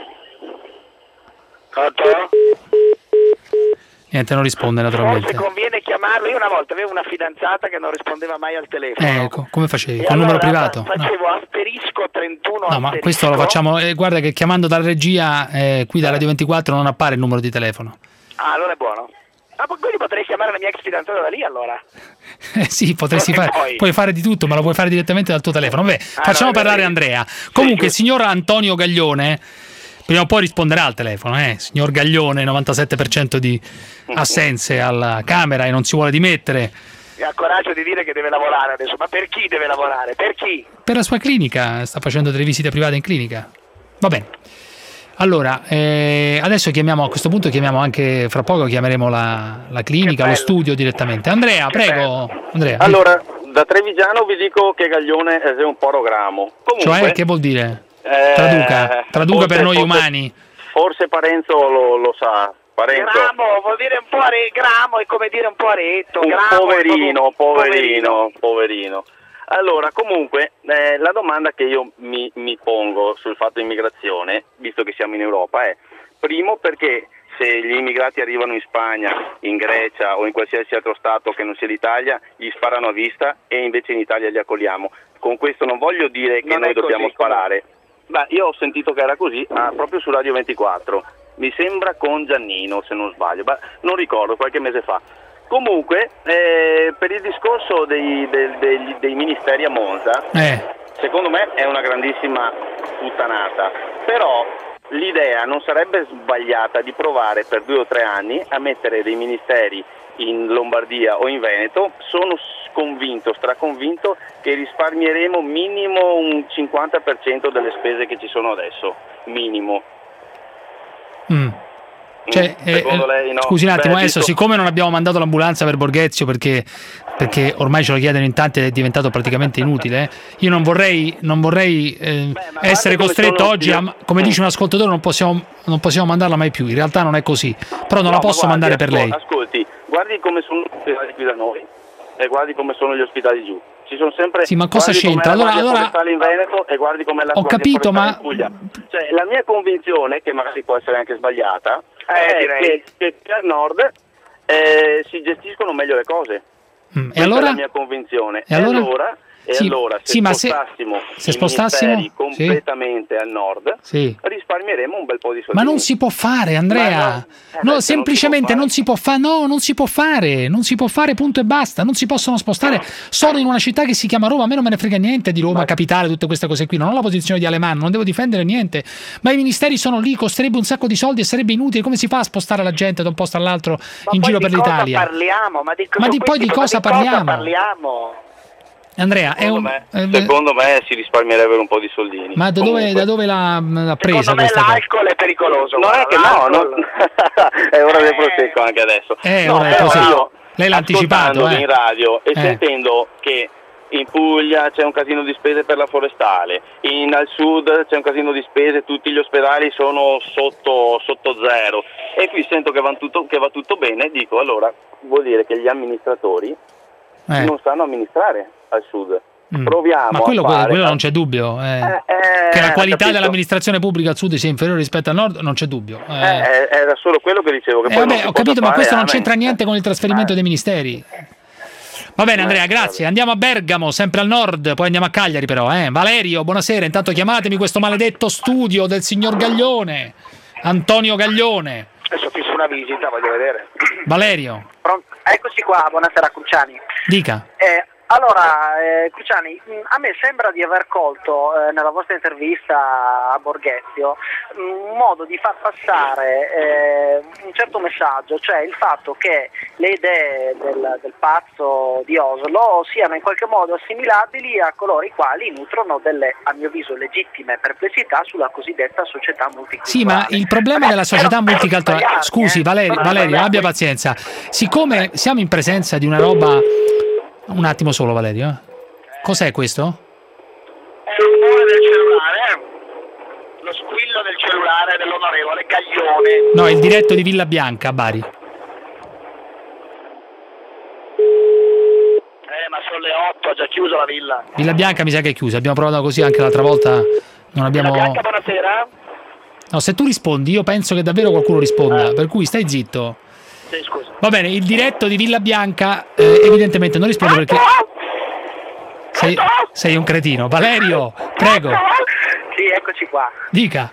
[SPEAKER 18] Pronto?
[SPEAKER 4] Niente, non risponde naturalmente.
[SPEAKER 18] Forse conviene chiamarlo. Io una volta avevo una fidanzata che non rispondeva mai al telefono.
[SPEAKER 4] Ecco, come facevi? Con numero privato?
[SPEAKER 18] Facevo asterisco 31.
[SPEAKER 4] No, ma questo lo facciamo. Guarda che chiamando dalla regia qui da Radio 24 non appare il numero di telefono.
[SPEAKER 18] Ah, allora è buono. Ma quindi potrei chiamare la mia ex fidanzata da lì allora?
[SPEAKER 4] Sì, potresti fare. Puoi fare di tutto, ma lo puoi fare direttamente dal tuo telefono. Vabbè, facciamo parlare Andrea. Comunque, il signor Antonio Gaglione prima o poi risponderà al telefono, signor Gaglione, 97% di assenze alla Camera e non si vuole dimettere.
[SPEAKER 18] E ha coraggio di dire che deve lavorare adesso. Ma per chi deve lavorare? Per chi?
[SPEAKER 4] Per la sua clinica, sta facendo delle visite private in clinica. Va bene. Allora, adesso a questo punto chiamiamo anche, fra poco chiameremo la clinica, lo studio direttamente. Andrea, prego. Andrea.
[SPEAKER 1] Allora, da trevigiano vi dico che Gaglione è un porogrammo. Comunque,
[SPEAKER 4] cioè, che vuol dire? Traduca per noi umani.
[SPEAKER 1] Forse Parenzo lo sa. Parenzo.
[SPEAKER 18] Gramo vuol dire un po' gramo, è come dire un po' aretto.
[SPEAKER 1] Poverino. Allora, comunque, la domanda che io mi pongo sul fatto immigrazione, visto che siamo in Europa, è: primo, perché se gli immigrati arrivano in Spagna, in Grecia o in qualsiasi altro stato che non sia l'Italia, gli sparano a vista e invece in Italia li accogliamo. Con questo non voglio dire che noi dobbiamo sparare. Ma io ho sentito che era così proprio su Radio 24. Mi sembra con Giannino, se non sbaglio, ma non ricordo, qualche mese fa. Comunque, per il discorso dei ministeri a Monza, secondo me è una grandissima puttanata, però l'idea non sarebbe sbagliata di provare per 2 o 3 anni a mettere dei ministeri in Lombardia o in Veneto, sono convinto, straconvinto, che risparmieremo minimo un 50% delle spese che ci sono adesso, minimo.
[SPEAKER 4] Cioè,
[SPEAKER 1] lei no?
[SPEAKER 4] Scusi un attimo, adesso
[SPEAKER 1] visto...
[SPEAKER 4] siccome non abbiamo mandato l'ambulanza per Borghezio perché ormai ce lo chiedono in tanti ed è diventato praticamente inutile, io non vorrei essere costretto oggi a, come dice un ascoltatore, non possiamo mandarla mai più. In realtà non è così, però non la posso mandare per lei.
[SPEAKER 1] Ascolti, guardi come sono gli ospedali qui da noi e guardi come sono gli ospedali giù. Ci sono sempre.
[SPEAKER 4] Sì, ma cosa c'entra? Allora
[SPEAKER 1] in Veneto e guardi com'è la
[SPEAKER 4] ho capito, ma
[SPEAKER 1] in Puglia. Cioè, la mia convinzione, che magari può essere anche sbagliata, è che al nord si gestiscono meglio le cose.
[SPEAKER 4] E allora?
[SPEAKER 1] È la mia convinzione.
[SPEAKER 4] E allora?
[SPEAKER 1] Se spostassimo i ministeri completamente al nord, risparmieremo un bel po' di soldi.
[SPEAKER 4] Ma non si può fare, Andrea. Semplicemente non si può fare. No, non si può fare. Non si può fare, punto e basta. Non si possono spostare. Sono in una città che si chiama Roma. A me non me ne frega niente di Roma, capitale, tutte queste cose qui. Non ho la posizione di Alemanno, non devo difendere niente. Ma i ministeri sono lì, costerebbe un sacco di soldi e sarebbe inutile. Come si fa a spostare la gente da un posto all'altro in giro per l'Italia?
[SPEAKER 18] Ma di
[SPEAKER 4] cosa parliamo? Andrea,
[SPEAKER 1] secondo me si risparmierebbero un po' di soldini.
[SPEAKER 4] Ma da dove l'ha presa
[SPEAKER 18] secondo
[SPEAKER 4] questa
[SPEAKER 18] me l'alcol è pericoloso.
[SPEAKER 1] Non è che è ora del prosecco anche adesso.
[SPEAKER 4] Ora del prosecco. Lei l'ha anticipato
[SPEAKER 1] in radio e sentendo che in Puglia c'è un casino di spese per la forestale, al sud c'è un casino di spese, tutti gli ospedali sono sotto zero, e qui sento che va tutto bene, dico allora vuol dire che gli amministratori non sanno amministrare al sud. Proviamo.
[SPEAKER 4] Ma quello non c'è dubbio. Che la qualità dell'amministrazione pubblica al sud sia inferiore rispetto al nord, non c'è dubbio.
[SPEAKER 1] Era solo quello che dicevo. Che poi
[SPEAKER 4] ho capito, ma questo non c'entra niente con il trasferimento dei ministeri. Va bene, Andrea, grazie. Andiamo a Bergamo, sempre al nord, poi andiamo a Cagliari però. Valerio, buonasera. Intanto chiamatemi questo maledetto studio del signor Gaglione, Antonio Gaglione.
[SPEAKER 18] Adesso fisso una visita, voglio vedere.
[SPEAKER 4] Valerio.
[SPEAKER 18] Pronto? Eccoci qua, buonasera Cruciani.
[SPEAKER 4] Dica.
[SPEAKER 18] Allora, Cruciani, a me sembra di aver colto nella vostra intervista a Borghezio un modo di far passare un certo messaggio, cioè il fatto che le idee del pazzo di Oslo siano in qualche modo assimilabili a coloro i quali nutrono delle, a mio avviso, legittime perplessità sulla cosiddetta società multiculturale.
[SPEAKER 4] Sì, ma il problema della società multiculturale... Scusi, Valerio, abbia pazienza. Siccome siamo in presenza di una roba... Un attimo solo, Valerio. Cos'è questo?
[SPEAKER 18] È il rumore del cellulare, lo squillo del cellulare dell'onorevole Gaglione.
[SPEAKER 4] No, è il diretto di Villa Bianca a Bari.
[SPEAKER 18] Ma sono le 8, ha già chiuso la villa.
[SPEAKER 4] Villa Bianca mi sa che è chiusa, abbiamo provato così anche l'altra volta. Non abbiamo...
[SPEAKER 18] Villa Bianca, buonasera.
[SPEAKER 4] No, se tu rispondi, io penso che davvero qualcuno risponda, per cui stai zitto.
[SPEAKER 18] Sì, scusa.
[SPEAKER 4] Va bene, il diretto di Villa Bianca evidentemente non risponde perché sei un cretino. Valerio, prego.
[SPEAKER 18] Sì, eccoci qua.
[SPEAKER 4] Dica.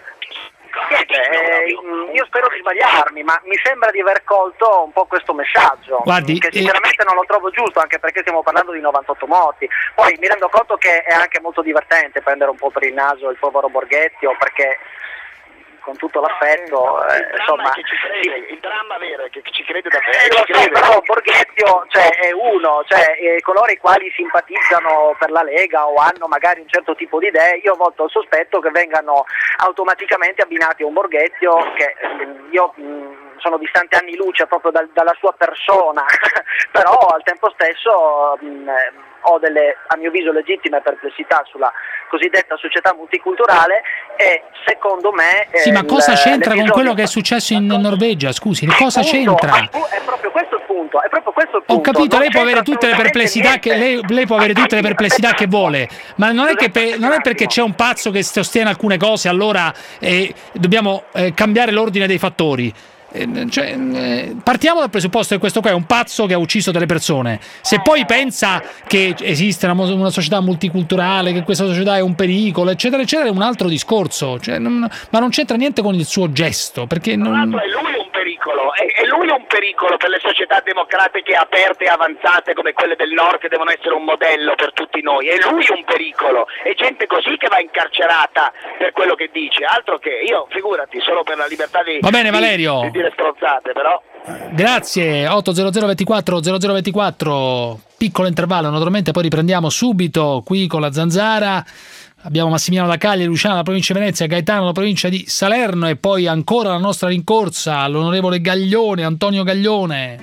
[SPEAKER 18] Io spero di sbagliarmi, ma mi sembra di aver colto un po' questo messaggio.
[SPEAKER 4] Guardi,
[SPEAKER 18] che sinceramente non lo trovo giusto, anche perché stiamo parlando di 98 morti. Poi mi rendo conto che è anche molto divertente prendere un po' per il naso il povero Borghezio, perché con tutto l'affetto, insomma, il dramma vero è che ci crede davvero. Però Borghezio, è uno, coloro i quali simpatizzano per la Lega o hanno magari un certo tipo di idee, io ho volto il sospetto che vengano automaticamente abbinati a un Borghezio che io sono distante anni luce proprio dalla sua persona, però al tempo stesso ho delle, a mio avviso, legittime perplessità sulla cosiddetta società multiculturale e secondo me...
[SPEAKER 4] Sì, ma cosa c'entra con quello che è successo in Norvegia? Scusi, cosa c'entra?
[SPEAKER 18] È proprio questo il punto,
[SPEAKER 4] Ho capito, lei può avere tutte le perplessità che lei può avere tutte le perplessità che vuole, ma non è perché c'è un pazzo che sostiene alcune cose allora dobbiamo cambiare l'ordine dei fattori. Partiamo dal presupposto che questo qua è un pazzo che ha ucciso delle persone. Se poi pensa che esiste una società multiculturale, che questa società è un pericolo, eccetera eccetera, è un altro discorso, ma non c'entra niente con il suo gesto, perché
[SPEAKER 18] è lui un pericolo, è lui lui un pericolo per le società democratiche aperte e avanzate come quelle del nord, che devono essere un modello per tutti noi. È lui un pericolo, è gente così che va incarcerata per quello che dice, altro che io, figurati, solo per la libertà di,
[SPEAKER 4] va bene, Valerio,
[SPEAKER 18] di dire stronzate, però.
[SPEAKER 4] Grazie. 800 24 0024, piccolo intervallo naturalmente, poi riprendiamo subito qui con la Zanzara. Abbiamo Massimiliano da Cagliari, Luciano dalla provincia di Venezia, Gaetano dalla provincia di Salerno e poi ancora la nostra rincorsa, l'onorevole Gaglione, Antonio Gaglione.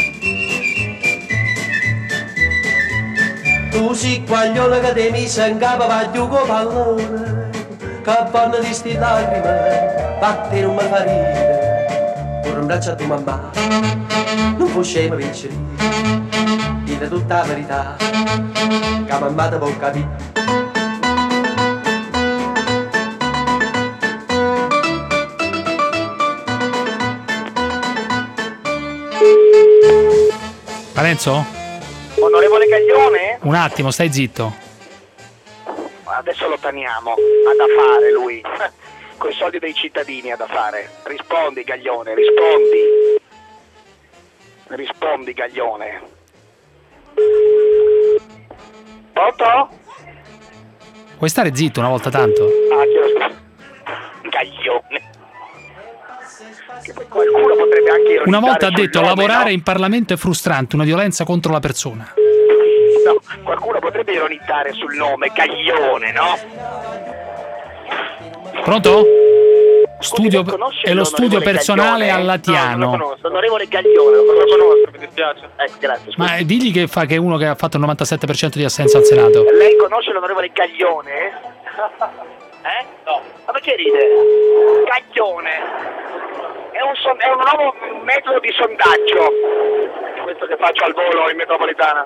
[SPEAKER 6] Tu sei quaglione che te mi sei in capo va giù con pallone, che vanno di sti lacrime, fatti non mi fa ridere, pure un braccio a tua mamma, non fu scemo vincere, dite tutta la verità, che mamma te può capire.
[SPEAKER 4] Parenzo?
[SPEAKER 18] Onorevole Gaglione?
[SPEAKER 4] Un attimo, stai zitto.
[SPEAKER 18] Adesso lo teniamo, ha da fare lui, con i soldi dei cittadini ha da fare. Rispondi Gaglione, rispondi Gaglione. Pronto?
[SPEAKER 4] Puoi stare zitto una volta tanto?
[SPEAKER 18] Chiedo scusa. Gaglione. Che poi qualcuno potrebbe anche ironizzare.
[SPEAKER 4] Una volta ha detto
[SPEAKER 18] nome,
[SPEAKER 4] lavorare
[SPEAKER 18] no?
[SPEAKER 4] in Parlamento è frustrante, una violenza contro la persona.
[SPEAKER 18] No, qualcuno potrebbe ironizzare sul nome Gaglione, no?
[SPEAKER 4] Pronto? Studio, è lo studio personale
[SPEAKER 18] Gaglione?
[SPEAKER 4] a Latiano.
[SPEAKER 18] No, non lo conosco, onorevole Gaglione, non lo conosco, mi dispiace. Grazie, scusa.
[SPEAKER 4] Ma digli che è uno che ha fatto il 97% di assenza al Senato.
[SPEAKER 18] Lei conosce l'onorevole Gaglione? No. Ma perché ride? Gaglione. È un nuovo metodo di sondaggio, questo che faccio al volo in metropolitana.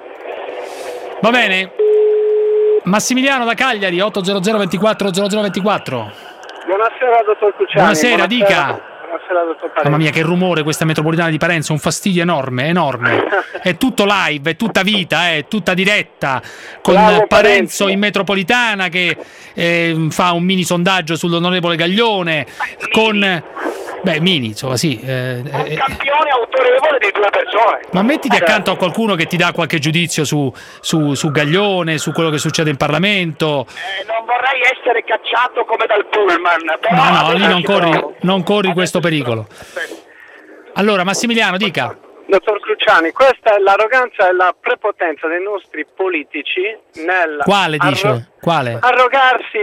[SPEAKER 4] Va bene. Massimiliano da Cagliari, 800 24 0024.
[SPEAKER 20] Buonasera, dottor Cruciani.
[SPEAKER 4] Buonasera, dica.
[SPEAKER 20] Buonasera, dottor Parenzo.
[SPEAKER 4] Mamma mia, che rumore questa metropolitana di Parenzo, un fastidio enorme, enorme. È tutto live, è tutta vita, è tutta diretta, con
[SPEAKER 20] Bravo,
[SPEAKER 4] Parenzo in metropolitana che fa un mini sondaggio sull'onorevole Gaglione, con... Beh, mini, insomma, sì.
[SPEAKER 18] Un campione autorevole di due persone.
[SPEAKER 4] Ma mettiti accanto a qualcuno che ti dà qualche giudizio su Gaglione, su quello che succede in Parlamento.
[SPEAKER 18] Non vorrei essere cacciato come dal pullman. Però
[SPEAKER 4] No, lì non corri questo pericolo. Allora, Massimiliano, dica.
[SPEAKER 20] Dottor Cruciani, questa è l'arroganza e la prepotenza dei nostri politici nel
[SPEAKER 4] Quale dice? Quale?
[SPEAKER 20] arrogarsi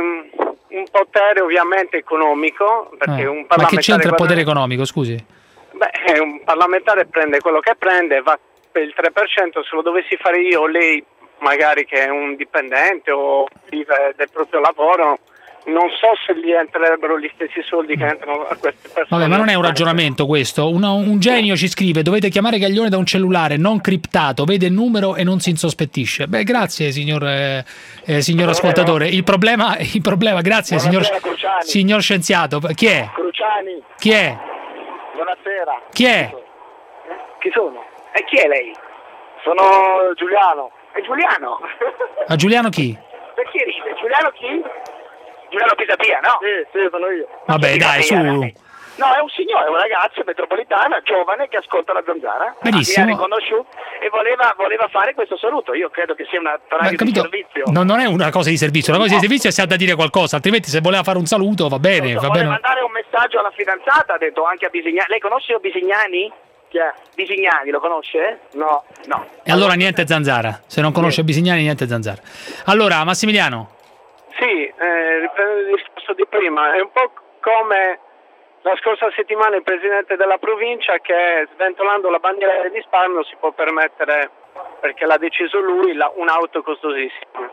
[SPEAKER 20] un potere ovviamente economico, perché un
[SPEAKER 4] Ma
[SPEAKER 20] parlamentare
[SPEAKER 4] che c'entra il potere
[SPEAKER 20] guadagna-
[SPEAKER 4] economico, scusi?
[SPEAKER 20] Beh, un parlamentare prende quello che prende, va per il 3%, se lo dovessi fare io o lei, magari che è un dipendente o vive del proprio lavoro, non so se gli entrerebbero gli stessi soldi che entrano a queste persone.
[SPEAKER 4] Vabbè, ma non è un ragionamento questo. Un genio ci scrive: dovete chiamare Gaglione da un cellulare non criptato, vede il numero e non si insospettisce. Beh, grazie signor ascoltatore. Il problema, grazie signor scienziato. Chi è?
[SPEAKER 18] Cruciani.
[SPEAKER 4] Chi è?
[SPEAKER 18] Buonasera.
[SPEAKER 4] Chi è?
[SPEAKER 18] Chi sono? E chi è lei? Sono Giuliano. È Giuliano?
[SPEAKER 4] A Giuliano chi?
[SPEAKER 18] Perché ride? Giuliano chi? Giuliano Pisapia, no? Sì, sono io.
[SPEAKER 4] Vabbè, dai, su.
[SPEAKER 18] No, è un signore, un ragazzo metropolitana, giovane, che ascolta la Zanzara.
[SPEAKER 4] Benissimo.
[SPEAKER 18] Mi ha riconosciuto e voleva fare questo saluto. Io credo che sia una radio di servizio.
[SPEAKER 4] No, non è una cosa di servizio. Una cosa di servizio è se ha da dire qualcosa, altrimenti se voleva fare un saluto va bene. Va
[SPEAKER 18] Vuole
[SPEAKER 4] bene.
[SPEAKER 18] mandare un messaggio alla fidanzata, ha detto anche a Bisignani. Lei conosce Bisignani? Chi è? Bisignani, lo conosce? No.
[SPEAKER 4] E allora niente Zanzara. Se non conosce Bisignani, niente Zanzara. Allora, Massimiliano.
[SPEAKER 20] Sì, riprendo il discorso di prima, è un po' come la scorsa settimana il presidente della provincia che sventolando la bandiera del risparmio si può permettere, perché l'ha deciso lui, un'auto costosissima.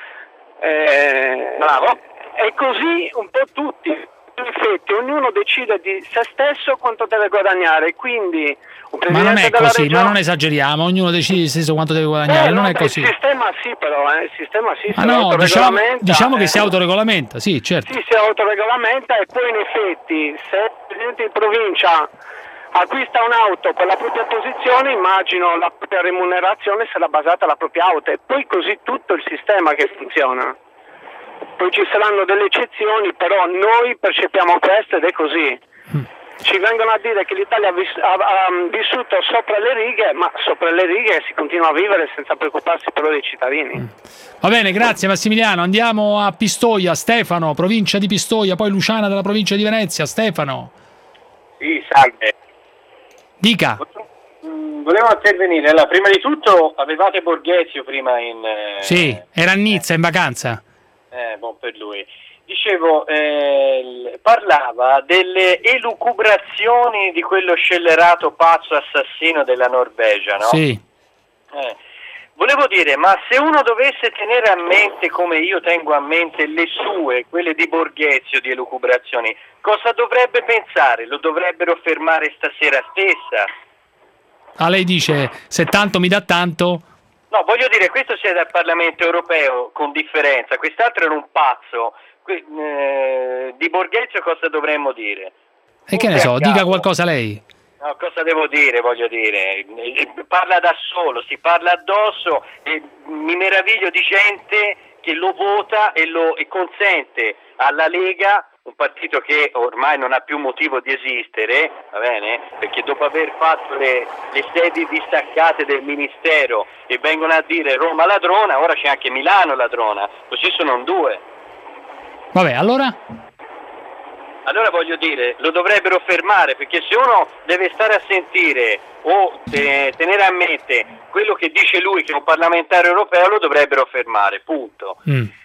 [SPEAKER 18] Bravo.
[SPEAKER 20] E così un po' tutti. In effetti ognuno decide di se stesso quanto deve guadagnare, quindi un
[SPEAKER 4] Ma non
[SPEAKER 20] presidente
[SPEAKER 4] è
[SPEAKER 20] della
[SPEAKER 4] così,
[SPEAKER 20] regione...
[SPEAKER 4] ma non esageriamo, ognuno decide stesso quanto deve guadagnare, non è così.
[SPEAKER 20] Il sistema sì però, il sistema sì,
[SPEAKER 4] Ma
[SPEAKER 20] si
[SPEAKER 4] no,
[SPEAKER 20] autoregolamenta,
[SPEAKER 4] diciamo che si autoregolamenta, sì, certo.
[SPEAKER 20] Sì, si autoregolamenta e poi in effetti se il presidente di provincia acquista un'auto per la propria posizione, immagino la propria remunerazione sarà basata alla propria auto e poi così tutto il sistema che funziona. Poi ci saranno delle eccezioni, però noi percepiamo questo ed è così. ci vengono a dire che l'Italia ha vissuto sopra le righe, ma sopra le righe si continua a vivere senza preoccuparsi però dei cittadini.
[SPEAKER 4] Va bene, grazie Massimiliano. Andiamo a Pistoia. Stefano, provincia di Pistoia, poi Luciana della provincia di Venezia. Stefano.
[SPEAKER 7] Sì, salve.
[SPEAKER 4] Dica.
[SPEAKER 7] Volevo intervenire. Allora, prima di tutto avevate Borghezio prima in...
[SPEAKER 4] Sì, era a Nizza in vacanza.
[SPEAKER 7] Buon per lui. Dicevo, parlava delle elucubrazioni di quello scellerato pazzo assassino della Norvegia, no?
[SPEAKER 4] Sì.
[SPEAKER 7] Volevo dire, ma se uno dovesse tenere a mente, come io tengo a mente, le sue, quelle di Borghezio, di elucubrazioni, cosa dovrebbe pensare? Lo dovrebbero fermare stasera stessa?
[SPEAKER 4] Ah, lei dice, se tanto mi dà tanto...
[SPEAKER 7] No, voglio dire, questo sia dal Parlamento europeo con differenza, quest'altro era un pazzo. Di Borghezio cosa dovremmo dire?
[SPEAKER 4] E che ne so, dica qualcosa lei.
[SPEAKER 7] No, cosa devo dire, voglio dire, parla da solo, si parla addosso e mi meraviglio di gente che lo vota e consente alla Lega, un partito che ormai non ha più motivo di esistere, va bene? Perché dopo aver fatto le sedi distaccate del Ministero e vengono a dire Roma ladrona, ora c'è anche Milano ladrona, così sono due.
[SPEAKER 4] Vabbè, allora?
[SPEAKER 7] Allora voglio dire, lo dovrebbero fermare, perché se uno deve stare a sentire o tenere a mente quello che dice lui, che è un parlamentare europeo, lo dovrebbero fermare, punto.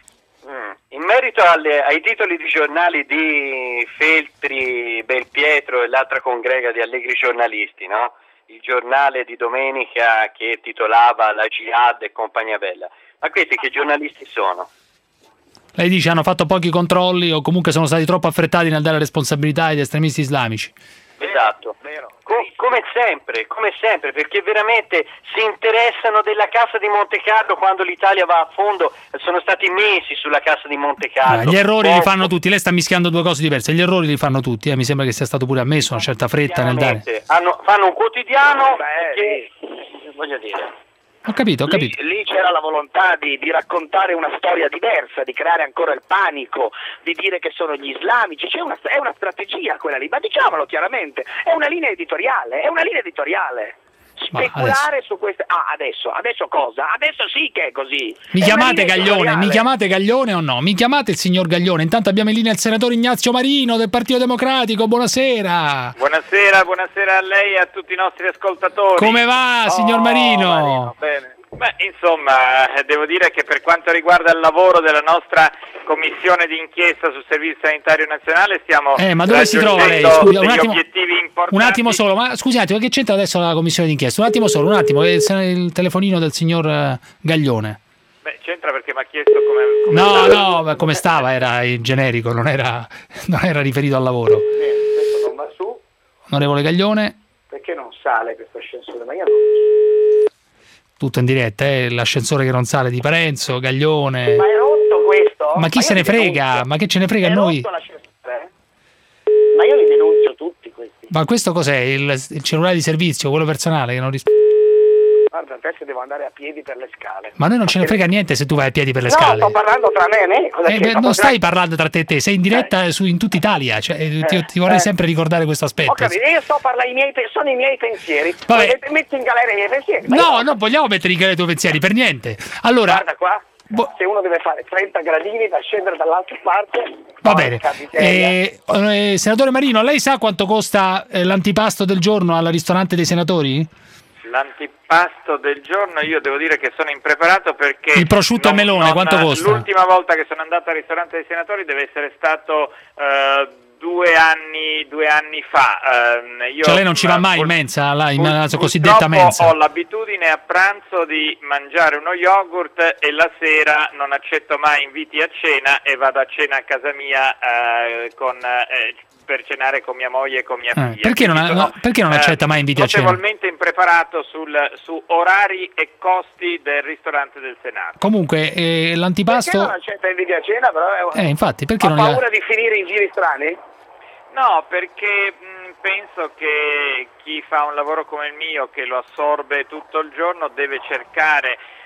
[SPEAKER 7] In merito ai titoli di giornali di Feltri, Belpietro e l'altra congrega di allegri giornalisti, no? Il giornale di domenica che titolava La Jihad e compagnia bella, ma questi che giornalisti sono?
[SPEAKER 4] Lei dice hanno fatto pochi controlli o comunque sono stati troppo affrettati nel dare responsabilità agli estremisti islamici.
[SPEAKER 7] Esatto, come sempre, perché veramente si interessano della Cassa di Monte Carlo quando l'Italia va a fondo, sono stati mesi sulla Cassa di Monte Carlo.
[SPEAKER 4] Gli errori li fanno tutti, lei sta mischiando due cose diverse, gli errori li fanno tutti, mi sembra che sia stato pure ammesso una certa fretta nel dare.
[SPEAKER 7] Fanno un quotidiano che, voglio dire...
[SPEAKER 4] Ho capito.
[SPEAKER 18] Lì c'era la volontà di raccontare una storia diversa, di creare ancora il panico, di dire che sono gli islamici. È una strategia quella lì, ma diciamolo chiaramente, è una linea editoriale. Speculare su queste... adesso cosa? Adesso sì che è così.
[SPEAKER 4] Mi chiamate Gaglione o no? Mi chiamate il signor Gaglione? Intanto abbiamo in linea il senatore Ignazio Marino del Partito Democratico, buonasera.
[SPEAKER 8] Buonasera a lei e a tutti i nostri ascoltatori.
[SPEAKER 4] Come va, signor Marino?
[SPEAKER 8] Bene. Beh, insomma, devo dire che per quanto riguarda il lavoro della nostra commissione di inchiesta sul Servizio Sanitario Nazionale stiamo
[SPEAKER 4] ma dove si trova lei? Scusa,
[SPEAKER 8] obiettivi importanti.
[SPEAKER 4] Un attimo solo, ma scusi un attimo, che c'entra adesso la commissione di inchiesta? Un attimo, il telefonino del signor Gaglione.
[SPEAKER 8] Beh, c'entra perché mi ha chiesto come
[SPEAKER 4] No, come stava, era generico, non era riferito al lavoro.
[SPEAKER 18] Questo non va su.
[SPEAKER 4] Onorevole Gaglione.
[SPEAKER 18] Perché non sale questo ascensore? Ma io non...
[SPEAKER 4] Tutto in diretta, l'ascensore che non sale di Parenzo, Gaglione.
[SPEAKER 18] Ma è rotto questo?
[SPEAKER 4] Ma chi se ne frega? Ma che ce ne frega a noi?
[SPEAKER 18] Ma io li denuncio tutti questi.
[SPEAKER 4] Ma questo cos'è? Il cellulare di servizio, quello personale che non risponde?
[SPEAKER 18] Guarda, adesso devo andare a piedi per le scale.
[SPEAKER 4] Ma noi non ce ne frega niente se tu vai a piedi per le scale.
[SPEAKER 18] No, sto parlando tra me e me.
[SPEAKER 4] Non stai parlando tra te e te, sei in diretta in tutta Italia. Ti vorrei sempre ricordare questo aspetto.
[SPEAKER 18] Ho capito, io sto parlando, sono i miei pensieri.
[SPEAKER 4] Vabbè.
[SPEAKER 18] Metti in galera i miei pensieri.
[SPEAKER 4] No, non vogliamo mettere in galera i tuoi pensieri, per niente. Allora,
[SPEAKER 18] guarda qua. Se uno deve fare 30 gradini da scendere dall'altra parte.
[SPEAKER 4] Va bene. Senatore Marino, lei sa quanto costa l'antipasto del giorno al ristorante dei senatori?
[SPEAKER 8] L'antipasto del giorno, io devo dire che sono impreparato perché...
[SPEAKER 4] Il prosciutto e melone, quanto costa?
[SPEAKER 8] L'ultima volta che sono andato al ristorante dei senatori deve essere stato 2 anni fa.
[SPEAKER 4] Cioè lei non ci va mai in mensa, in la cosiddetta mensa?
[SPEAKER 8] Ho l'abitudine a pranzo di mangiare uno yogurt e la sera non accetto mai inviti a cena e vado a cena a casa mia per cenare con mia moglie e con mia figlia.
[SPEAKER 4] Perché non accetta mai inviti a cena?
[SPEAKER 8] Notevolmente impreparato su orari e costi del ristorante del Senato.
[SPEAKER 4] Comunque, l'antipasto...
[SPEAKER 18] Perché non accetta inviti a cena? Però
[SPEAKER 4] infatti, perché
[SPEAKER 18] ha
[SPEAKER 4] non
[SPEAKER 18] paura di finire in giri strani?
[SPEAKER 8] No, perché penso che chi fa un lavoro come il mio, che lo assorbe tutto il giorno, deve cercare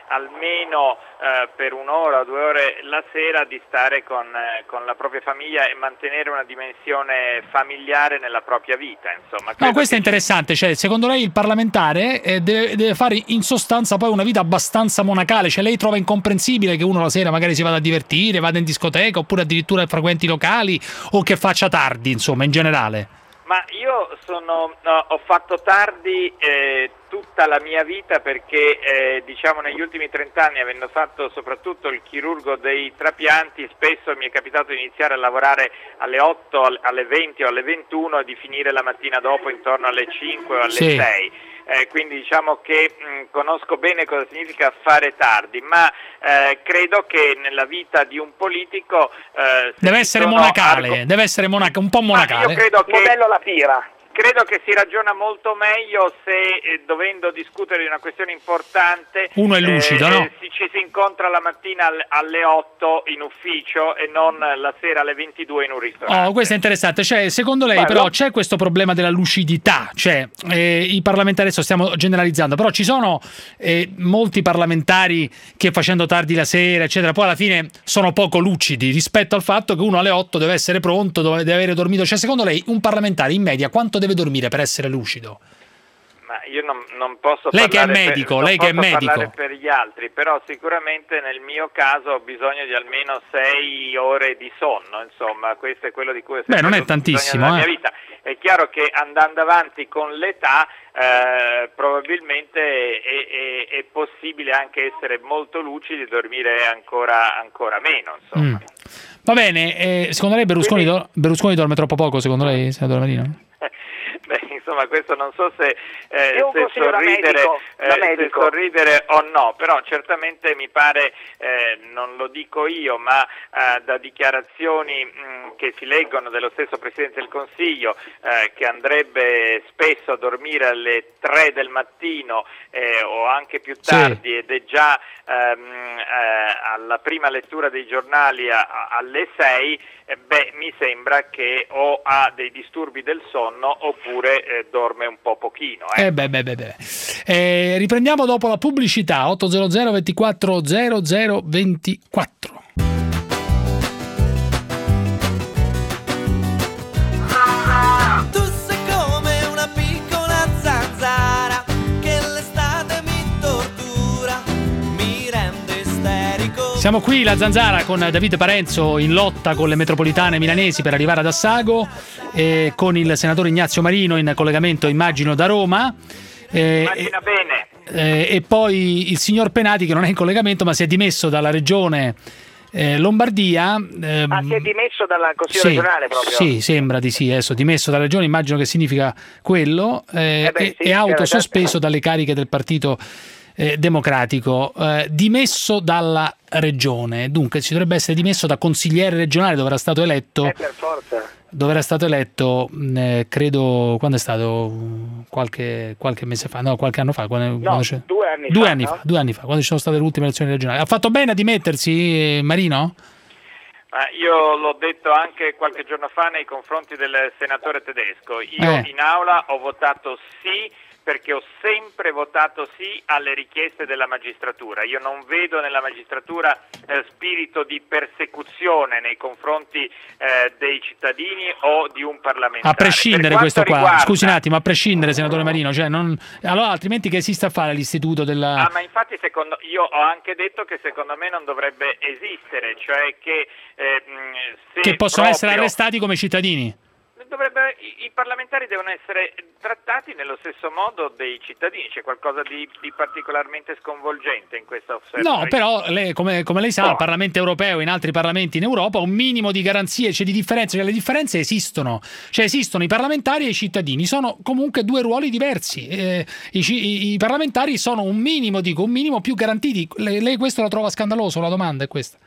[SPEAKER 8] almeno per 1 ora o 2 ore la sera di stare con la propria famiglia e mantenere una dimensione familiare nella propria vita, insomma.
[SPEAKER 4] No, questo è interessante, cioè secondo lei il parlamentare deve fare in sostanza poi una vita abbastanza monacale, cioè lei trova incomprensibile che uno la sera magari si vada a divertire, vada in discoteca oppure addirittura frequenti locali o che faccia tardi, insomma, in generale?
[SPEAKER 8] Ma io ho fatto tardi tutta la mia vita perché diciamo negli ultimi 30 anni, avendo fatto soprattutto il chirurgo dei trapianti, spesso mi è capitato di iniziare a lavorare alle 8, alle 20 o alle 21 e di finire la mattina dopo intorno alle 5 o alle 6. Quindi diciamo che conosco bene cosa significa fare tardi, ma credo che nella vita di un politico
[SPEAKER 4] deve essere monacale, deve essere un po' monacale.
[SPEAKER 8] Io credo che modello la pira. Credo che si ragiona molto meglio se, dovendo discutere di una questione importante,
[SPEAKER 4] uno è lucido, no?
[SPEAKER 8] Ci si incontra la mattina alle 8 in ufficio e non la sera alle 22 in un ristorante.
[SPEAKER 4] Questo è interessante, cioè secondo lei però c'è questo problema della lucidità, cioè i parlamentari, adesso stiamo generalizzando, però ci sono molti parlamentari che facendo tardi la sera, eccetera, poi alla fine sono poco lucidi rispetto al fatto che uno alle 8 deve essere pronto, deve avere dormito, cioè secondo lei un parlamentare in media quanto deve dormire per essere lucido?
[SPEAKER 8] Ma io non posso
[SPEAKER 4] lei
[SPEAKER 8] parlare
[SPEAKER 4] che è medico, lei che è medico.
[SPEAKER 8] Parlare per gli altri, però sicuramente nel mio caso ho bisogno di almeno 6 ore di sonno, insomma, questo è quello di cui ho sempre
[SPEAKER 4] non è tantissimo,
[SPEAKER 8] nella mia vita. È chiaro che andando avanti con l'età probabilmente è possibile anche essere molto lucidi e dormire ancora meno, insomma.
[SPEAKER 4] Va bene, secondo lei Berlusconi dorme troppo poco, secondo lei, senatore Marino?
[SPEAKER 8] Beh, insomma, questo non so se sorridere o no, però certamente mi pare, non lo dico io, ma da dichiarazioni che si leggono dello stesso Presidente del Consiglio, che andrebbe spesso a dormire alle 3 del mattino o anche più tardi, ed è già alla prima lettura dei giornali alle 6, mi sembra che o ha dei disturbi del sonno oppure dorme un po' pochino.
[SPEAKER 4] Riprendiamo dopo la pubblicità. 800 24 00 24.
[SPEAKER 17] Tu sei come una piccola zanzara che l'estate mi tortura, mi rende isterico.
[SPEAKER 4] Siamo qui, la Zanzara, con Davide Parenzo in lotta con le metropolitane milanesi per arrivare ad Assago, con il senatore Ignazio Marino in collegamento, immagino, da Roma.
[SPEAKER 8] Immagina bene.
[SPEAKER 4] E poi il signor Penati, che non è in collegamento ma si è dimesso dalla regione Lombardia.
[SPEAKER 18] Si è dimesso dal Consiglio regionale proprio?
[SPEAKER 4] Sì, sembra di sì, adesso dimesso dalla regione, immagino che significa quello, è autosospeso dalle cariche del Partito Democratico, dimesso dalla regione, dunque ci dovrebbe essere dimesso da consigliere regionale dove era stato eletto.
[SPEAKER 18] Per forza.
[SPEAKER 4] Dove era stato eletto, credo, quando è stato? Qualche mese fa, no, qualche anno fa. 2 anni fa, quando ci sono state le ultime elezioni regionali. Ha fatto bene a dimettersi, Marino?
[SPEAKER 8] Io l'ho detto anche qualche giorno fa nei confronti del senatore Tedesco. Io in aula ho votato sì, perché ho sempre votato sì alle richieste della magistratura. Io non vedo nella magistratura spirito di persecuzione nei confronti dei cittadini o di un parlamentare.
[SPEAKER 4] A prescindere questo qua, scusi un attimo, a prescindere, senatore Marino, cioè allora altrimenti che esiste a fare l'istituto della...
[SPEAKER 8] ma infatti io ho anche detto che secondo me non dovrebbe esistere, cioè che
[SPEAKER 4] che possono essere arrestati come cittadini.
[SPEAKER 8] I parlamentari devono essere trattati nello stesso modo dei cittadini. C'è qualcosa di particolarmente sconvolgente in questa osservazione?
[SPEAKER 4] No, però come lei sa, al Parlamento europeo e in altri parlamenti in Europa un minimo di garanzie, c'è di differenze, cioè le differenze esistono, cioè esistono i parlamentari e i cittadini, sono comunque 2 ruoli diversi, i parlamentari sono un minimo più garantiti. Lei questo la trova scandaloso, la domanda è questa?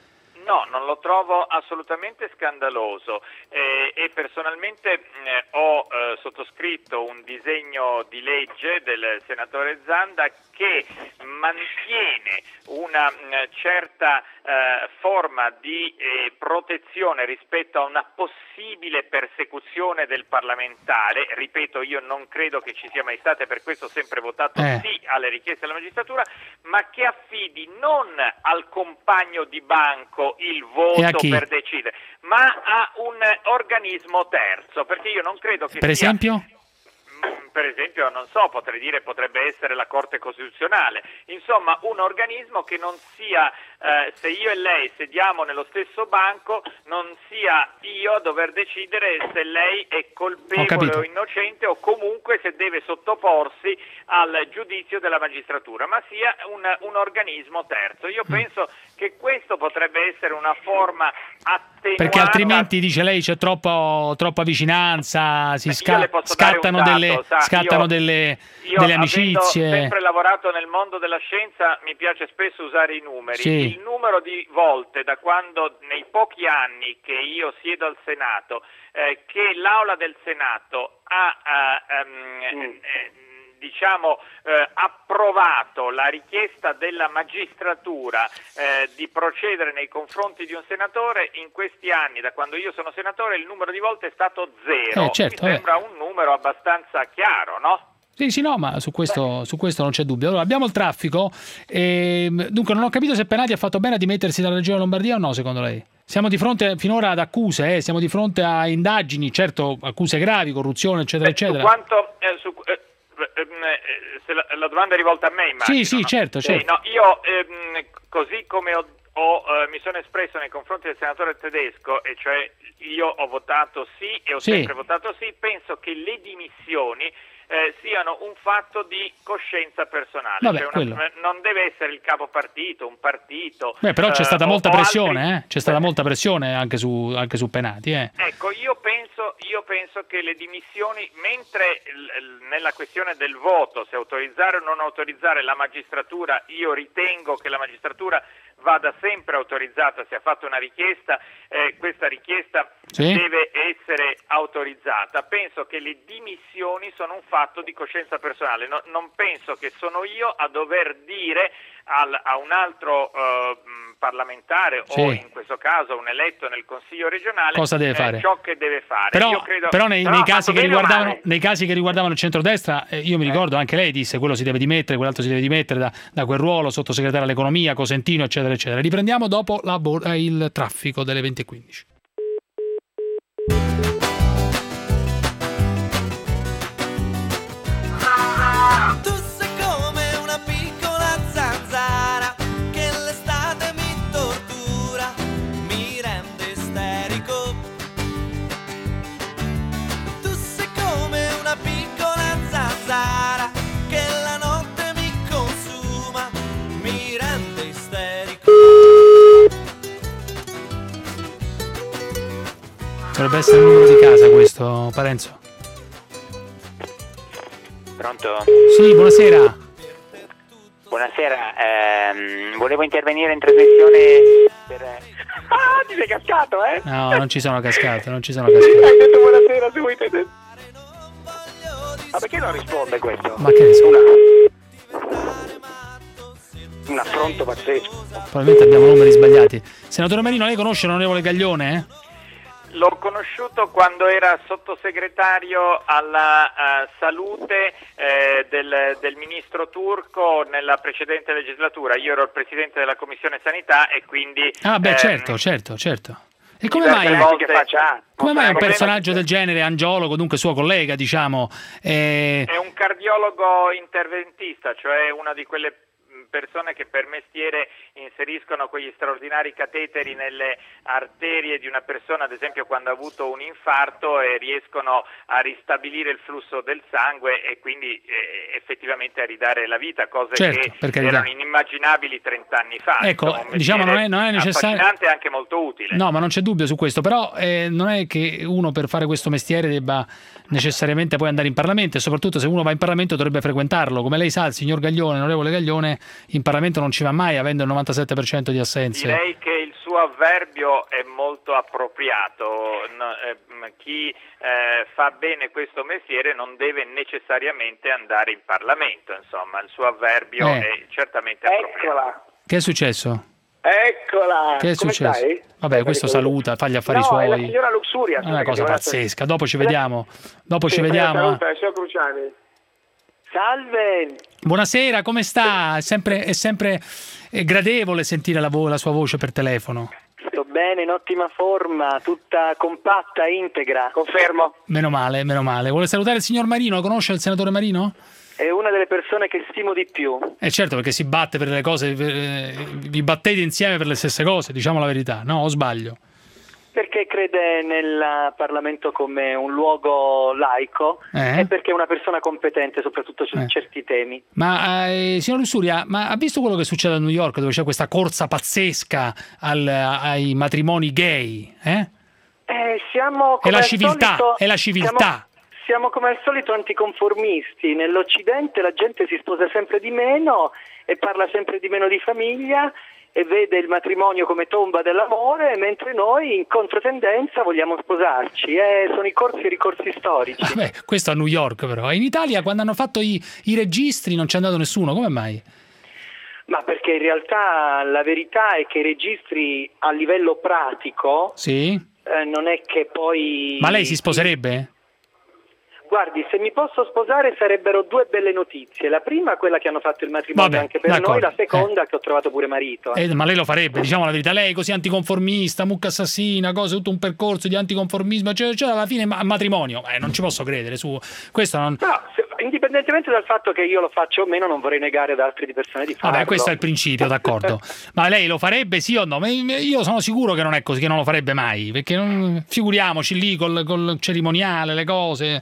[SPEAKER 8] No, non lo trovo assolutamente scandaloso e personalmente ho sottoscritto un disegno di legge del senatore Zanda che mantiene una certa forma di protezione rispetto a una possibile persecuzione del parlamentare. Ripeto, io non credo che ci sia mai stata e per questo ho sempre votato sì alle richieste della magistratura, ma che affidi non al compagno di banco il voto per decidere, ma a un organismo terzo, perché io non credo che
[SPEAKER 4] per
[SPEAKER 8] sia...
[SPEAKER 4] esempio?
[SPEAKER 8] Per esempio, non so, potrebbe essere la Corte Costituzionale, insomma un organismo che non sia, se io e lei sediamo nello stesso banco, non sia io a dover decidere se lei è colpevole o innocente o comunque se deve sottoporsi al giudizio della magistratura, ma sia un organismo terzo. Io penso che questo potrebbe essere una forma attenuata.
[SPEAKER 4] Perché altrimenti, dice lei, c'è troppa vicinanza, si scattano delle amicizie.
[SPEAKER 8] Avendo sempre lavorato nel mondo della scienza, mi piace spesso usare i numeri.
[SPEAKER 4] Sì.
[SPEAKER 8] Il numero di volte da quando, nei pochi anni che io siedo al Senato, che l'Aula del Senato ha approvato la richiesta della magistratura di procedere nei confronti di un senatore, in questi anni, da quando io sono senatore, il numero di volte è stato 0.
[SPEAKER 4] Certo,
[SPEAKER 8] mi sembra un numero abbastanza chiaro, no?
[SPEAKER 4] Sì, no, ma su questo non c'è dubbio. Allora, abbiamo il traffico. Dunque, non ho capito se Penati ha fatto bene a dimettersi dalla Regione Lombardia o no, secondo lei? Siamo di fronte finora ad accuse, siamo di fronte a indagini, certo, accuse gravi, corruzione, eccetera, eccetera.
[SPEAKER 8] Su quanto... se la domanda è rivolta a me, immagino.
[SPEAKER 4] Sì, certo.
[SPEAKER 8] No, io, così come mi sono espresso nei confronti del senatore Tedesco, e cioè io ho votato sì e ho sempre votato sì, penso che le dimissioni siano un fatto di coscienza personale. Non deve essere il capo partito, un partito.
[SPEAKER 4] Però c'è stata molta pressione, c'è stata molta pressione anche su Penati.
[SPEAKER 8] Ecco, io penso che le dimissioni, mentre nella questione del voto, se autorizzare o non autorizzare la magistratura, io ritengo che la magistratura vada sempre autorizzata. Se ha fatto una richiesta, questa richiesta deve essere autorizzata. Penso che le dimissioni sono un fatto di coscienza personale. Non penso che sono io a dover dire a un altro parlamentare o in questo caso un eletto nel Consiglio regionale
[SPEAKER 4] cosa deve fare,
[SPEAKER 8] ciò che deve fare.
[SPEAKER 4] Però nei casi che riguardavano il centrodestra, io mi ricordo anche lei disse quello si deve dimettere, quell'altro si deve dimettere da quel ruolo, sottosegretario all'economia, Cosentino, eccetera, eccetera. Riprendiamo dopo il traffico delle 20:15.
[SPEAKER 17] Tu sei come una piccola zanzara che l'estate mi tortura, mi rende isterico. Tu sei come una piccola zanzara che la notte mi consuma, mi rende isterico.
[SPEAKER 4] Dovrebbe essere il numero di casa questo, Parenzo.
[SPEAKER 9] Pronto?
[SPEAKER 4] Sì, buonasera.
[SPEAKER 9] Buonasera, volevo intervenire in trasmissione per... Ah, ti sei cascato, eh?
[SPEAKER 4] No, non ci sono cascato,
[SPEAKER 9] Hai detto buonasera subito. Ma perché non risponde questo?
[SPEAKER 4] Ma che ne so?
[SPEAKER 9] Un affronto pazzesco.
[SPEAKER 4] Probabilmente abbiamo numeri sbagliati. Senatore Marino, lei conosce l'onorevole Gaglione,
[SPEAKER 8] L'ho conosciuto quando era sottosegretario alla salute del ministro Turco nella precedente legislatura. Io ero il presidente della Commissione Sanità e quindi...
[SPEAKER 4] certo. E come mai un personaggio del genere, angiologo, dunque suo collega, diciamo...
[SPEAKER 8] È un cardiologo interventista, cioè una di quelle persone che per mestiere inseriscono quegli straordinari cateteri nelle arterie di una persona, ad esempio quando ha avuto un infarto, e riescono a ristabilire il flusso del sangue e quindi effettivamente a ridare la vita, cose che erano inimmaginabili 30 anni fa.
[SPEAKER 4] Ecco, diciamo non è necessario,
[SPEAKER 8] affascinante e anche molto utile.
[SPEAKER 4] No, ma non c'è dubbio su questo, però non è che uno per fare questo mestiere debba necessariamente poi andare in Parlamento, e soprattutto se uno va in Parlamento dovrebbe frequentarlo. Come lei sa, il signor Gaglione, onorevole Gaglione, in Parlamento non ci va mai, avendo il 97% di assenze.
[SPEAKER 8] Direi che il suo avverbio è molto appropriato. Chi fa bene questo mestiere non deve necessariamente andare in Parlamento, insomma, il suo avverbio è certamente appropriato.
[SPEAKER 4] Che è successo?
[SPEAKER 10] Eccola!
[SPEAKER 4] Che è
[SPEAKER 10] Come
[SPEAKER 4] successo?
[SPEAKER 10] stai?
[SPEAKER 4] Vabbè, questo saluta, fa gli affari
[SPEAKER 10] No,
[SPEAKER 4] suoi.
[SPEAKER 10] è la signora Luxuria.
[SPEAKER 4] È una cosa pazzesca. Dopo ci vediamo. Dopo ci
[SPEAKER 10] Sì,
[SPEAKER 4] vediamo.
[SPEAKER 10] Saluta, signor Cruciani. Salve!
[SPEAKER 4] Buonasera, come sta? È sempre gradevole sentire la sua voce per telefono.
[SPEAKER 10] Sto bene, in ottima forma, tutta compatta, integra. Confermo.
[SPEAKER 4] Meno male, meno male. Vuole salutare il signor Marino? Conosce il senatore Marino?
[SPEAKER 10] È una delle persone che stimo di più.
[SPEAKER 4] Certo, perché si batte per le cose, vi battete insieme per le stesse cose, diciamo la verità, no? O sbaglio?
[SPEAKER 10] Perché crede nel Parlamento come un luogo laico e perché è una persona competente soprattutto su certi temi.
[SPEAKER 4] Ma signor Lussuria, ma ha visto quello che succede a New York, dove c'è questa corsa pazzesca ai matrimoni gay?
[SPEAKER 10] Siamo
[SPEAKER 4] È
[SPEAKER 10] come
[SPEAKER 4] la
[SPEAKER 10] al
[SPEAKER 4] civiltà,
[SPEAKER 10] solito-
[SPEAKER 4] è la civiltà.
[SPEAKER 10] Siamo come al solito anticonformisti. Nell'Occidente la gente si sposa sempre di meno e parla sempre di meno di famiglia e vede il matrimonio come tomba dell'amore, mentre noi in controtendenza vogliamo sposarci. Sono i corsi e ricorsi storici.
[SPEAKER 4] Vabbè, questo a New York però. In Italia quando hanno fatto i registri non c'è andato nessuno, come mai?
[SPEAKER 10] Ma perché in realtà la verità è che i registri a livello pratico
[SPEAKER 4] Sì?
[SPEAKER 10] non è che poi...
[SPEAKER 4] Ma lei si sposerebbe?
[SPEAKER 10] Guardi, se mi posso sposare sarebbero due belle notizie. La prima, quella che hanno fatto il matrimonio
[SPEAKER 4] Vabbè,
[SPEAKER 10] anche per noi,
[SPEAKER 4] d'accordo.
[SPEAKER 10] la seconda che ho trovato pure marito.
[SPEAKER 4] Ma lei lo farebbe, diciamo la verità. Lei così anticonformista, mucca assassina, tutto un percorso di anticonformismo, cioè alla fine matrimonio. Non ci posso credere su questo. Non...
[SPEAKER 10] No, indipendentemente dal fatto che io lo faccio o meno, non vorrei negare ad altre persone di farlo.
[SPEAKER 4] Vabbè, questo è il principio, d'accordo. Ma lei lo farebbe sì o no? Io sono sicuro che non è così, che non lo farebbe mai, perché figuriamoci lì col cerimoniale, le cose.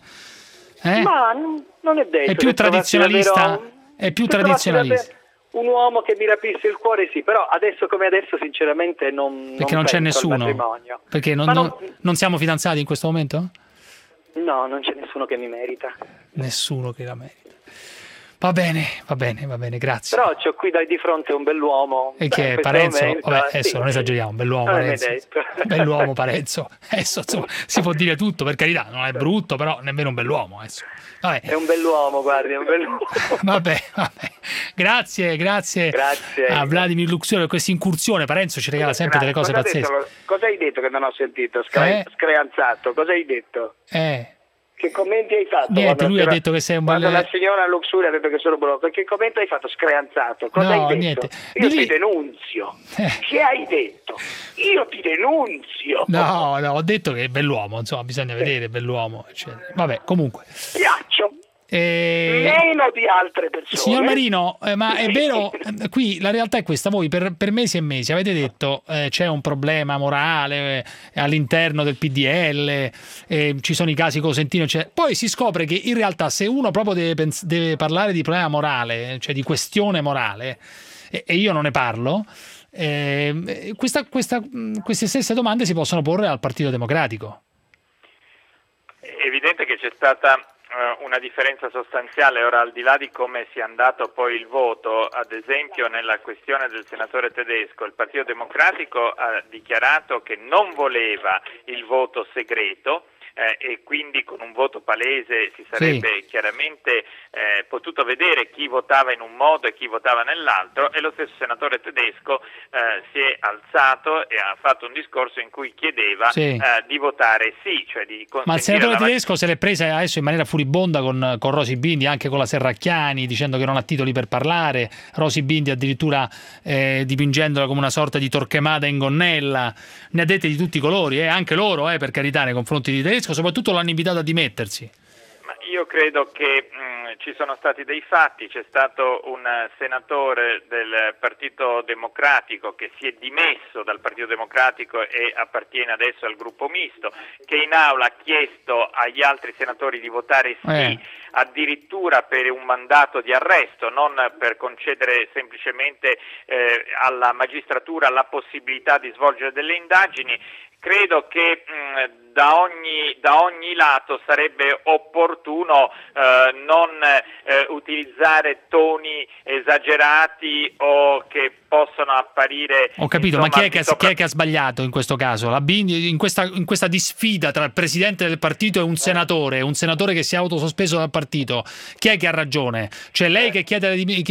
[SPEAKER 10] Ma non è detto.
[SPEAKER 4] È più tradizionalista. È più tradizionalista.
[SPEAKER 10] Un uomo che mi rapisse il cuore, sì, però adesso come adesso sinceramente
[SPEAKER 4] perché non c'è
[SPEAKER 10] penso al
[SPEAKER 4] nessuno.
[SPEAKER 10] matrimonio.
[SPEAKER 4] Perché non siamo fidanzati in questo momento?
[SPEAKER 10] No, non c'è nessuno che mi merita.
[SPEAKER 4] Nessuno che la merita. Va bene, grazie.
[SPEAKER 10] Però c'ho qui di fronte un bell'uomo.
[SPEAKER 4] E che è Parenzo? Vabbè, adesso non esageriamo, bell'uomo Parenzo. Bell'uomo Parenzo. Adesso insomma, si può dire tutto, per carità, non è brutto, però nemmeno un bell'uomo adesso. Vabbè.
[SPEAKER 10] È un bell'uomo, guardi, è un bell'uomo.
[SPEAKER 4] Vabbè. Grazie a Vladimir Luxuria per questa incursione. Parenzo ci regala sempre delle cose pazzesche.
[SPEAKER 18] Cosa hai detto che non ho sentito? Screanzato, cosa hai detto? Che commenti hai fatto?
[SPEAKER 4] Niente, lui ha detto che sei un
[SPEAKER 18] quando la signora Luxuria ha detto che sono buono, che commento hai fatto? Screanzato, cosa hai detto?
[SPEAKER 4] Niente.
[SPEAKER 18] Io ti denunzio. Che hai detto? Io ti denunzio.
[SPEAKER 4] No, ho detto che è bell'uomo, insomma, bisogna vedere, bell'uomo, eccetera. Vabbè, comunque.
[SPEAKER 18] Piaccio. Meno di altre persone.
[SPEAKER 4] Signor Marino, ma è vero, qui la realtà è questa, voi per mesi e mesi avete detto c'è un problema morale all'interno del PDL, ci sono i casi Cosentino, eccetera. Poi si scopre che in realtà se uno proprio deve parlare di problema morale, cioè di questione morale, e io non ne parlo, queste stesse domande si possono porre al Partito Democratico.
[SPEAKER 8] È evidente che c'è stata una differenza sostanziale. Ora, al di là di come sia andato poi il voto, ad esempio nella questione del senatore Tedesco, il Partito Democratico ha dichiarato che non voleva il voto segreto, e quindi con un voto palese si sarebbe chiaramente potuto vedere chi votava in un modo e chi votava nell'altro, e lo stesso senatore Tedesco si è alzato e ha fatto un discorso in cui chiedeva di votare sì, cioè di consentire.
[SPEAKER 4] Ma il senatore Tedesco se l'è presa adesso in maniera furibonda con Rosy Bindi, anche con la Serracchiani, dicendo che non ha titoli per parlare, Rosy Bindi addirittura dipingendola come una sorta di Torquemada in gonnella. Ne ha dette di tutti i colori, anche loro, per carità, nei confronti di Tedesco, soprattutto l'hanno invitato a dimettersi.
[SPEAKER 8] Ma io credo che ci sono stati dei fatti. C'è stato un senatore del Partito Democratico che si è dimesso dal Partito Democratico e appartiene adesso al gruppo misto, che in aula ha chiesto agli altri senatori di votare sì, addirittura per un mandato di arresto, non per concedere semplicemente alla magistratura la possibilità di svolgere delle indagini. credo che da ogni lato sarebbe opportuno non utilizzare toni esagerati o che possono apparire...
[SPEAKER 4] Ho capito, ma chi è che ha sbagliato in questo caso? La Bindi, in questa disfida tra il presidente del partito e un senatore che si è autosospeso dal partito, chi è che ha ragione? Cioè lei che chiede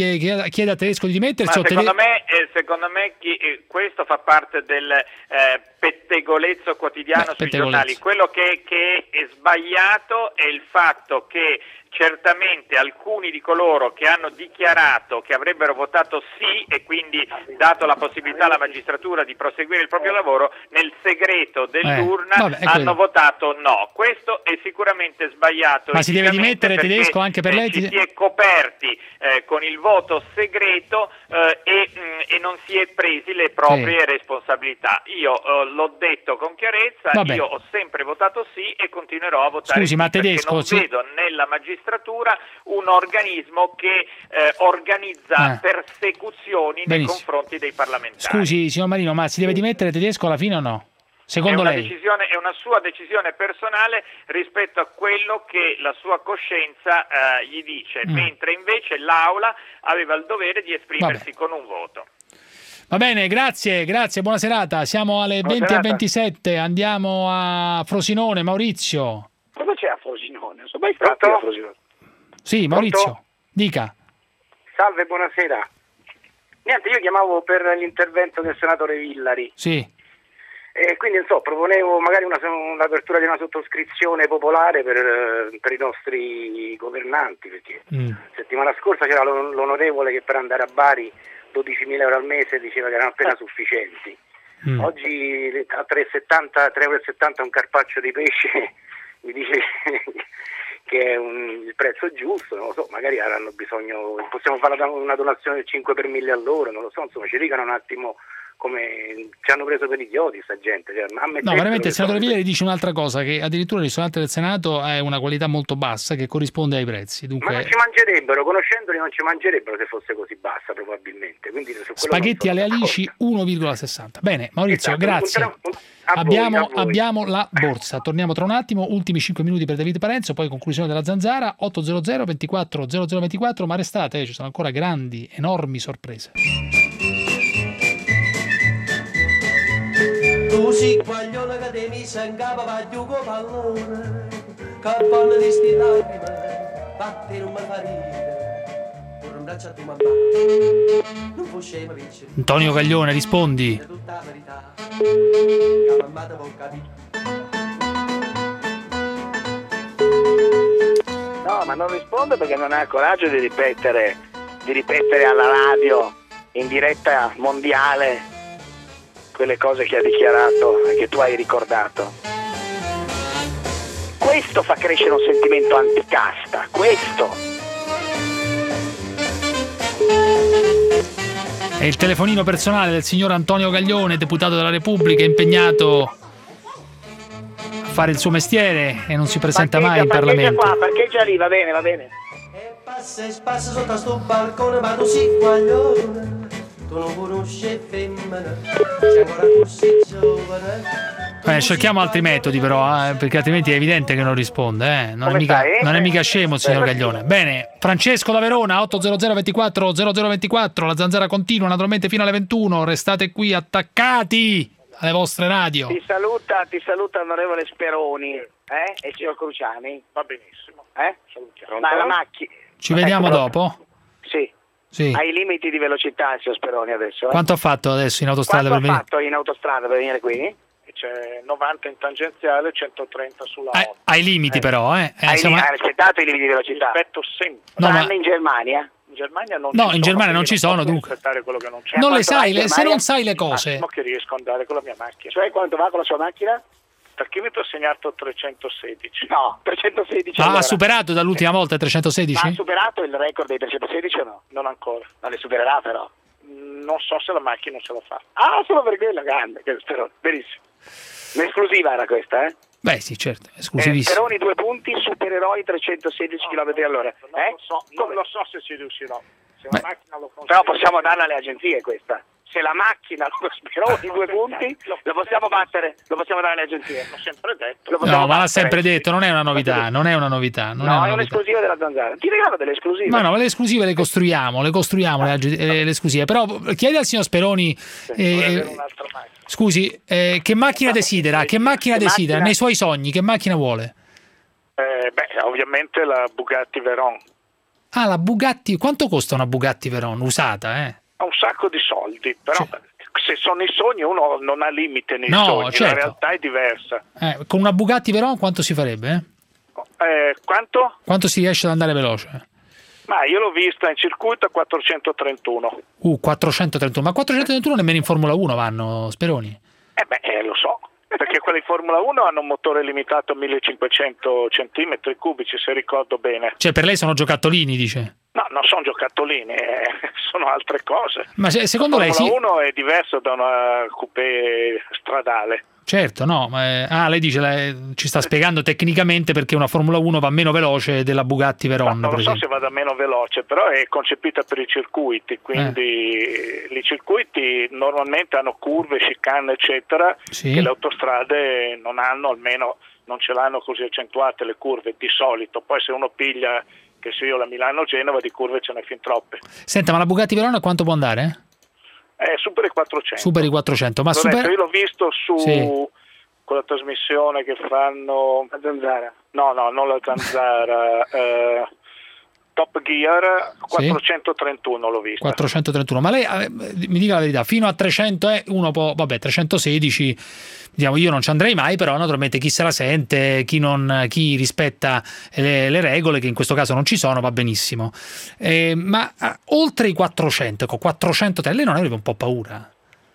[SPEAKER 4] a Tedesco di dimettersi?
[SPEAKER 8] Secondo me questo fa parte del pettegolezzo quotidiano sui giornali. Quello che è sbagliato è il fatto che certamente alcuni di coloro che hanno dichiarato che avrebbero votato sì e quindi dato la possibilità alla magistratura di proseguire il proprio lavoro, nel segreto dell'urna hanno votato no. Questo è sicuramente sbagliato.
[SPEAKER 4] Ma si deve dimettere Tedesco anche per lei?
[SPEAKER 8] Si è coperti con il voto segreto e non si è presi le proprie responsabilità. Io l'ho detto con chiarezza, io ho sempre votato sì e continuerò a votare
[SPEAKER 4] sì, ma Tedesco,
[SPEAKER 8] perché non vedo nella magistratura un organismo che organizza persecuzioni nei confronti dei parlamentari.
[SPEAKER 4] Scusi, signor Marino, ma si deve dimettere Tedesco alla fine o no? Secondo lei?
[SPEAKER 8] È una sua decisione personale rispetto a quello che la sua coscienza gli dice, mentre invece l'Aula aveva il dovere di esprimersi con un voto.
[SPEAKER 4] Va bene, grazie, buona serata. Siamo alle 20:27, andiamo a Frosinone. Maurizio.
[SPEAKER 20] Cosa c'è a Frosinone? Non sono mai stato a Frosinone.
[SPEAKER 4] Sì, Maurizio, dica.
[SPEAKER 20] Salve, buonasera. Niente, io chiamavo per l'intervento del senatore Villari.
[SPEAKER 4] Sì.
[SPEAKER 20] E quindi, non so, proponevo magari l'apertura di una sottoscrizione popolare per i nostri governanti, perché settimana scorsa c'era l'onorevole che per andare a Bari 12.000 euro al mese diceva che erano appena sufficienti. Oggi a 3,70 un carpaccio di pesce mi dice che è il prezzo giusto, non lo so, magari avranno bisogno, possiamo fare una donazione del 5 per 1000 a loro, non lo so, insomma ci dicano un attimo come ci hanno preso per idioti sta gente. Cioè,
[SPEAKER 4] no, veramente il senatore Villari dice un'altra cosa, che addirittura il ristorante del Senato ha una qualità molto bassa che corrisponde ai prezzi. Dunque...
[SPEAKER 20] Ma non ci mangerebbero, conoscendoli non ci mangerebbero se fosse così bassa probabilmente. Quindi
[SPEAKER 4] spaghetti alle alici 1,60. Bene, Maurizio, grazie. Abbiamo la borsa, torniamo tra un attimo, ultimi 5 minuti per David Parenzo, poi conclusione della Zanzara, 800 24 0024, ma restate, ci sono ancora grandi, enormi sorprese.
[SPEAKER 6] Tu si quaglione che te mi sangava vaglio con pallone, capanna di sti lacrime, fatti non mi farire, con un braccio a tua mamma, non può scema vincere.
[SPEAKER 4] Antonio Gaglione, rispondi.
[SPEAKER 6] Tutta la verità, che mamma te può capire.
[SPEAKER 18] No, ma non risponde perché non ha il coraggio di ripetere alla radio, in diretta mondiale, quelle cose che ha dichiarato e che tu hai ricordato. Questo fa crescere un sentimento anticasta, questo.
[SPEAKER 4] È il telefonino personale del signor Antonio Gaglione, deputato della Repubblica, impegnato a fare il suo mestiere e non si presenta mai in Parlamento.
[SPEAKER 18] Parcheggia lì, va bene.
[SPEAKER 6] E passa sotto sto balcone, ma tu si quaglione. Tu non conosci femmina, sei ancora così giovane.
[SPEAKER 4] Cerchiamo altri metodi però, perché altrimenti è evidente che non risponde. Non è mica scemo il signor Gaglione. Bene, Francesco da Verona, 800 24 0024, la Zanzara continua naturalmente fino alle 21, restate qui attaccati alle vostre radio.
[SPEAKER 18] Ti saluta onorevole Speroni e il signor Cruciani.
[SPEAKER 19] Va benissimo.
[SPEAKER 18] Salutiamo. Ma la macchina.
[SPEAKER 4] Ci vediamo dopo?
[SPEAKER 18] Sì. Hai i limiti di velocità, signor Speroni, adesso.
[SPEAKER 4] Quanto ha fatto adesso in autostrada
[SPEAKER 18] per venire? Quanto ha fatto in autostrada per venire qui?
[SPEAKER 19] C'è 90 in tangenziale e 130 sulla 8.
[SPEAKER 4] Ai limiti però,
[SPEAKER 18] Hai rispettato i limiti di velocità?
[SPEAKER 19] Rispetto sempre.
[SPEAKER 18] Tranne in Germania?
[SPEAKER 19] In Germania non
[SPEAKER 4] in Germania non ci sono, dunque.
[SPEAKER 19] Quello che non c'è.
[SPEAKER 4] Non le sai, se non sai le cose.
[SPEAKER 19] Massimo che riesco ad andare con la mia macchina.
[SPEAKER 18] Cioè quanto va con la sua macchina?
[SPEAKER 19] Perché mi ho segnato 316.
[SPEAKER 18] No, 316.
[SPEAKER 4] Ha superato dall'ultima volta 316?
[SPEAKER 18] Ma ha superato il record dei 316 o no?
[SPEAKER 19] Non ancora.
[SPEAKER 18] Ma le supererà però.
[SPEAKER 19] Non so se la macchina ce la fa.
[SPEAKER 18] Solo per quella grande, Speroni. Benissimo. Un'esclusiva era questa,
[SPEAKER 4] Beh sì, certo, esclusivissimo.
[SPEAKER 18] Speroni 2 punti, supererò i 316 km all'ora.
[SPEAKER 19] Non lo so se ci riuscirò. Se la macchina lo consente.
[SPEAKER 18] Però possiamo darla alle agenzie questa. se la macchina lo Speroni 2 punti, lo possiamo battere, lo possiamo dare alle agenzie. L'ho sempre detto.
[SPEAKER 4] No, ma l'ha sempre detto, non è una novità, non è una novità.
[SPEAKER 18] No, è un'esclusiva della Zanzara. Ti regalo delle esclusive.
[SPEAKER 4] Ma no, le esclusive le costruiamo le esclusive. Però chiedi al signor Speroni, scusi, che macchina desidera? Che macchina desidera? Nei suoi sogni, che macchina vuole?
[SPEAKER 19] Ovviamente la Bugatti Veyron.
[SPEAKER 4] Ah, la Bugatti, quanto costa una Bugatti Veyron usata,
[SPEAKER 19] Ha un sacco di soldi, però se sono i sogni uno non ha limite nei
[SPEAKER 4] No,
[SPEAKER 19] sogni,
[SPEAKER 4] certo.
[SPEAKER 19] la realtà è diversa.
[SPEAKER 4] Con una Bugatti Veyron quanto si farebbe?
[SPEAKER 19] Quanto?
[SPEAKER 4] Quanto si riesce ad andare veloce?
[SPEAKER 19] Ma io l'ho vista in circuito a 431.
[SPEAKER 4] 431, ma 431 nemmeno in Formula 1 vanno, Speroni?
[SPEAKER 19] Lo so, perché quelli in Formula 1 hanno un motore limitato a 1500 centimetri cubici, se ricordo bene.
[SPEAKER 4] Cioè per lei sono giocattolini, dice?
[SPEAKER 19] No, non sono giocattolini, sono altre cose.
[SPEAKER 4] Ma secondo lei
[SPEAKER 19] Formula 1 è diverso da una coupé stradale.
[SPEAKER 4] Certo, no, lei dice, ci sta spiegando tecnicamente perché una Formula 1 va meno veloce della Bugatti Veyron.
[SPEAKER 19] Non lo so se vada meno veloce, però è concepita per i circuiti, quindi i circuiti normalmente hanno curve, chicane, eccetera, che le autostrade non hanno, almeno non ce l'hanno così accentuate le curve di solito. Poi se uno piglia, che se io la Milano-Genova, di curve ce n'è fin troppe.
[SPEAKER 4] Senta, ma la Bugatti Veyron a quanto può andare?
[SPEAKER 19] Super i 400.
[SPEAKER 4] Super i 400, ma
[SPEAKER 19] io l'ho visto con la trasmissione che fanno
[SPEAKER 18] la Zanzara.
[SPEAKER 19] No, non la Zanzara. Top Gear 431 l'ho visto.
[SPEAKER 4] 431, ma lei mi dica la verità, fino a 300 uno può, 316, diciamo, io non ci andrei mai, però naturalmente chi se la sente, chi rispetta le regole, che in questo caso non ci sono, va benissimo. Ma oltre i 400, con 403, lei non avrebbe un po' paura?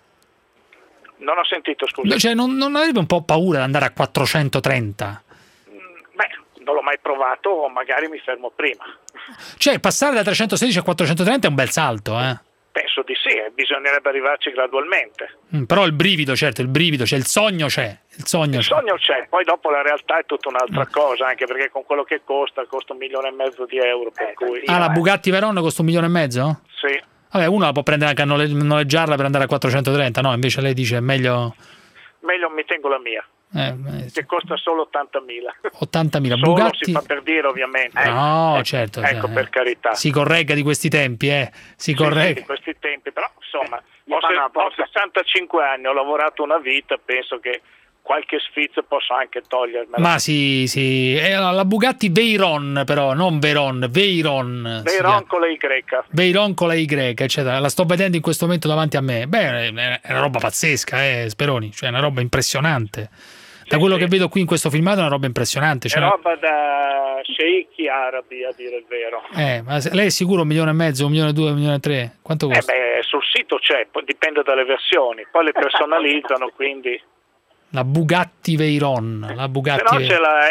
[SPEAKER 19] Non ho sentito, scusa.
[SPEAKER 4] Cioè, non avrebbe un po' paura di andare a 430?
[SPEAKER 19] Non l'ho mai provato, magari mi fermo prima.
[SPEAKER 4] Cioè, passare da 316 a 430 è un bel salto,
[SPEAKER 19] Penso di sì, bisognerebbe arrivarci gradualmente.
[SPEAKER 4] Però il brivido, certo, c'è, il sogno c'è. Il sogno
[SPEAKER 19] c'è, poi dopo la realtà è tutta un'altra cosa, anche perché con quello che costa 1,5 milioni di euro. Per cui,
[SPEAKER 4] la Bugatti Veyron costa 1,5 milioni?
[SPEAKER 19] Sì.
[SPEAKER 4] Vabbè, uno la può prendere anche a noleggiarla per andare a 430, no? Invece lei dice è meglio...
[SPEAKER 19] Meglio mi tengo la mia. Che costa solo 80.000.
[SPEAKER 4] 80.000
[SPEAKER 19] solo
[SPEAKER 4] Bugatti.
[SPEAKER 19] Si fa per dire, ovviamente.
[SPEAKER 4] No, certo.
[SPEAKER 19] Ecco, per carità.
[SPEAKER 4] Si corregga di questi tempi, si corregga.
[SPEAKER 19] Di questi tempi, però insomma, ho 65 anni, ho lavorato una vita, penso che qualche sfizio posso anche togliermela.
[SPEAKER 4] Ma sì. La Bugatti Veyron, però, non Veyron, Veyron.
[SPEAKER 19] Veyron con la Y.
[SPEAKER 4] Veyron con la Y, eccetera. La sto vedendo in questo momento davanti a me. Beh, è una roba pazzesca, Speroni, cioè è una roba impressionante. Da quello che vedo qui in questo filmato è una roba impressionante.
[SPEAKER 19] È roba da sceicchi arabi, a dire il vero.
[SPEAKER 4] Ma lei è sicuro 1,5 milioni, 1,2 milioni, 1,3 milioni? Quanto costa?
[SPEAKER 19] Sul sito c'è, poi dipende dalle versioni, poi le personalizzano, quindi...
[SPEAKER 4] La Bugatti Veyron,
[SPEAKER 19] Se no c'è la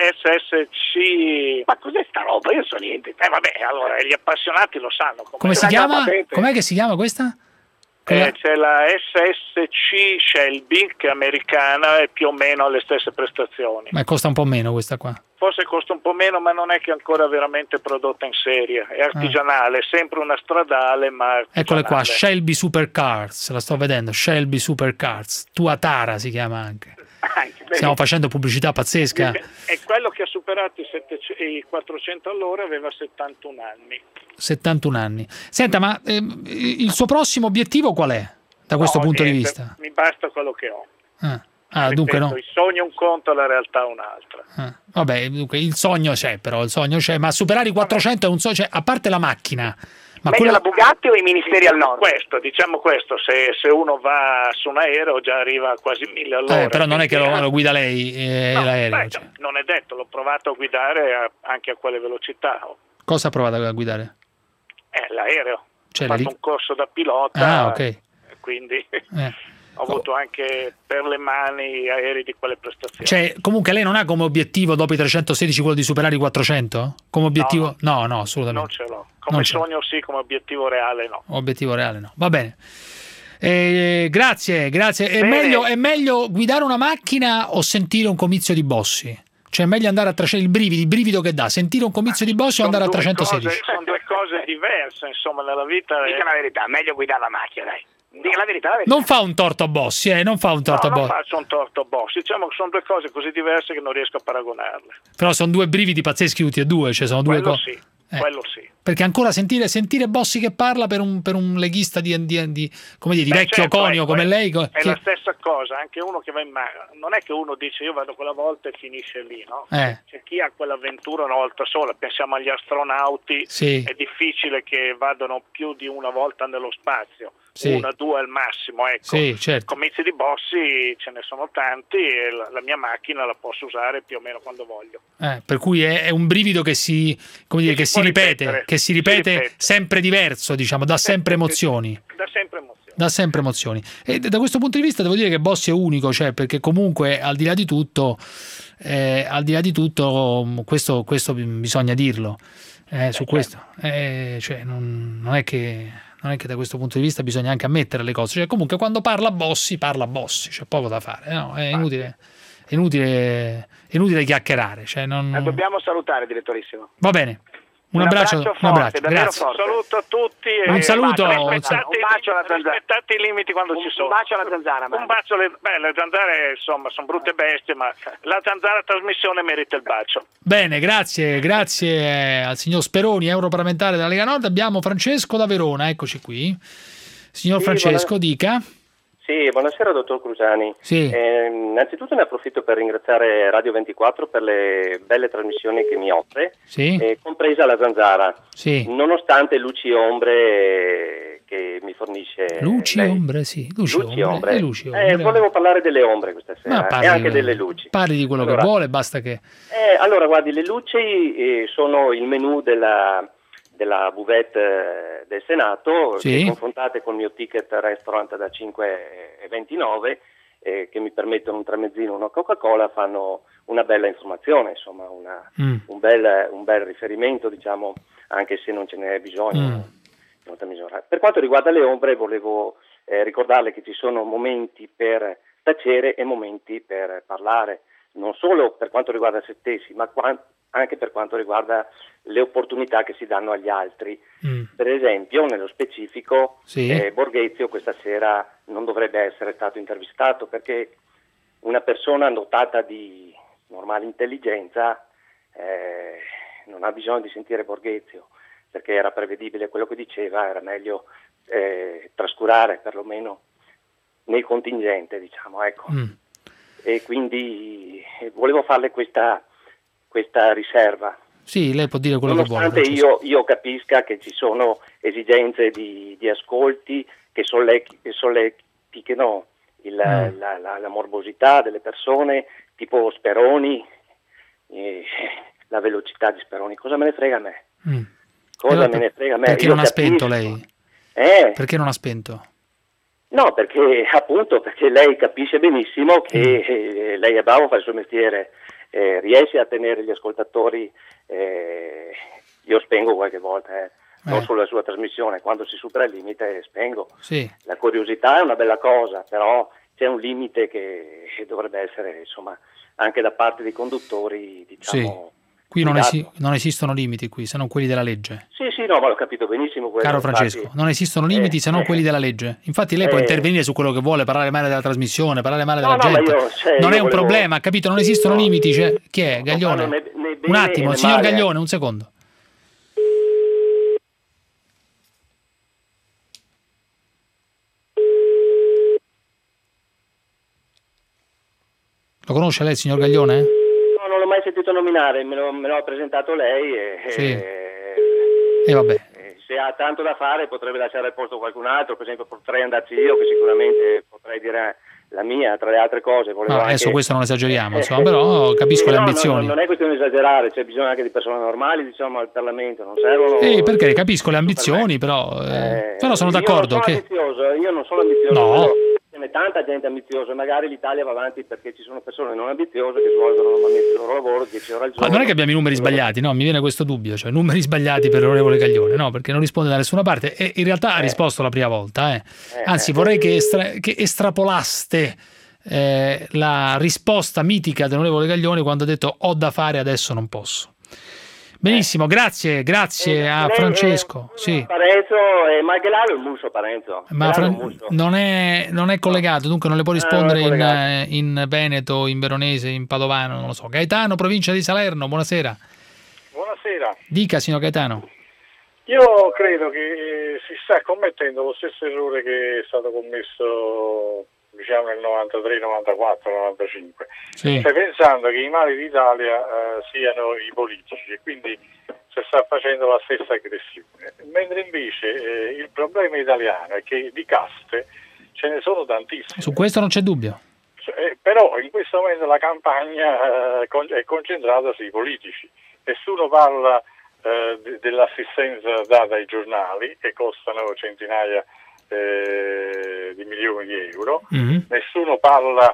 [SPEAKER 19] SSC. Ma cos'è sta roba? Io so niente. Allora gli appassionati lo sanno.
[SPEAKER 4] Come si chiama? Com'è che si chiama questa?
[SPEAKER 19] C'è la SSC Shelby, che è americana e più o meno ha le stesse prestazioni.
[SPEAKER 4] Ma costa un po' meno questa qua.
[SPEAKER 19] Forse costa un po' meno, ma non è che è ancora veramente prodotta in serie. È artigianale, sempre una stradale, ma artigianale.
[SPEAKER 4] Eccole qua, Shelby Supercars, la sto vedendo, Shelby Supercars. Tua Tara si chiama anche. Stiamo facendo pubblicità pazzesca.
[SPEAKER 19] E quello che ha superato i 400 all'ora aveva 71 anni.
[SPEAKER 4] 71 anni. Senta, ma il suo prossimo obiettivo qual è, da questo punto di vista?
[SPEAKER 19] Mi basta quello che ho.
[SPEAKER 4] Ripeto, dunque no.
[SPEAKER 19] Il sogno è un conto, la realtà è un'altra.
[SPEAKER 4] Vabbè, dunque il sogno c'è, però il sogno c'è, ma superare i 400 è un sogno, cioè, a parte la macchina. Ma
[SPEAKER 18] meglio la Bugatti o i ministeri al nord?
[SPEAKER 19] Diciamo questo, se uno va su un aereo già arriva a quasi 1000 all'ora.
[SPEAKER 4] Però non è che lo guida lei l'aereo.
[SPEAKER 19] Non è detto, l'ho provato a guidare anche a quelle velocità.
[SPEAKER 4] Cosa ha provato a guidare?
[SPEAKER 19] L'aereo. Ho fatto un corso da pilota, quindi ho avuto anche per le mani aerei di quelle prestazioni.
[SPEAKER 4] Cioè, comunque lei non ha come obiettivo dopo i 316 quello di superare i 400? Come obiettivo? No, assolutamente.
[SPEAKER 19] Non ce l'ho. Come sogno sì, come obiettivo reale no.
[SPEAKER 4] Obiettivo reale no. Va bene. Grazie. È meglio guidare una macchina o sentire un comizio di Bossi? Cioè è meglio andare a 300, il brivido che dà, sentire un comizio di Bossi o andare a 316?
[SPEAKER 19] Sono due cose diverse, insomma, nella vita.
[SPEAKER 18] Dica la verità, meglio guidare la macchina, dai.
[SPEAKER 22] Dica la verità,
[SPEAKER 4] Non fa un torto a Bossi, non fa un torto a
[SPEAKER 19] non
[SPEAKER 4] Bossi.
[SPEAKER 19] faccio un torto a Bossi, diciamo che sono due cose così diverse che non riesco a paragonarle.
[SPEAKER 4] Però sono due brividi pazzeschi tutti e due, cioè sono due
[SPEAKER 19] Quello
[SPEAKER 4] cose.
[SPEAKER 19] sì, quello sì.
[SPEAKER 4] Perché ancora sentire Bossi che parla per un leghista di come dire, di vecchio
[SPEAKER 19] certo,
[SPEAKER 4] conio come lei.
[SPEAKER 19] È la stessa cosa, anche uno che va in mare. Non è che uno dice io vado quella volta e finisce lì, no? C'è chi ha quell'avventura una volta sola, pensiamo agli astronauti,
[SPEAKER 4] Sì.
[SPEAKER 19] è difficile che vadano più di una volta nello spazio.
[SPEAKER 4] Sì.
[SPEAKER 19] 1, 2 al massimo, ecco.
[SPEAKER 4] Sì, certo.
[SPEAKER 19] Comizi di Bossi ce ne sono tanti e la mia macchina la posso usare più o meno quando voglio.
[SPEAKER 4] Per cui è un brivido che si ripete,
[SPEAKER 19] ripetere.
[SPEAKER 4] che si ripete sempre diverso, diciamo, dà sempre emozioni.
[SPEAKER 19] Da sempre emozioni.
[SPEAKER 4] Dà sempre emozioni. E da questo punto di vista devo dire che Bossi è unico, cioè, perché comunque al di là di tutto questo bisogna dirlo. Su questo. Cioè, non è che da questo punto di vista bisogna anche ammettere le cose. Cioè, comunque quando parla Bossi, c'è poco da fare, no? È inutile chiacchierare. Cioè,
[SPEAKER 22] Dobbiamo salutare, direttorissimo.
[SPEAKER 4] Va bene. Un abbraccio
[SPEAKER 22] forte, davvero
[SPEAKER 4] grazie.
[SPEAKER 22] forte.
[SPEAKER 19] Saluto a tutti e
[SPEAKER 4] Un saluto.
[SPEAKER 19] rispettate i limiti quando ci sono.
[SPEAKER 22] Un bacio alla zanzara.
[SPEAKER 19] Un bacio le zanzare, insomma, sono brutte bestie, ma la zanzara trasmissione merita il bacio.
[SPEAKER 4] Bene, grazie al signor Speroni, europarlamentare della Lega Nord. Abbiamo Francesco da Verona, eccoci qui. Signor Francesco, dica.
[SPEAKER 11] Sì, buonasera dottor Cruciani.
[SPEAKER 4] Sì.
[SPEAKER 11] Innanzitutto ne approfitto per ringraziare Radio 24 per le belle trasmissioni che mi offre, compresa la zanzara, nonostante luci e ombre che mi fornisce
[SPEAKER 4] luci e ombre, ombre.
[SPEAKER 11] Volevo parlare delle ombre questa sera e anche delle luci.
[SPEAKER 4] Parli di quello che vuole, basta che...
[SPEAKER 11] Allora, guardi, le luci sono il menù della buvette del Senato, che confrontate col mio ticket restaurant da 5,29 che mi permettono un tramezzino e una Coca-Cola, fanno una bella informazione, insomma un bel riferimento, diciamo, anche se non ce n'è bisogno. Per quanto riguarda le ombre, volevo ricordarle che ci sono momenti per tacere e momenti per parlare, non solo per quanto riguarda se stessi, ma anche per quanto riguarda le opportunità che si danno agli altri. Per esempio, nello specifico, Borghezio questa sera non dovrebbe essere stato intervistato perché una persona dotata di normale intelligenza non ha bisogno di sentire Borghezio, perché era prevedibile quello che diceva, era meglio trascurare perlomeno nel contingente, diciamo, ecco. E quindi volevo farle questa riserva.
[SPEAKER 4] Sì, lei può dire quello che vuole.
[SPEAKER 11] Nonostante io capisca che ci sono esigenze di ascolti che solletichino la morbosità delle persone, tipo Speroni, la velocità di Speroni. Cosa me ne frega a me? Me ne frega a me?
[SPEAKER 4] Perché
[SPEAKER 11] io
[SPEAKER 4] non ha spento lei? Perché non ha spento?
[SPEAKER 11] No, perché lei capisce benissimo che lei è bravo a fare il suo mestiere, riesce a tenere gli ascoltatori, io spengo qualche volta, non solo la sua trasmissione, quando si supera il limite spengo. La curiosità è una bella cosa, però c'è un limite che dovrebbe essere, insomma, anche da parte dei conduttori, diciamo...
[SPEAKER 4] Qui non esistono limiti, qui, se non quelli della legge.
[SPEAKER 11] Sì, no, ma l'ho capito benissimo.
[SPEAKER 4] Caro Francesco, non esistono limiti se non quelli della legge. Infatti lei può intervenire su quello che vuole, parlare male della trasmissione, parlare male della gente. Non è un problema, capito? Non esistono limiti. Chi è? Gaglione? Un attimo, signor Gaglione, un secondo. Lo conosce lei, signor Gaglione?
[SPEAKER 11] Non l'ho mai sentito nominare, me l'ha presentato lei
[SPEAKER 4] e vabbè.
[SPEAKER 11] Se ha tanto da fare potrebbe lasciare il posto a qualcun altro, per esempio potrei andarci io, che sicuramente potrei dire la mia, tra le altre cose.
[SPEAKER 4] Adesso questo non esageriamo, insomma, però capisco le ambizioni.
[SPEAKER 11] Non è questione di esagerare, c'è bisogno anche di persone normali, diciamo, al Parlamento, non servono...
[SPEAKER 4] perché capisco le ambizioni, però sono d'accordo
[SPEAKER 11] Io non sono ambizioso,
[SPEAKER 4] no.
[SPEAKER 11] Ce n'è tanta gente ambiziosa, magari l'Italia va avanti perché ci sono persone non ambiziose che svolgono normalmente il loro lavoro 10 ore al giorno.
[SPEAKER 4] Ma non è che abbiamo i numeri sbagliati, no? Mi viene questo dubbio, cioè numeri sbagliati per l'onorevole Gaglione, no? Perché non risponde da nessuna parte e in realtà ha risposto la prima volta. Anzi, vorrei che estrapolaste la risposta mitica dell'onorevole Gaglione quando ha detto ho da fare, adesso non posso. Benissimo, grazie a Francesco. Sì.
[SPEAKER 12] Parenzo e Marghelaro il muso, Parenzo.
[SPEAKER 4] Ma non è collegato, dunque non le può rispondere in Veneto, in veronese, in padovano, non lo so. Gaetano, provincia di Salerno, buonasera.
[SPEAKER 19] Buonasera.
[SPEAKER 4] Dica, signor Gaetano.
[SPEAKER 19] Io credo che si sta commettendo lo stesso errore che è stato commesso nel 93, 94, 95.
[SPEAKER 4] Sì.
[SPEAKER 19] Cioè, pensando che i mali d'Italia siano i politici e quindi si sta facendo la stessa aggressione. Mentre invece il problema italiano è che di caste ce ne sono tantissime.
[SPEAKER 4] Su questo non c'è dubbio.
[SPEAKER 19] Però in questo momento la campagna è concentrata sui politici. Nessuno parla dell'assistenza data ai giornali, che costano centinaia di milioni di euro. Nessuno parla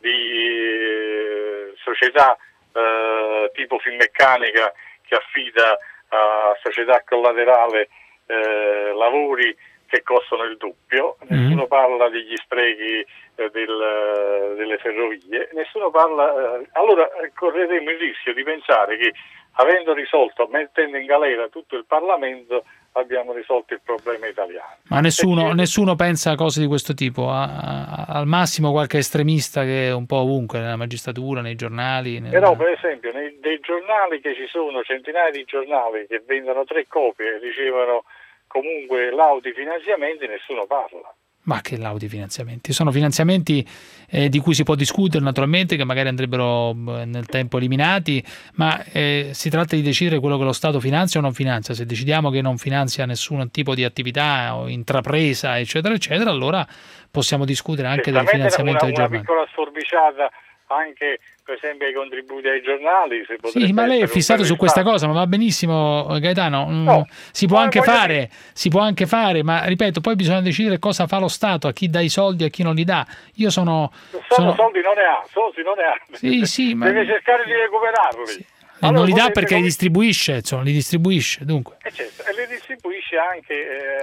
[SPEAKER 19] di società tipo Finmeccanica che affida a società collaterale lavori che costano il doppio. Nessuno parla degli sprechi delle ferrovie, nessuno parla. Allora correremo il rischio di pensare che, avendo risolto, mettendo in galera tutto il Parlamento, abbiamo risolto il problema italiano.
[SPEAKER 4] Ma nessuno pensa a cose di questo tipo, al massimo qualche estremista che è un po' ovunque, nella magistratura, nei giornali.
[SPEAKER 19] Però per esempio nei giornali, che ci sono centinaia di giornali che vendono 3 copie e ricevono comunque lauti finanziamenti, nessuno parla.
[SPEAKER 4] Ma che lauti finanziamenti? Sono finanziamenti di cui si può discutere naturalmente, che magari andrebbero nel tempo eliminati, ma si tratta di decidere quello che lo Stato finanzia o non finanzia. Se decidiamo che non finanzia nessun tipo di attività o intrapresa, eccetera, eccetera, allora possiamo discutere anche del finanziamento dei giornali.
[SPEAKER 19] Una piccola sforbiciata anche, per esempio, ai contributi ai giornali.
[SPEAKER 4] Sì, ma lei è fissato su questa cosa, ma va benissimo, Gaetano.
[SPEAKER 19] No,
[SPEAKER 4] si può anche fare, ma ripeto, poi bisogna decidere cosa fa lo Stato, a chi dà i soldi e a chi non li dà. Io sono
[SPEAKER 19] soldi non ne ha.
[SPEAKER 4] Sì, ma
[SPEAKER 19] deve cercare di recuperarli.
[SPEAKER 4] Sì. Allora, non li dà perché li distribuisce, dunque.
[SPEAKER 19] Certo, e li distribuisce anche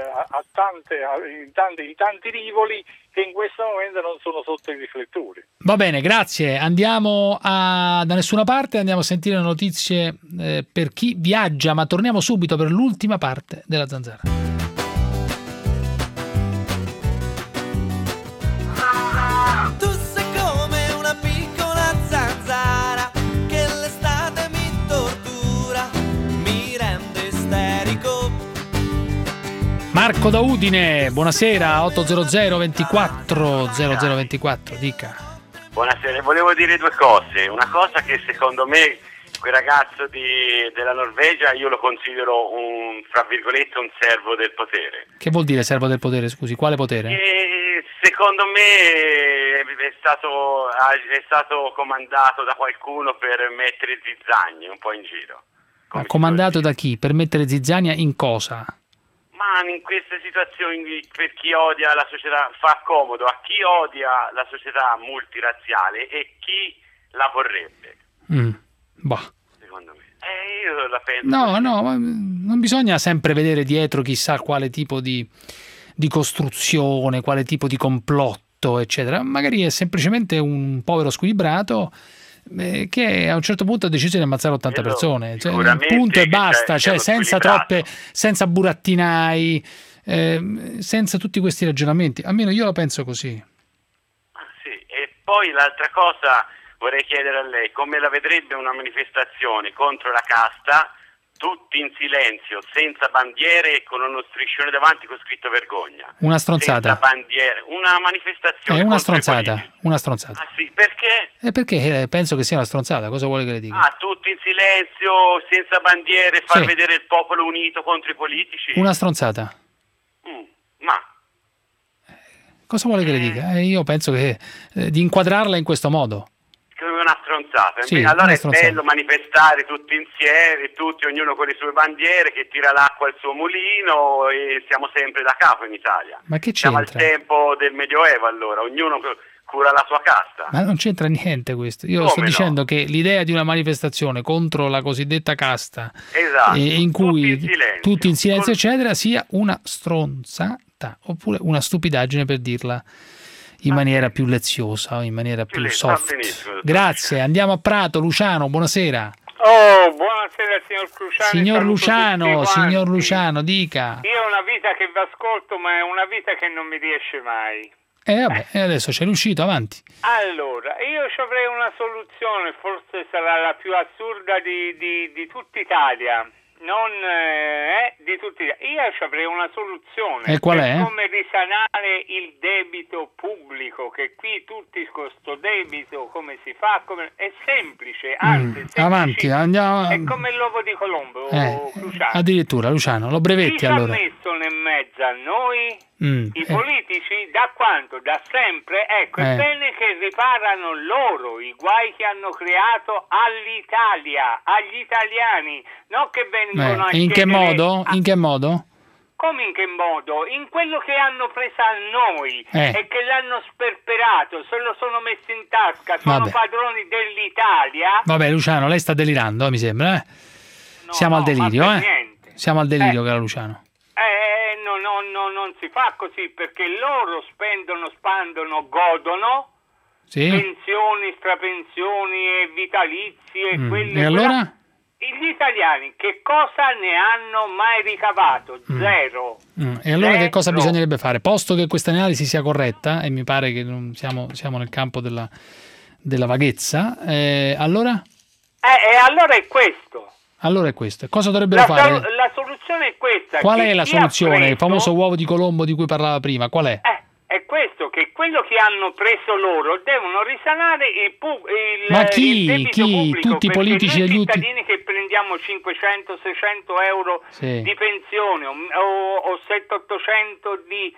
[SPEAKER 19] in tanti rivoli che in questo momento non sono sotto i riflettori.
[SPEAKER 4] Va bene, grazie. Andiamo da nessuna parte, andiamo a sentire le notizie per chi viaggia, ma torniamo subito per l'ultima parte della Zanzara. Marco da Udine, buonasera, 800 24 0024, dica.
[SPEAKER 13] Buonasera, volevo dire 2 cose. Una cosa, che secondo me quel ragazzo della Norvegia io lo considero fra virgolette un servo del potere.
[SPEAKER 4] Che vuol dire servo del potere, scusi? Quale potere?
[SPEAKER 13] Secondo me è stato comandato da qualcuno per mettere zizzagni un po' in giro.
[SPEAKER 4] Ma comandato da chi? Per mettere zizzania in cosa?
[SPEAKER 13] Ma in queste situazioni, per chi odia la società, fa comodo a chi odia la società multirazziale e chi la vorrebbe. Secondo me. Io la penso.
[SPEAKER 4] No, ma non bisogna sempre vedere dietro chissà quale tipo di costruzione, quale tipo di complotto, eccetera. Magari è semplicemente un povero squilibrato che a un certo punto ha deciso di ammazzare 80 persone, punto e basta, senza burattinai, senza tutti questi ragionamenti. Almeno io la penso così.
[SPEAKER 13] Sì, e poi l'altra cosa vorrei chiedere a lei: come la vedrebbe una manifestazione contro la casta, tutti in silenzio, senza bandiere e con uno striscione davanti con scritto vergogna?
[SPEAKER 4] Una stronzata.
[SPEAKER 13] Senza bandiere, una manifestazione.
[SPEAKER 4] Una stronzata.
[SPEAKER 13] Ah sì, perché?
[SPEAKER 4] Perché penso che sia una stronzata, cosa vuole che le dica?
[SPEAKER 13] Tutti in silenzio, senza bandiere, far vedere il popolo unito contro i politici.
[SPEAKER 4] Una stronzata.
[SPEAKER 13] Ma
[SPEAKER 4] cosa vuole che le dica? Io penso che di inquadrarla in questo modo.
[SPEAKER 13] Come una stronzata.
[SPEAKER 4] Sì,
[SPEAKER 13] allora è bello manifestare tutti insieme, ognuno con le sue bandiere, che tira l'acqua al suo mulino, e siamo sempre da capo in Italia.
[SPEAKER 4] Ma che
[SPEAKER 13] c'entra? Siamo al tempo del Medioevo, allora, ognuno cura la sua casta.
[SPEAKER 4] Ma non c'entra niente questo. Io sto dicendo che l'idea di una manifestazione contro la cosiddetta casta, in cui tutti in silenzio eccetera, sia una stronzata, oppure una stupidaggine, per dirla in maniera più leziosa, in maniera più soft. Grazie, andiamo a Prato. Luciano, buonasera.
[SPEAKER 3] Oh, buonasera signor Cruciani.
[SPEAKER 4] Signor Luciano, dica.
[SPEAKER 3] Io ho una vita che vi ascolto, ma è una vita che non mi riesce mai.
[SPEAKER 4] Vabbè, adesso c'è riuscito, avanti.
[SPEAKER 3] Allora, io ci avrei una soluzione, forse sarà la più assurda di tutta Italia. Non di tutti. Io ci avrei una soluzione.
[SPEAKER 4] E qual è?
[SPEAKER 3] Come risanare il debito pubblico, che qui tutti con sto debito come si fa? È semplice, anzi
[SPEAKER 4] avanti, andiamo.
[SPEAKER 3] È come l'uovo di Colombo, Luciano.
[SPEAKER 4] Addirittura, Luciano, lo brevetti
[SPEAKER 3] Chi
[SPEAKER 4] allora.
[SPEAKER 3] ci ha messo in mezzo a noi? I politici? Da quanto? Da sempre? Ecco, è bene che riparano loro i guai che hanno creato all'Italia, agli italiani, non che vengono a
[SPEAKER 4] in che modo? In che modo?
[SPEAKER 3] Come in che modo? In quello che hanno preso a noi e che l'hanno sperperato, se lo sono messi in tasca, sono padroni dell'Italia.
[SPEAKER 4] Vabbè, Luciano, lei sta delirando, mi sembra. Siamo al delirio, Siamo al delirio, caro Luciano.
[SPEAKER 3] Non si fa così, perché loro spendono, spandono, godono, pensioni, strapensioni e vitalizi e quelle.
[SPEAKER 4] E allora?
[SPEAKER 3] Gli italiani che cosa ne hanno mai ricavato? Zero.
[SPEAKER 4] E allora che cosa bisognerebbe fare? Posto che questa analisi sia corretta, e mi pare che non siamo nel campo della vaghezza, allora?
[SPEAKER 3] Allora è questo.
[SPEAKER 4] Allora è questo. Cosa dovrebbero fare?
[SPEAKER 3] La soluzione è questa.
[SPEAKER 4] Qual è la soluzione? Il famoso uovo di Colombo di cui parlava prima, qual è?
[SPEAKER 3] È questo, che quello che hanno preso loro devono risanare il debito pubblico,
[SPEAKER 4] tutti i politici
[SPEAKER 3] degli
[SPEAKER 4] degli
[SPEAKER 3] cittadini che prendiamo 500-600 euro di pensione o 700-800 di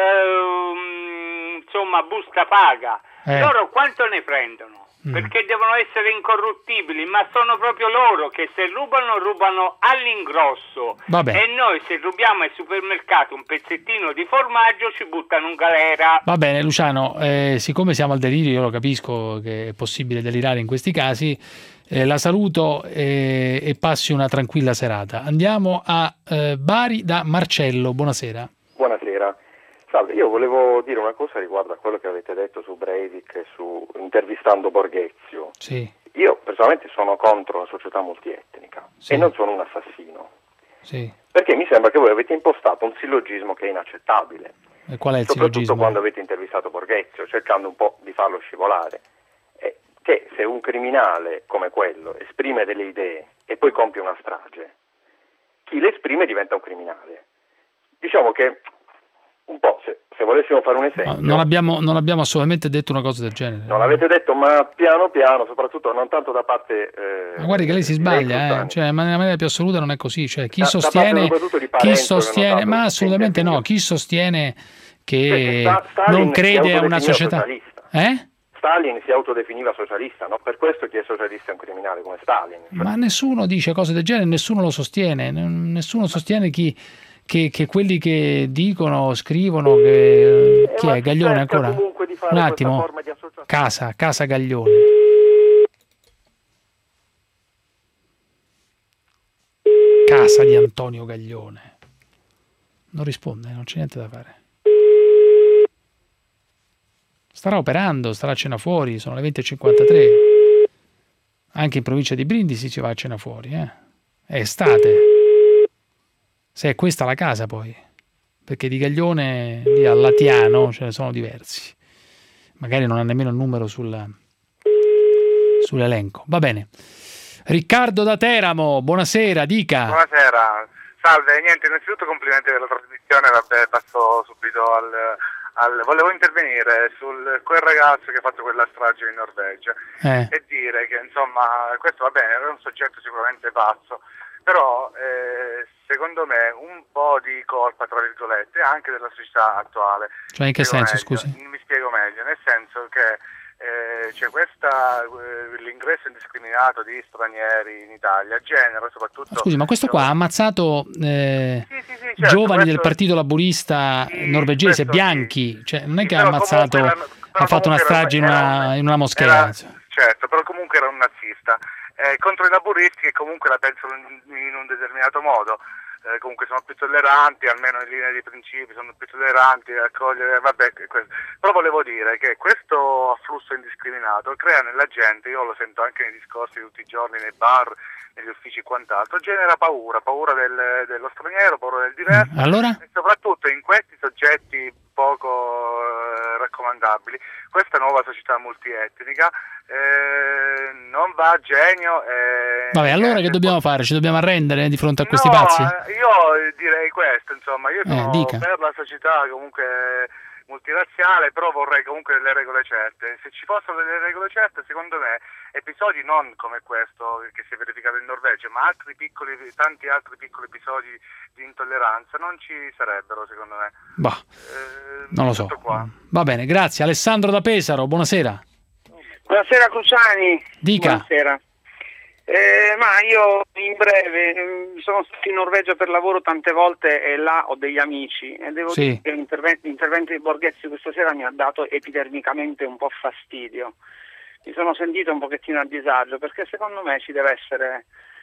[SPEAKER 3] insomma busta paga, loro quanto ne prendono? Perché devono essere incorruttibili, ma sono proprio loro che se rubano all'ingrosso.
[SPEAKER 4] Vabbè.
[SPEAKER 3] E noi se rubiamo al supermercato un pezzettino di formaggio ci buttano in galera.
[SPEAKER 4] Va bene, Luciano, siccome siamo al delirio, io lo capisco che è possibile delirare in questi casi, la saluto e passi una tranquilla serata. Andiamo a Bari da Marcello, buonasera.
[SPEAKER 14] Buonasera. Salve, io volevo dire una cosa riguardo a quello che avete detto su Breivik e su intervistando Borghezio.
[SPEAKER 4] Sì.
[SPEAKER 14] Io personalmente sono contro la società multietnica e non sono un assassino.
[SPEAKER 4] Sì.
[SPEAKER 14] Perché mi sembra che voi avete impostato un sillogismo che è inaccettabile.
[SPEAKER 4] E qual è il
[SPEAKER 14] soprattutto
[SPEAKER 4] sillogismo?
[SPEAKER 14] Quando avete intervistato Borghezio, cercando un po' di farlo scivolare. Che se un criminale come quello esprime delle idee e poi compie una strage, chi le esprime diventa un criminale. Diciamo che un po', se volessimo fare un esempio...
[SPEAKER 4] Non abbiamo assolutamente detto una cosa del genere.
[SPEAKER 14] Non l'avete detto, ma piano piano, soprattutto non tanto da parte...
[SPEAKER 4] ma guardi che lei si sbaglia, cioè, ma nella maniera più assoluta non è così. Cioè, chi sostiene, ma assolutamente no, chi sostiene che non crede a una società...
[SPEAKER 14] Stalin si autodefiniva socialista, no? Per questo chi è socialista è un criminale come Stalin.
[SPEAKER 4] Ma nessuno dice cose del genere, nessuno lo sostiene, nessuno sostiene che quelli che dicono, scrivono, che chi è? Gaglione ancora? Un attimo, Casa Gaglione. Casa di Antonio Gaglione. Non risponde, non c'è niente da fare. Starà operando, starà a cena fuori, sono le 20:53. Anche in provincia di Brindisi ci va a cena fuori, È estate. Se è questa la casa poi, perché di Gaglione lì al Latiano ce ne sono diversi. Magari non ha nemmeno il numero sull'elenco. Va bene. Riccardo da Teramo, buonasera, dica.
[SPEAKER 23] Buonasera, salve, niente, innanzitutto complimenti per la trasmissione, vabbè, passo subito volevo intervenire su quel ragazzo che ha fatto quella strage in Norvegia e dire che insomma questo va bene, era un soggetto sicuramente pazzo, però secondo me un po' di colpa, tra virgolette, anche della società attuale.
[SPEAKER 4] Cioè in che senso, scusi?
[SPEAKER 23] Mi spiego meglio, nel senso che c'è l'ingresso indiscriminato di stranieri in Italia genera soprattutto...
[SPEAKER 4] Scusi, ma questo qua ha ammazzato giovani del partito laburista norvegese, bianchi, cioè non è che ha ammazzato, ha fatto una strage in una moschea.
[SPEAKER 23] certo, però comunque era un nazista. Contro i laburisti che comunque la pensano in un determinato modo. Comunque sono più tolleranti, almeno in linea di principi sono più tolleranti, accogliere, però volevo dire che questo afflusso indiscriminato crea nella gente, io lo sento anche nei discorsi tutti i giorni nei bar, negli uffici e quant'altro, genera paura dello straniero, paura del diverso,
[SPEAKER 4] allora?
[SPEAKER 23] E soprattutto in questi soggetti poco raccomandabili, questa nuova società multietnica non va a genio.
[SPEAKER 4] Vabbè, allora che dobbiamo fare? Ci dobbiamo arrendere di fronte a questi pazzi?
[SPEAKER 23] Io direi questo, insomma, io sono per la società comunque multirazziale, però vorrei comunque delle regole certe. Se ci fossero delle regole certe, secondo me, episodi non come questo che si è verificato in Norvegia, ma tanti altri piccoli episodi di intolleranza non ci sarebbero, secondo me.
[SPEAKER 4] Non lo so. Va bene, grazie. Alessandro da Pesaro, buonasera.
[SPEAKER 5] Buonasera Cruciani.
[SPEAKER 4] Dica.
[SPEAKER 5] Buonasera. Ma io in breve sono stato in Norvegia per lavoro tante volte e là ho degli amici e devo dire che l'intervento di Borghezio questa sera mi ha dato epidermicamente un po' fastidio. Mi sono sentito un pochettino a disagio perché secondo me ci deve essere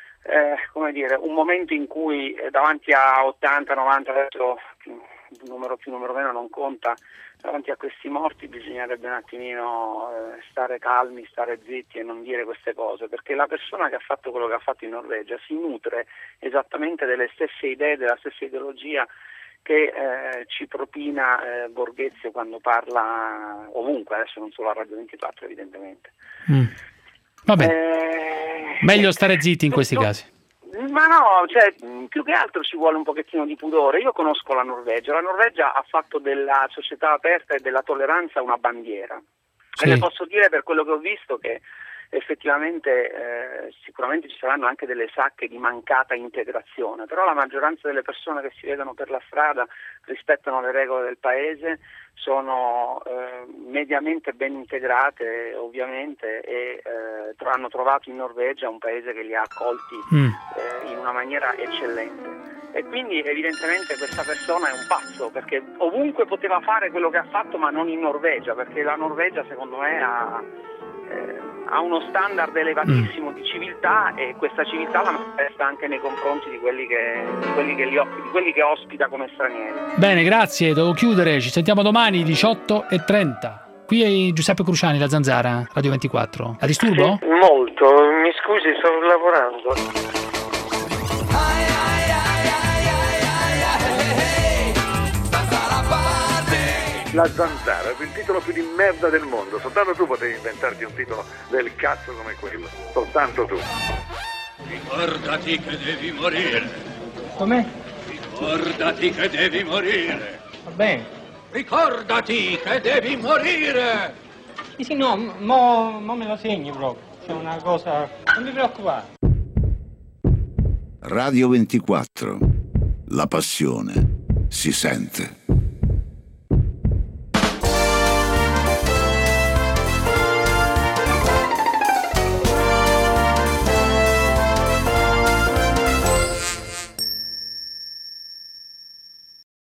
[SPEAKER 5] un momento in cui davanti a 80, 90, adesso numero più numero meno non conta, davanti a questi morti bisognerebbe un attimino stare calmi, stare zitti e non dire queste cose, perché la persona che ha fatto quello che ha fatto in Norvegia si nutre esattamente delle stesse idee, della stessa ideologia che ci propina Borghezio quando parla ovunque, adesso non solo a Radio 24 evidentemente.
[SPEAKER 4] Va bene, meglio stare zitti in questi casi.
[SPEAKER 5] Ma no, più che altro ci vuole un pochettino di pudore. Io conosco la Norvegia ha fatto della società aperta e della tolleranza una bandiera. E le posso dire per quello che ho visto che effettivamente sicuramente ci saranno anche delle sacche di mancata integrazione, però la maggioranza delle persone che si vedono per la strada rispettano le regole del paese, sono mediamente ben integrate ovviamente e hanno trovato in Norvegia un paese che li ha accolti in una maniera eccellente. E quindi evidentemente questa persona è un pazzo, perché ovunque poteva fare quello che ha fatto, ma non in Norvegia, perché la Norvegia secondo me ha uno standard elevatissimo di civiltà e questa civiltà la manifesta anche nei confronti di quelli che ospita come stranieri.
[SPEAKER 4] Bene, grazie, devo chiudere, ci sentiamo domani 18:30. Qui è Giuseppe Cruciani, La Zanzara, Radio 24. La disturbo?
[SPEAKER 2] Molto, mi scusi, sto lavorando.
[SPEAKER 15] La Zanzara, il titolo più di merda del mondo. Soltanto tu potevi inventarti un titolo del cazzo come quello. Soltanto tu.
[SPEAKER 16] Ricordati che devi morire.
[SPEAKER 24] Com'è?
[SPEAKER 16] Ricordati che devi morire.
[SPEAKER 24] Va bene.
[SPEAKER 16] Ricordati che devi morire.
[SPEAKER 24] Sì, no, mo me lo segni proprio. C'è una cosa... Non mi preoccupare.
[SPEAKER 25] Radio 24. La passione si sente.